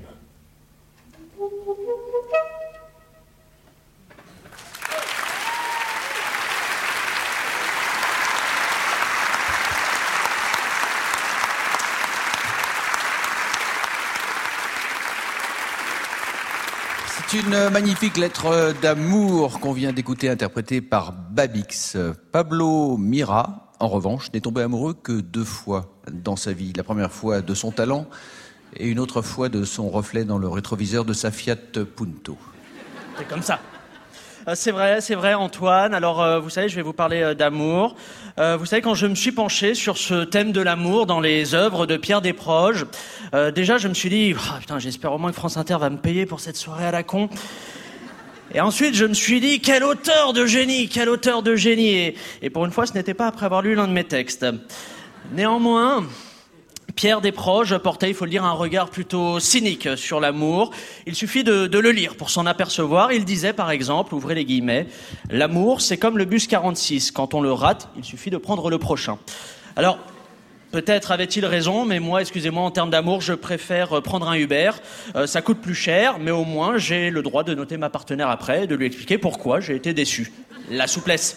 C'est une magnifique lettre d'amour qu'on vient d'écouter, interprétée par Babix. Pablo Mira, en revanche, n'est tombé amoureux que 2 fois dans sa vie. La première fois de son talent et une autre fois de son reflet dans le rétroviseur de sa Fiat Punto. C'est comme ça. C'est vrai, Antoine. Alors, vous savez, je vais vous parler d'amour. Vous savez, quand je me suis penché sur ce thème de l'amour dans les œuvres de Pierre Desproges, déjà, je me suis dit, putain, j'espère au moins que France Inter va me payer pour cette soirée à la con. Et ensuite, je me suis dit, quel auteur de génie. Et pour une fois, ce n'était pas après avoir lu l'un de mes textes. Néanmoins, Pierre Desproges portait, il faut le dire, un regard plutôt cynique sur l'amour. Il suffit de le lire pour s'en apercevoir. Il disait, par exemple, ouvrez les guillemets, « L'amour, c'est comme le bus 46. Quand on le rate, il suffit de prendre le prochain. » Alors, peut-être avait-il raison, mais moi, excusez-moi, en termes d'amour, je préfère prendre un Uber. Ça coûte plus cher, mais au moins, j'ai le droit de noter ma partenaire après et de lui expliquer pourquoi j'ai été déçu. La souplesse.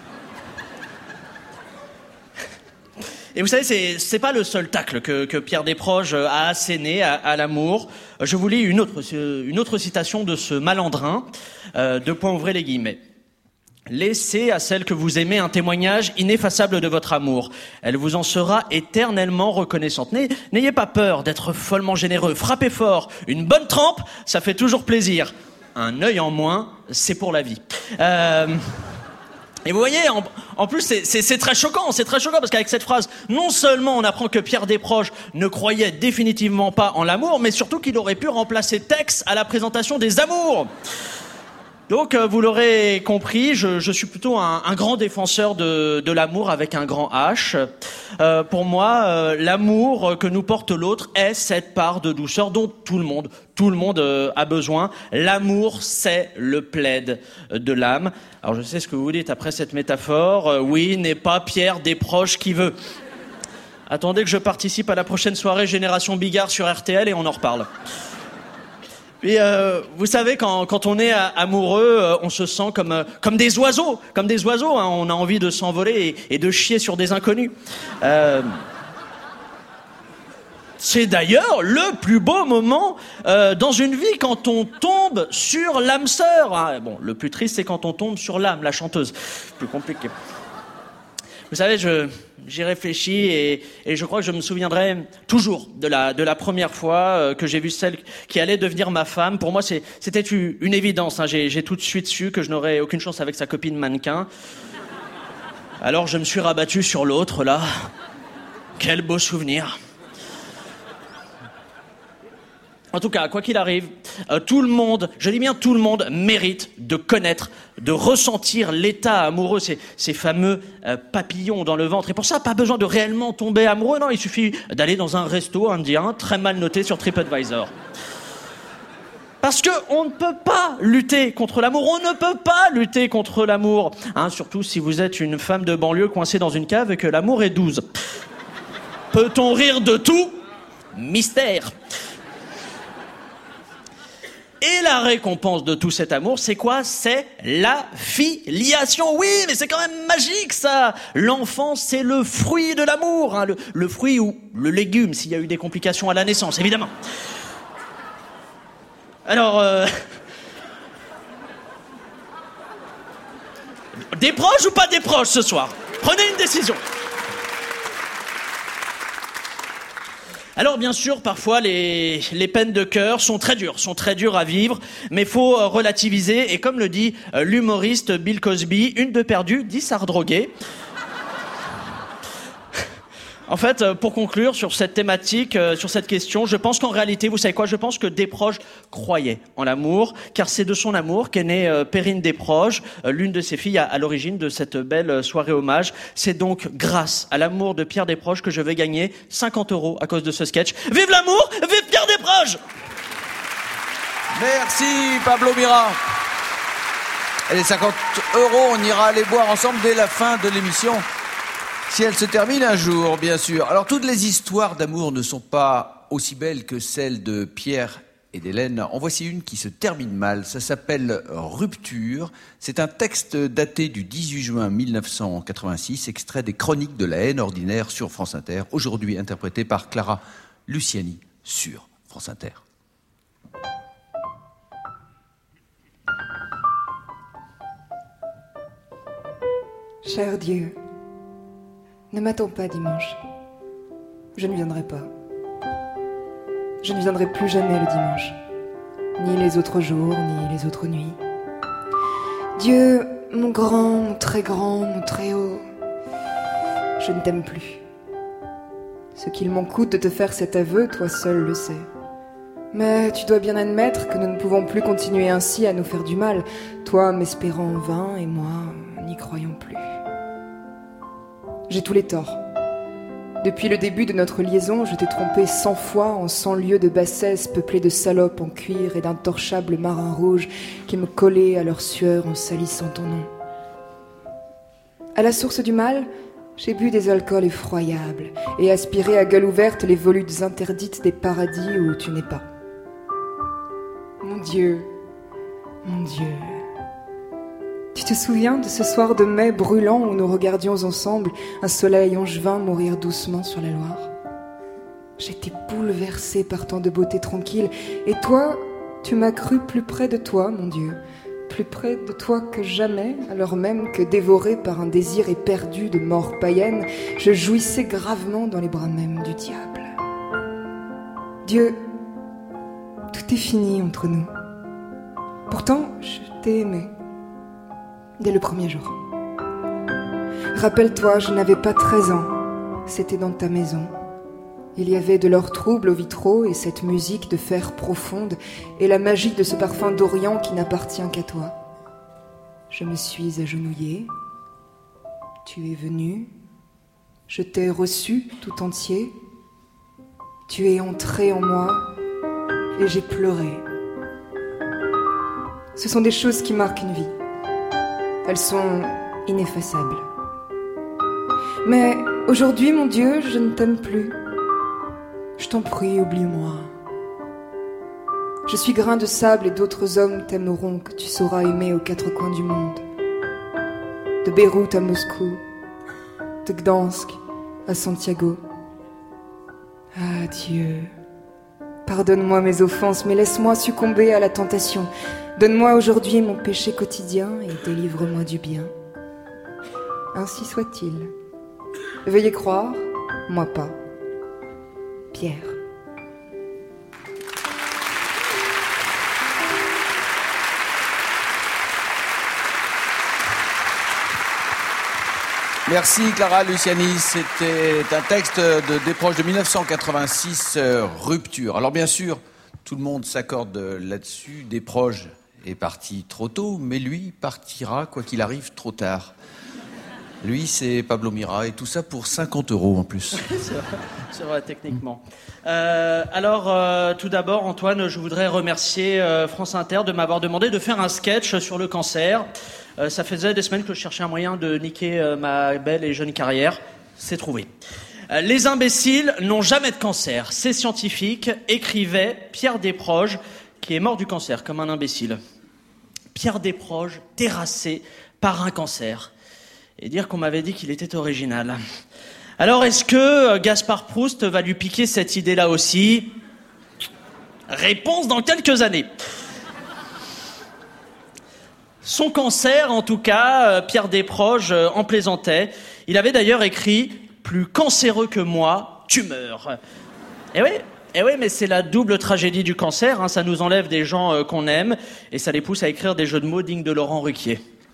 Et vous savez, c'est pas le seul tacle que Pierre Desproges a asséné à l'amour. Je vous lis une autre citation de ce malandrin. Ouvrez les guillemets. Laissez à celle que vous aimez un témoignage ineffaçable de votre amour. Elle vous en sera éternellement reconnaissante. N'ayez pas peur d'être follement généreux. Frappez fort. Une bonne trempe, ça fait toujours plaisir. Un œil en moins, c'est pour la vie. Et vous voyez, en plus, c'est très choquant, parce qu'avec cette phrase, non seulement on apprend que Pierre Desproges ne croyait définitivement pas en l'amour, mais surtout qu'il aurait pu remplacer Tex à la présentation des amours. Donc, vous l'aurez compris, je suis plutôt un grand défenseur de l'amour avec un grand H. Pour moi, l'amour que nous porte l'autre est cette part de douceur dont tout le monde a besoin. L'amour, c'est le plaid de l'âme. Alors, je sais ce que vous dites après cette métaphore. Oui, n'est pas Pierre Desproges qui veut. Attendez que je participe à la prochaine soirée Génération Bigard sur RTL et on en reparle. Et vous savez, quand on est amoureux, on se sent comme des oiseaux, hein, on a envie de s'envoler et de chier sur des inconnus. C'est d'ailleurs le plus beau moment dans une vie, quand on tombe sur l'âme sœur. Hein. Bon, le plus triste, c'est quand on tombe sur l'âme, la chanteuse. Plus compliqué. Vous savez, j'y réfléchis et je crois que je me souviendrai toujours de la première fois que j'ai vu celle qui allait devenir ma femme. Pour moi, c'était une évidence. Hein. J'ai tout de suite su que je n'aurais aucune chance avec sa copine mannequin. Alors je me suis rabattu sur l'autre, là. Quel beau souvenir. En tout cas, quoi qu'il arrive, tout le monde, je dis bien tout le monde, mérite de connaître, de ressentir l'état amoureux, ces fameux papillons dans le ventre. Et pour ça, pas besoin de réellement tomber amoureux, non, il suffit d'aller dans un resto indien très mal noté sur TripAdvisor. Parce que on ne peut pas lutter contre l'amour, hein, surtout si vous êtes une femme de banlieue coincée dans une cave et que l'amour est 12. Peut-on rire de tout ? Mystère. Et la récompense de tout cet amour, c'est quoi ? C'est la filiation. Oui, mais c'est quand même magique, ça. L'enfant, c'est le fruit de l'amour, hein, le fruit ou le légume, s'il y a eu des complications à la naissance, évidemment. Alors, des proches ou pas des proches ce soir ? Prenez une décision. Alors bien sûr, parfois les peines de cœur sont très dures à vivre, mais faut relativiser. Et comme le dit l'humoriste Bill Cosby, une de perdue, 10 à redroguer. En fait, pour conclure sur cette thématique, sur cette question, je pense qu'en réalité, vous savez quoi ? Je pense que Desproges croyait en l'amour, car c'est de son amour qu'est née Perrine Desproges, l'une de ses filles à l'origine de cette belle soirée hommage. C'est donc grâce à l'amour de Pierre Desproges que je vais gagner 50 € à cause de ce sketch. Vive l'amour, vive Pierre Desproges ! Merci Pablo Mira. Et les 50 €, on ira les boire ensemble dès la fin de l'émission. Si elle se termine un jour, bien sûr. Alors, toutes les histoires d'amour ne sont pas aussi belles que celles de Pierre et d'Hélène. En voici une qui se termine mal. Ça s'appelle Rupture. C'est un texte daté du 18 juin 1986, extrait des Chroniques de la haine ordinaire sur France Inter, aujourd'hui interprété par Clara Luciani sur France Inter. Cher Dieu, ne m'attends pas dimanche. Je ne viendrai pas. Je ne viendrai plus jamais le dimanche. Ni les autres jours, ni les autres nuits. Dieu, mon grand, mon très haut, je ne t'aime plus. Ce qu'il m'en coûte de te faire cet aveu, toi seul le sais. Mais tu dois bien admettre que nous ne pouvons plus continuer ainsi à nous faire du mal, toi m'espérant en vain et moi n'y croyant plus. J'ai tous les torts. Depuis le début de notre liaison, je t'ai trompé 100 fois en 100 lieues de bassesse peuplées de salopes en cuir et d'intorchables marins rouges qui me collaient à leur sueur en salissant ton nom. À la source du mal, j'ai bu des alcools effroyables et aspiré à gueule ouverte les volutes interdites des paradis où tu n'es pas. Mon Dieu, tu te souviens de ce soir de mai brûlant où nous regardions ensemble un soleil angevin mourir doucement sur la Loire? J'étais bouleversée par tant de beauté tranquille, et toi, tu m'as cru plus près de toi, mon Dieu, plus près de toi que jamais, alors même que dévorée par un désir éperdu de mort païenne, je jouissais gravement dans les bras mêmes du diable. Dieu, tout est fini entre nous. Pourtant, je t'ai aimé. Dès le premier jour. Rappelle-toi, je n'avais pas 13 ans. C'était dans ta maison. Il y avait de l'or trouble aux vitraux et cette musique de fer profonde et la magie de ce parfum d'Orient qui n'appartient qu'à toi. Je me suis agenouillée. Tu es venu. Je t'ai reçu tout entier. Tu es entré en moi et j'ai pleuré. Ce sont des choses qui marquent une vie. Elles sont ineffaçables. Mais aujourd'hui, mon Dieu, je ne t'aime plus. Je t'en prie, oublie-moi. Je suis grain de sable et d'autres hommes t'aimeront que tu sauras aimer aux quatre coins du monde. De Beyrouth à Moscou, de Gdansk à Santiago. Ah Dieu, pardonne-moi mes offenses, mais laisse-moi succomber à la tentation. Donne-moi aujourd'hui mon péché quotidien et délivre-moi du bien. Ainsi soit-il. Veuillez croire, moi pas. Pierre. Merci Clara Luciani, c'était un texte des proches de 1986, Rupture. Alors bien sûr, tout le monde s'accorde là-dessus, des proches est parti trop tôt, mais lui partira, quoi qu'il arrive, trop tard. Lui, c'est Pablo Mira, et tout ça pour 50 € en plus. C'est vrai, techniquement. Tout d'abord, Antoine, je voudrais remercier France Inter de m'avoir demandé de faire un sketch sur le cancer. Ça faisait des semaines que je cherchais un moyen de niquer ma belle et jeune carrière. C'est trouvé. Les imbéciles n'ont jamais de cancer. C'est scientifique, écrivait Pierre Desproges, qui est mort du cancer, comme un imbécile. Pierre Desproges, terrassé par un cancer. Et dire qu'on m'avait dit qu'il était original. Alors, est-ce que Gaspard Proust va lui piquer cette idée-là aussi? Réponse dans quelques années. Son cancer, en tout cas, Pierre Desproges en plaisantait. Il avait d'ailleurs écrit « Plus cancéreux que moi, tu meurs ». Eh oui, mais c'est la double tragédie du cancer, hein. Ça nous enlève des gens qu'on aime et ça les pousse à écrire des jeux de mots dignes de Laurent Ruquier.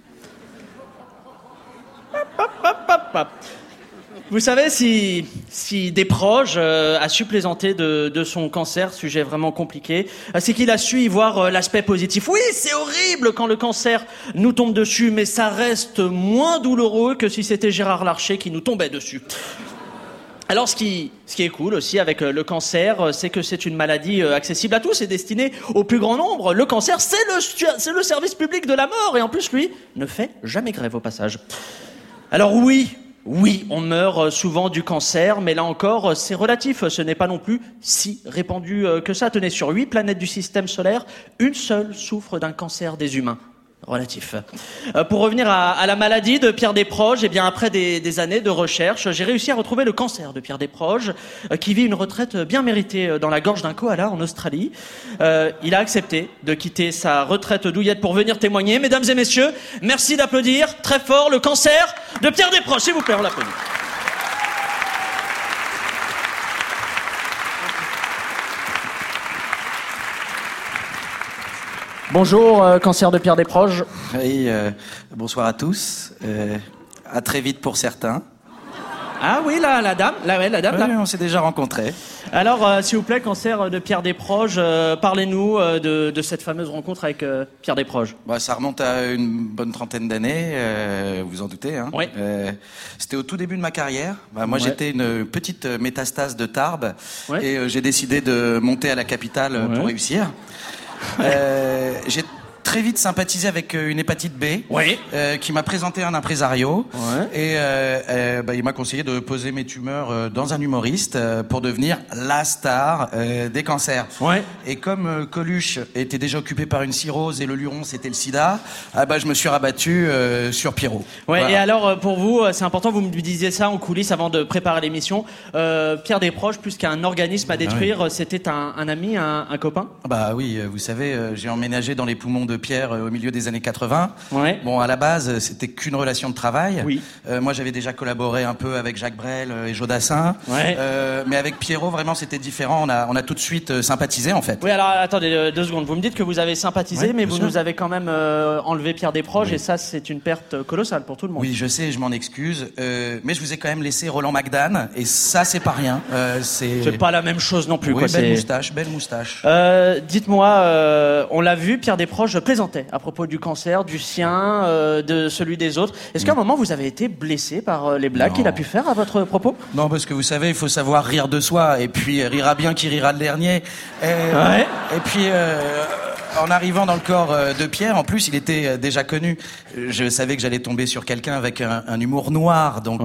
Vous savez, si Desproges a su plaisanter de son cancer, sujet vraiment compliqué, c'est qu'il a su y voir l'aspect positif. Oui, c'est horrible quand le cancer nous tombe dessus, mais ça reste moins douloureux que si c'était Gérard Larcher qui nous tombait dessus. Alors, ce qui est cool aussi avec le cancer, c'est que c'est une maladie accessible à tous et destinée au plus grand nombre. Le cancer, c'est le service public de la mort, et en plus, lui, ne fait jamais grève au passage. Alors oui, Oui, on meurt souvent du cancer, mais là encore, c'est relatif. Ce n'est pas non plus si répandu que ça. Tenez, sur 8 planètes du système solaire, une seule souffre d'un cancer des humains. Relatif. Pour revenir à la maladie de Pierre Desproges, eh bien après des années de recherche, j'ai réussi à retrouver le cancer de Pierre Desproges, qui vit une retraite bien méritée dans la gorge d'un koala en Australie. Il a accepté de quitter sa retraite douillette pour venir témoigner. Mesdames et messieurs, merci d'applaudir très fort le cancer de Pierre Desproges. S'il vous plaît, on l'applaudit. Bonjour, cancer de Pierre Desproges. Oui, bonsoir à tous. À très vite pour certains. Ah oui, la dame. La dame. Oui, on s'est déjà rencontrés. Alors, s'il vous plaît, cancer de Pierre Desproges, parlez-nous de cette fameuse rencontre avec Pierre Desproges. Bah, ça remonte à une bonne trentaine d'années, vous vous en doutez. Hein. Oui. C'était au tout début de ma carrière. Moi, j'étais une petite métastase de Tarbes et j'ai décidé de monter à la capitale pour réussir. J'ai très vite sympathisé avec une hépatite B qui m'a présenté un impresario et il m'a conseillé de poser mes tumeurs dans un humoriste pour devenir la star des cancers. Et comme Coluche était déjà occupé par une cirrhose et le luron c'était le sida, je me suis rabattu sur Pierrot. Voilà. Et alors pour vous, c'est important, vous me disiez ça en coulisses avant de préparer l'émission, Pierre Desproges, plus qu'un organisme à détruire, c'était un ami, un copain? Bah oui, vous savez, j'ai emménagé dans les poumons de Pierre au milieu des années 80. Bon, à la base, c'était qu'une relation de travail. Moi, j'avais déjà collaboré un peu avec Jacques Brel et Jodassin. Mais avec Pierrot, vraiment, c'était différent. On a tout de suite sympathisé, en fait. Oui, alors attendez 2 secondes. Vous me dites que vous avez sympathisé, mais vous nous avez quand même enlevé Pierre Desproges, et ça, c'est une perte colossale pour tout le monde. Oui, je sais, je m'en excuse. Mais je vous ai quand même laissé Roland McDan, et ça, c'est pas rien. C'est pas la même chose non plus. Oui, quoi. Belle moustache. Dites-moi, on l'a vu, Pierre Desproges plaisantait à propos du cancer, du sien, de celui des autres. Est-ce qu'à un moment vous avez été blessé par les blagues qu'il a pu faire à votre propos? Non, parce que vous savez, il faut savoir rire de soi, et puis rira bien qui rira le dernier. Et puis en arrivant dans le corps de Pierre, en plus, il était déjà connu. Je savais que j'allais tomber sur quelqu'un avec un humour noir, donc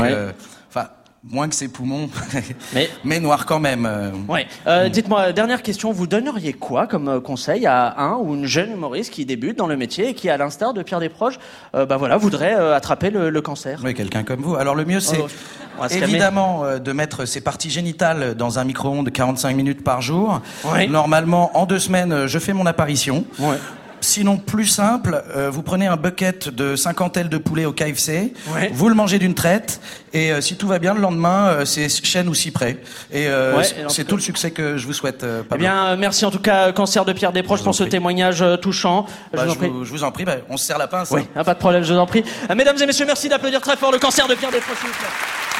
moins que ses poumons, mais noir quand même. Dites-moi, dernière question, vous donneriez quoi comme conseil à un ou une jeune humoriste qui débute dans le métier et qui, à l'instar de Pierre Desproges, voudrait attraper le cancer? Oui, quelqu'un comme vous. Alors le mieux, c'est évidemment de mettre ses parties génitales dans un micro-ondes 45 minutes par jour. Normalement, en 2 semaines, je fais mon apparition. Sinon, plus simple, vous prenez un bucket de 50 ailes de poulet au KFC, vous le mangez d'une traite, et si tout va bien, le lendemain, c'est chêne ou cyprès. Et c'est tout le succès que je vous souhaite, Pablo. Merci en tout cas, cancer de Pierre Desproges, pour ce témoignage touchant. Je vous en prie, on se serre la pince. Oui, pas de problème, je vous en prie. Mesdames et messieurs, merci d'applaudir très fort le cancer de Pierre Desproges, s'il vous plaît.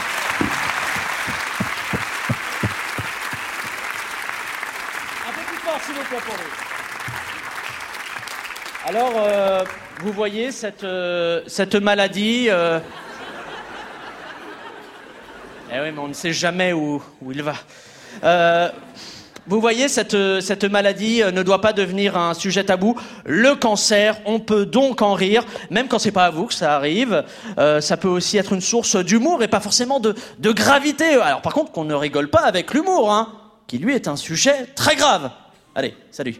Un peu plus fort, s'il vous plaît, pour lui. Alors, vous voyez cette maladie. Eh oui, mais on ne sait jamais où il va. Vous voyez, cette maladie ne doit pas devenir un sujet tabou. Le cancer, on peut donc en rire, même quand c'est pas à vous que ça arrive. Ça peut aussi être une source d'humour et pas forcément de gravité. Alors, par contre, qu'on ne rigole pas avec l'humour, hein, qui lui est un sujet très grave. Allez, salut.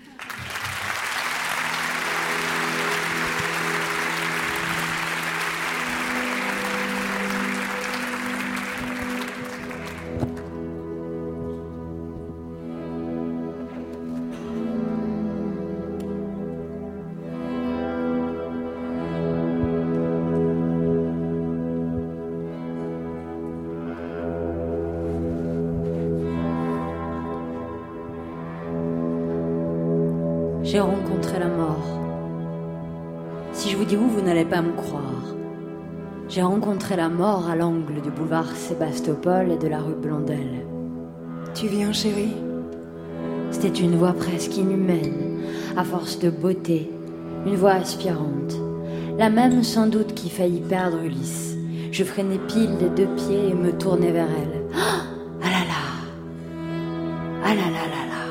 J'ai rencontré la mort. Si je vous dis où, vous n'allez pas me croire. J'ai rencontré la mort à l'angle du boulevard Sébastopol et de la rue Blondel. Tu viens, chérie? C'était une voix presque inhumaine, à force de beauté, une voix aspirante. La même sans doute qui faillit perdre Ulysse. Je freinai pile des 2 pieds et me tournai vers elle. Ah là là! Ah là là là là!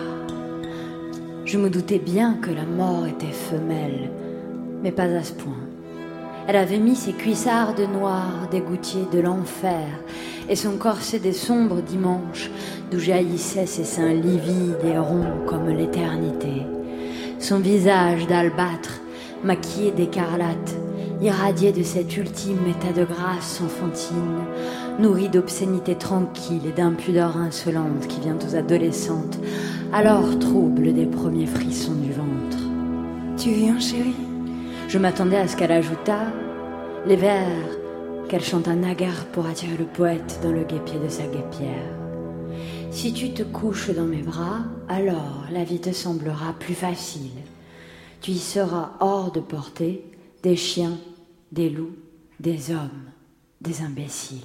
Je me doutais bien que la mort était femelle, mais pas à ce point. Elle avait mis ses cuissardes noires des gouttiers de l'enfer et son corset des sombres dimanches d'où jaillissaient ses seins livides et ronds comme l'éternité. Son visage d'albâtre, maquillé d'écarlate, irradié de cet ultime état de grâce enfantine, nourri d'obscénité tranquille et d'impudeur insolente qui vient aux adolescentes, alors trouble des premiers frissons du ventre. Tu viens, chérie? Je m'attendais à ce qu'elle ajoutât les vers qu'elle chanta naguère pour attirer le poète dans le guêpier de sa guêpière. Si tu te couches dans mes bras, alors la vie te semblera plus facile. Tu y seras hors de portée des chiens, des loups, des hommes, des imbéciles.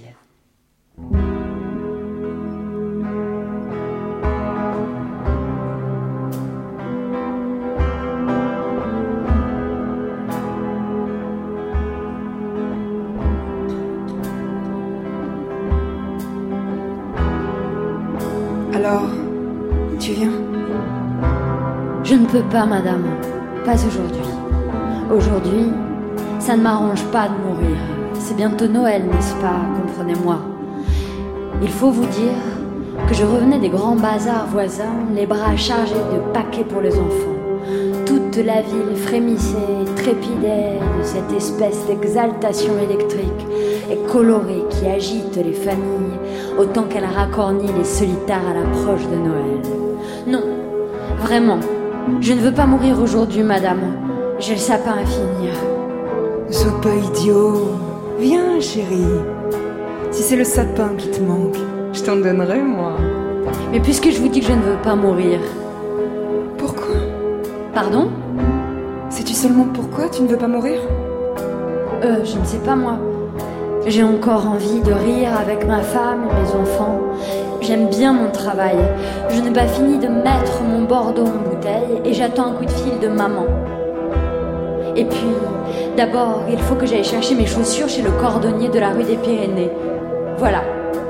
Alors, tu viens? Je ne peux pas, madame. Pas aujourd'hui. Aujourd'hui, ça ne m'arrange pas de mourir. C'est bientôt Noël, n'est-ce pas? Comprenez-moi. Il faut vous dire que je revenais des grands bazars voisins, les bras chargés de paquets pour les enfants. Toute la ville frémissait, trépidait de cette espèce d'exaltation électrique et colorée qui agite les familles autant qu'elle racornit les solitaires à l'approche de Noël. Non, vraiment, je ne veux pas mourir aujourd'hui, madame. J'ai le sapin à finir. Ne sois pas idiot. Viens, chérie. Si c'est le sapin qui te manque, je t'en donnerai, moi. Mais puisque je vous dis que je ne veux pas mourir... Pourquoi? Pardon? Sais-tu seulement pourquoi tu ne veux pas mourir? Je ne sais pas, moi. J'ai encore envie de rire avec ma femme et mes enfants. J'aime bien mon travail. Je n'ai pas fini de mettre mon Bordeaux en bouteille et j'attends un coup de fil de maman. Et puis, d'abord, il faut que j'aille chercher mes chaussures chez le cordonnier de la rue des Pyrénées. Voilà.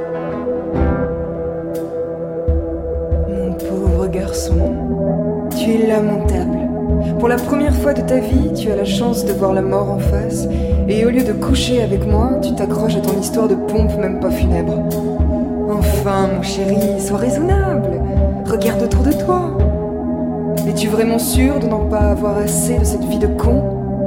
Mon pauvre garçon, tu es lamentable. Pour la première fois de ta vie, tu as la chance de voir la mort en face, et au lieu de coucher avec moi, tu t'accroches à ton histoire de pompe même pas funèbre. Enfin, mon chéri, sois raisonnable. Regarde autour de toi. Es-tu vraiment sûr de n'en pas avoir assez de cette vie de con?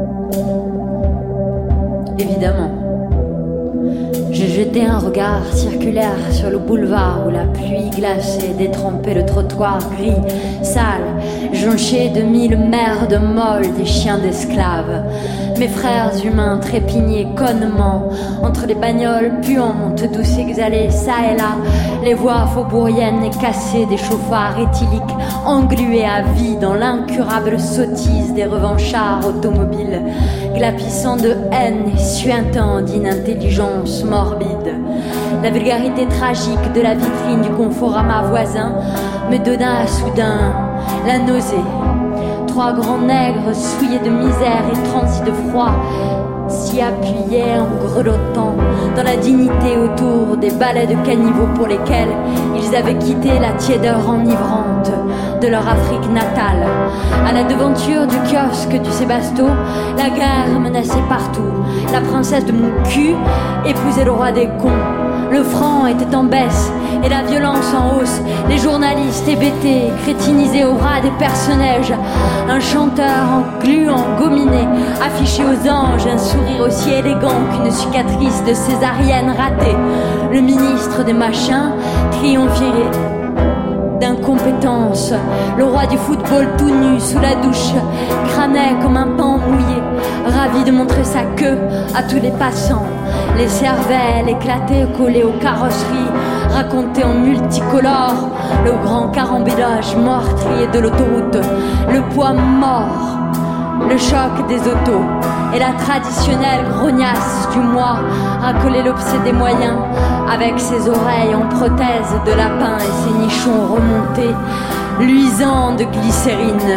Évidemment. J'ai jeté un regard circulaire sur le boulevard où la pluie glacée détrempait le trottoir gris, sale, jonché de 1000 merdes molles des chiens d'esclaves. Mes frères humains trépignaient connement entre les bagnoles puantes, douces exhalées, ça et là, les voix faubouriennes et cassées des chauffards éthyliques, englués à vie dans l'incurable sottise des revanchards automobiles, glapissant de haine et suintant d'inintelligence morbide. La vulgarité tragique de la vitrine du Conforama voisin me donna soudain la nausée. 3 grands nègres souillés de misère et transis de froid s'y appuyaient en grelottant dans la dignité autour des balais de caniveaux pour lesquels ils avaient quitté la tiédeur enivrante de leur Afrique natale. À la devanture du kiosque du Sébasto, la guerre menaçait partout. La princesse de mon cul épousait le roi des cons. Le franc était en baisse et la violence en hausse. Les journalistes hébétés, crétinisés au ras des personnages. Un chanteur en gluant gominé, affiché aux anges un sourire aussi élégant qu'une cicatrice de césarienne ratée. Le ministre des machins, triomphé d'incompétence. Le roi du football tout nu sous la douche crânait comme un pan mouillé, ravi de montrer sa queue à tous les passants. Les cervelles éclatées collées aux carrosseries racontaient en multicolore le grand carambolage meurtrier de l'autoroute, le poids mort, le choc des autos et la traditionnelle grognasse du mois racolait l'obsédé moyen avec ses oreilles en prothèse de lapin et ses nichons remontés, luisants de glycérine.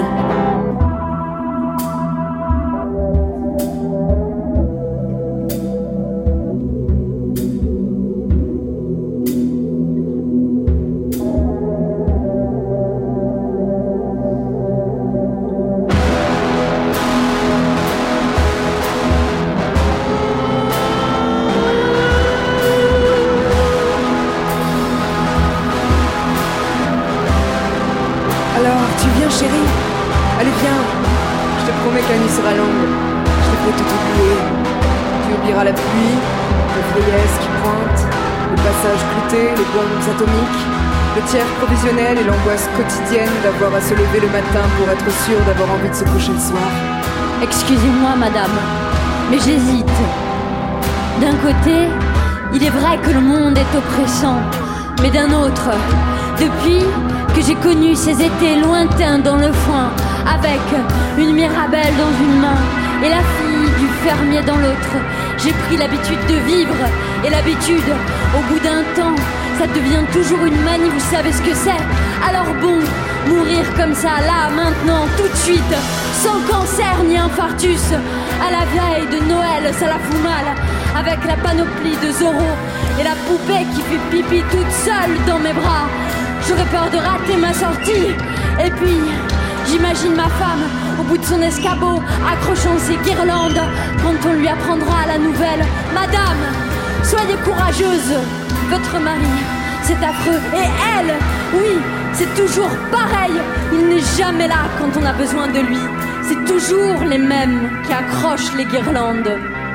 dormir à la pluie, la vieillesse qui pointe, le passage clouté, les bombes atomiques, le tiers provisionnel et l'angoisse quotidienne d'avoir à se lever le matin pour être sûr d'avoir envie de se coucher le soir. Excusez-moi, madame, mais j'hésite. D'un côté, il est vrai que le monde est oppressant, mais d'un autre, depuis que j'ai connu ces étés lointains dans le foin, avec une Mirabelle dans une main et la fille du fermier dans l'autre, j'ai pris l'habitude de vivre, et l'habitude, au bout d'un temps, ça devient toujours une manie, vous savez ce que c'est? Alors bon, mourir comme ça, là, maintenant, tout de suite, sans cancer ni infarctus, à la veille de Noël, ça la fout mal, avec la panoplie de Zorro et la poupée qui fait pipi toute seule dans mes bras. J'aurais peur de rater ma sortie. Et puis, j'imagine ma femme au bout de son escabeau, accrochant ses guirlandes, quand on lui apprendra la nouvelle. Madame, soyez courageuse, votre mari, c'est affreux. Et elle, oui, c'est toujours pareil. Il n'est jamais là quand on a besoin de lui. C'est toujours les mêmes qui accrochent les guirlandes.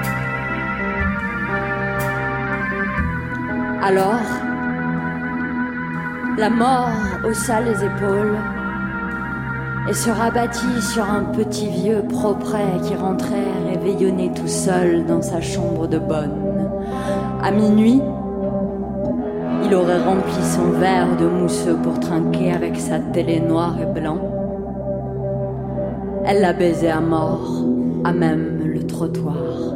Alors, la mort haussa les épaules et se rabattit sur un petit vieux propret qui rentrait réveillonné tout seul dans sa chambre de bonne. À minuit, il aurait rempli son verre de mousseux pour trinquer avec sa télé noir et blanc. Elle la baisait à mort, à même le trottoir.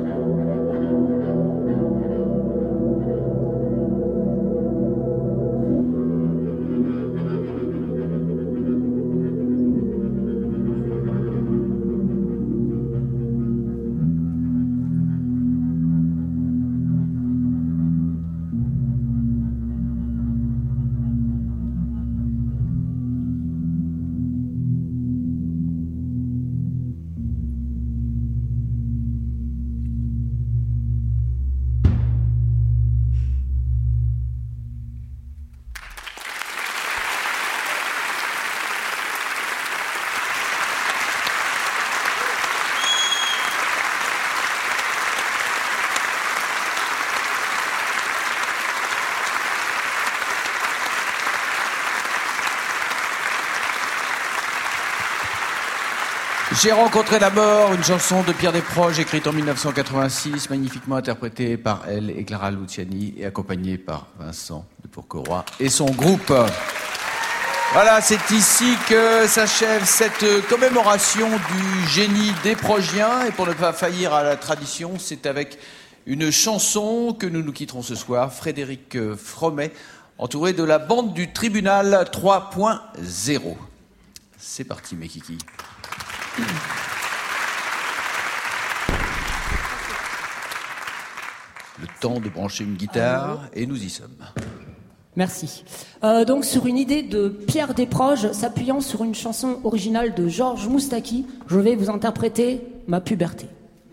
J'ai rencontré la mort, une chanson de Pierre Desproges écrite en 1986, magnifiquement interprétée par elle et Clara Luciani et accompagnée par Vincent de Pourqueroy et son groupe. Voilà, c'est ici que s'achève cette commémoration du génie desprogien. Et pour ne pas faillir à la tradition, c'est avec une chanson que nous nous quitterons ce soir, Frédéric Fromet, entouré de la bande du Tribunal 3.0. C'est parti, mes kikis. Le temps de brancher une guitare, et nous y sommes. Merci. Donc sur une idée de Pierre Desproges, s'appuyant sur une chanson originale de Georges Moustaki, je vais vous interpréter Ma puberté.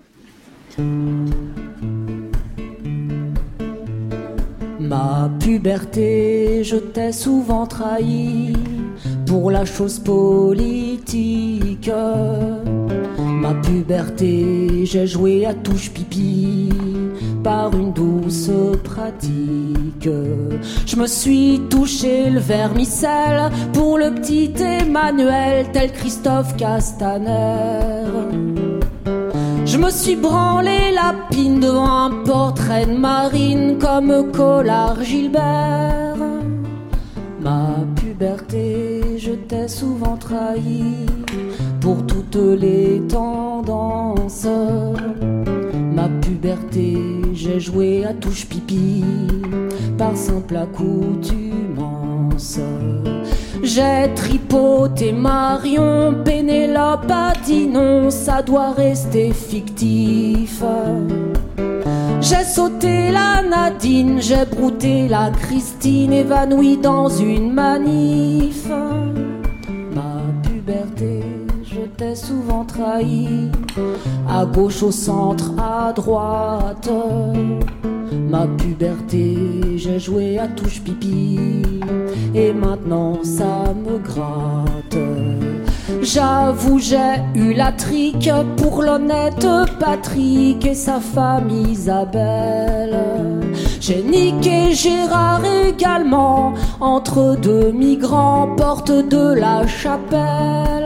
Ma puberté, je t'ai souvent trahi pour la chose politique. Ma puberté, j'ai joué à touche pipi par une douce pratique. Je me suis touché le vermicelle pour le petit Emmanuel, tel Christophe Castaner. Je me suis branlé la pine devant un portrait de Marine comme Collard Gilbert. Ma puberté, je t'ai souvent trahi pour toutes les tendances. Ma puberté, j'ai joué à touche pipi par simple accoutumance. J'ai tripoté Marion, Pénélope a dit non, ça doit rester fictif. J'ai sauté la Nadine, j'ai brouté la Christine, évanouie dans une manif. Ma puberté, je t'ai souvent trahi, à gauche, au centre, à droite. Ma puberté, j'ai joué à touche pipi, et maintenant ça me gratte. J'avoue, j'ai eu la trique pour l'honnête Patrick et sa femme Isabelle. J'ai niqué Gérard également, entre deux migrants, porte de la Chapelle.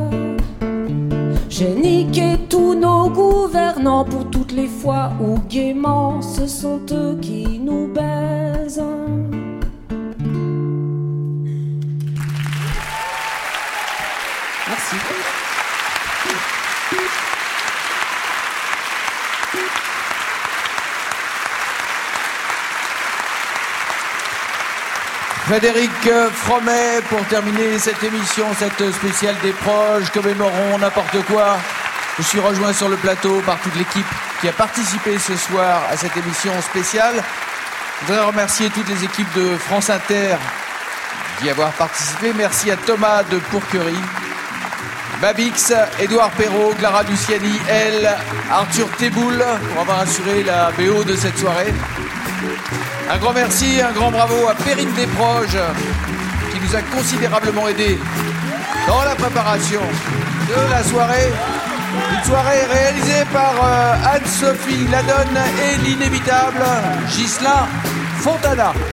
J'ai niqué tous nos gouvernants pour toutes les fois où gaiement ce sont eux qui nous baisent. Merci. Frédéric Fromet, pour terminer cette émission, cette spéciale des proches, commémorons n'importe quoi. Je suis rejoint sur le plateau par toute l'équipe qui a participé ce soir à cette émission spéciale. Je voudrais remercier toutes les équipes de France Inter d'y avoir participé. Merci à Thomas de Pourquerie, Babix, Édouard Perrault, Clara Luciani, elle, Arthur Teboul pour avoir assuré la BO de cette soirée. Un grand merci, un grand bravo à Perrine Desproges qui nous a considérablement aidés dans la préparation de la soirée. Une soirée réalisée par Anne-Sophie Ladonne et l'inévitable Ghislain Fontana.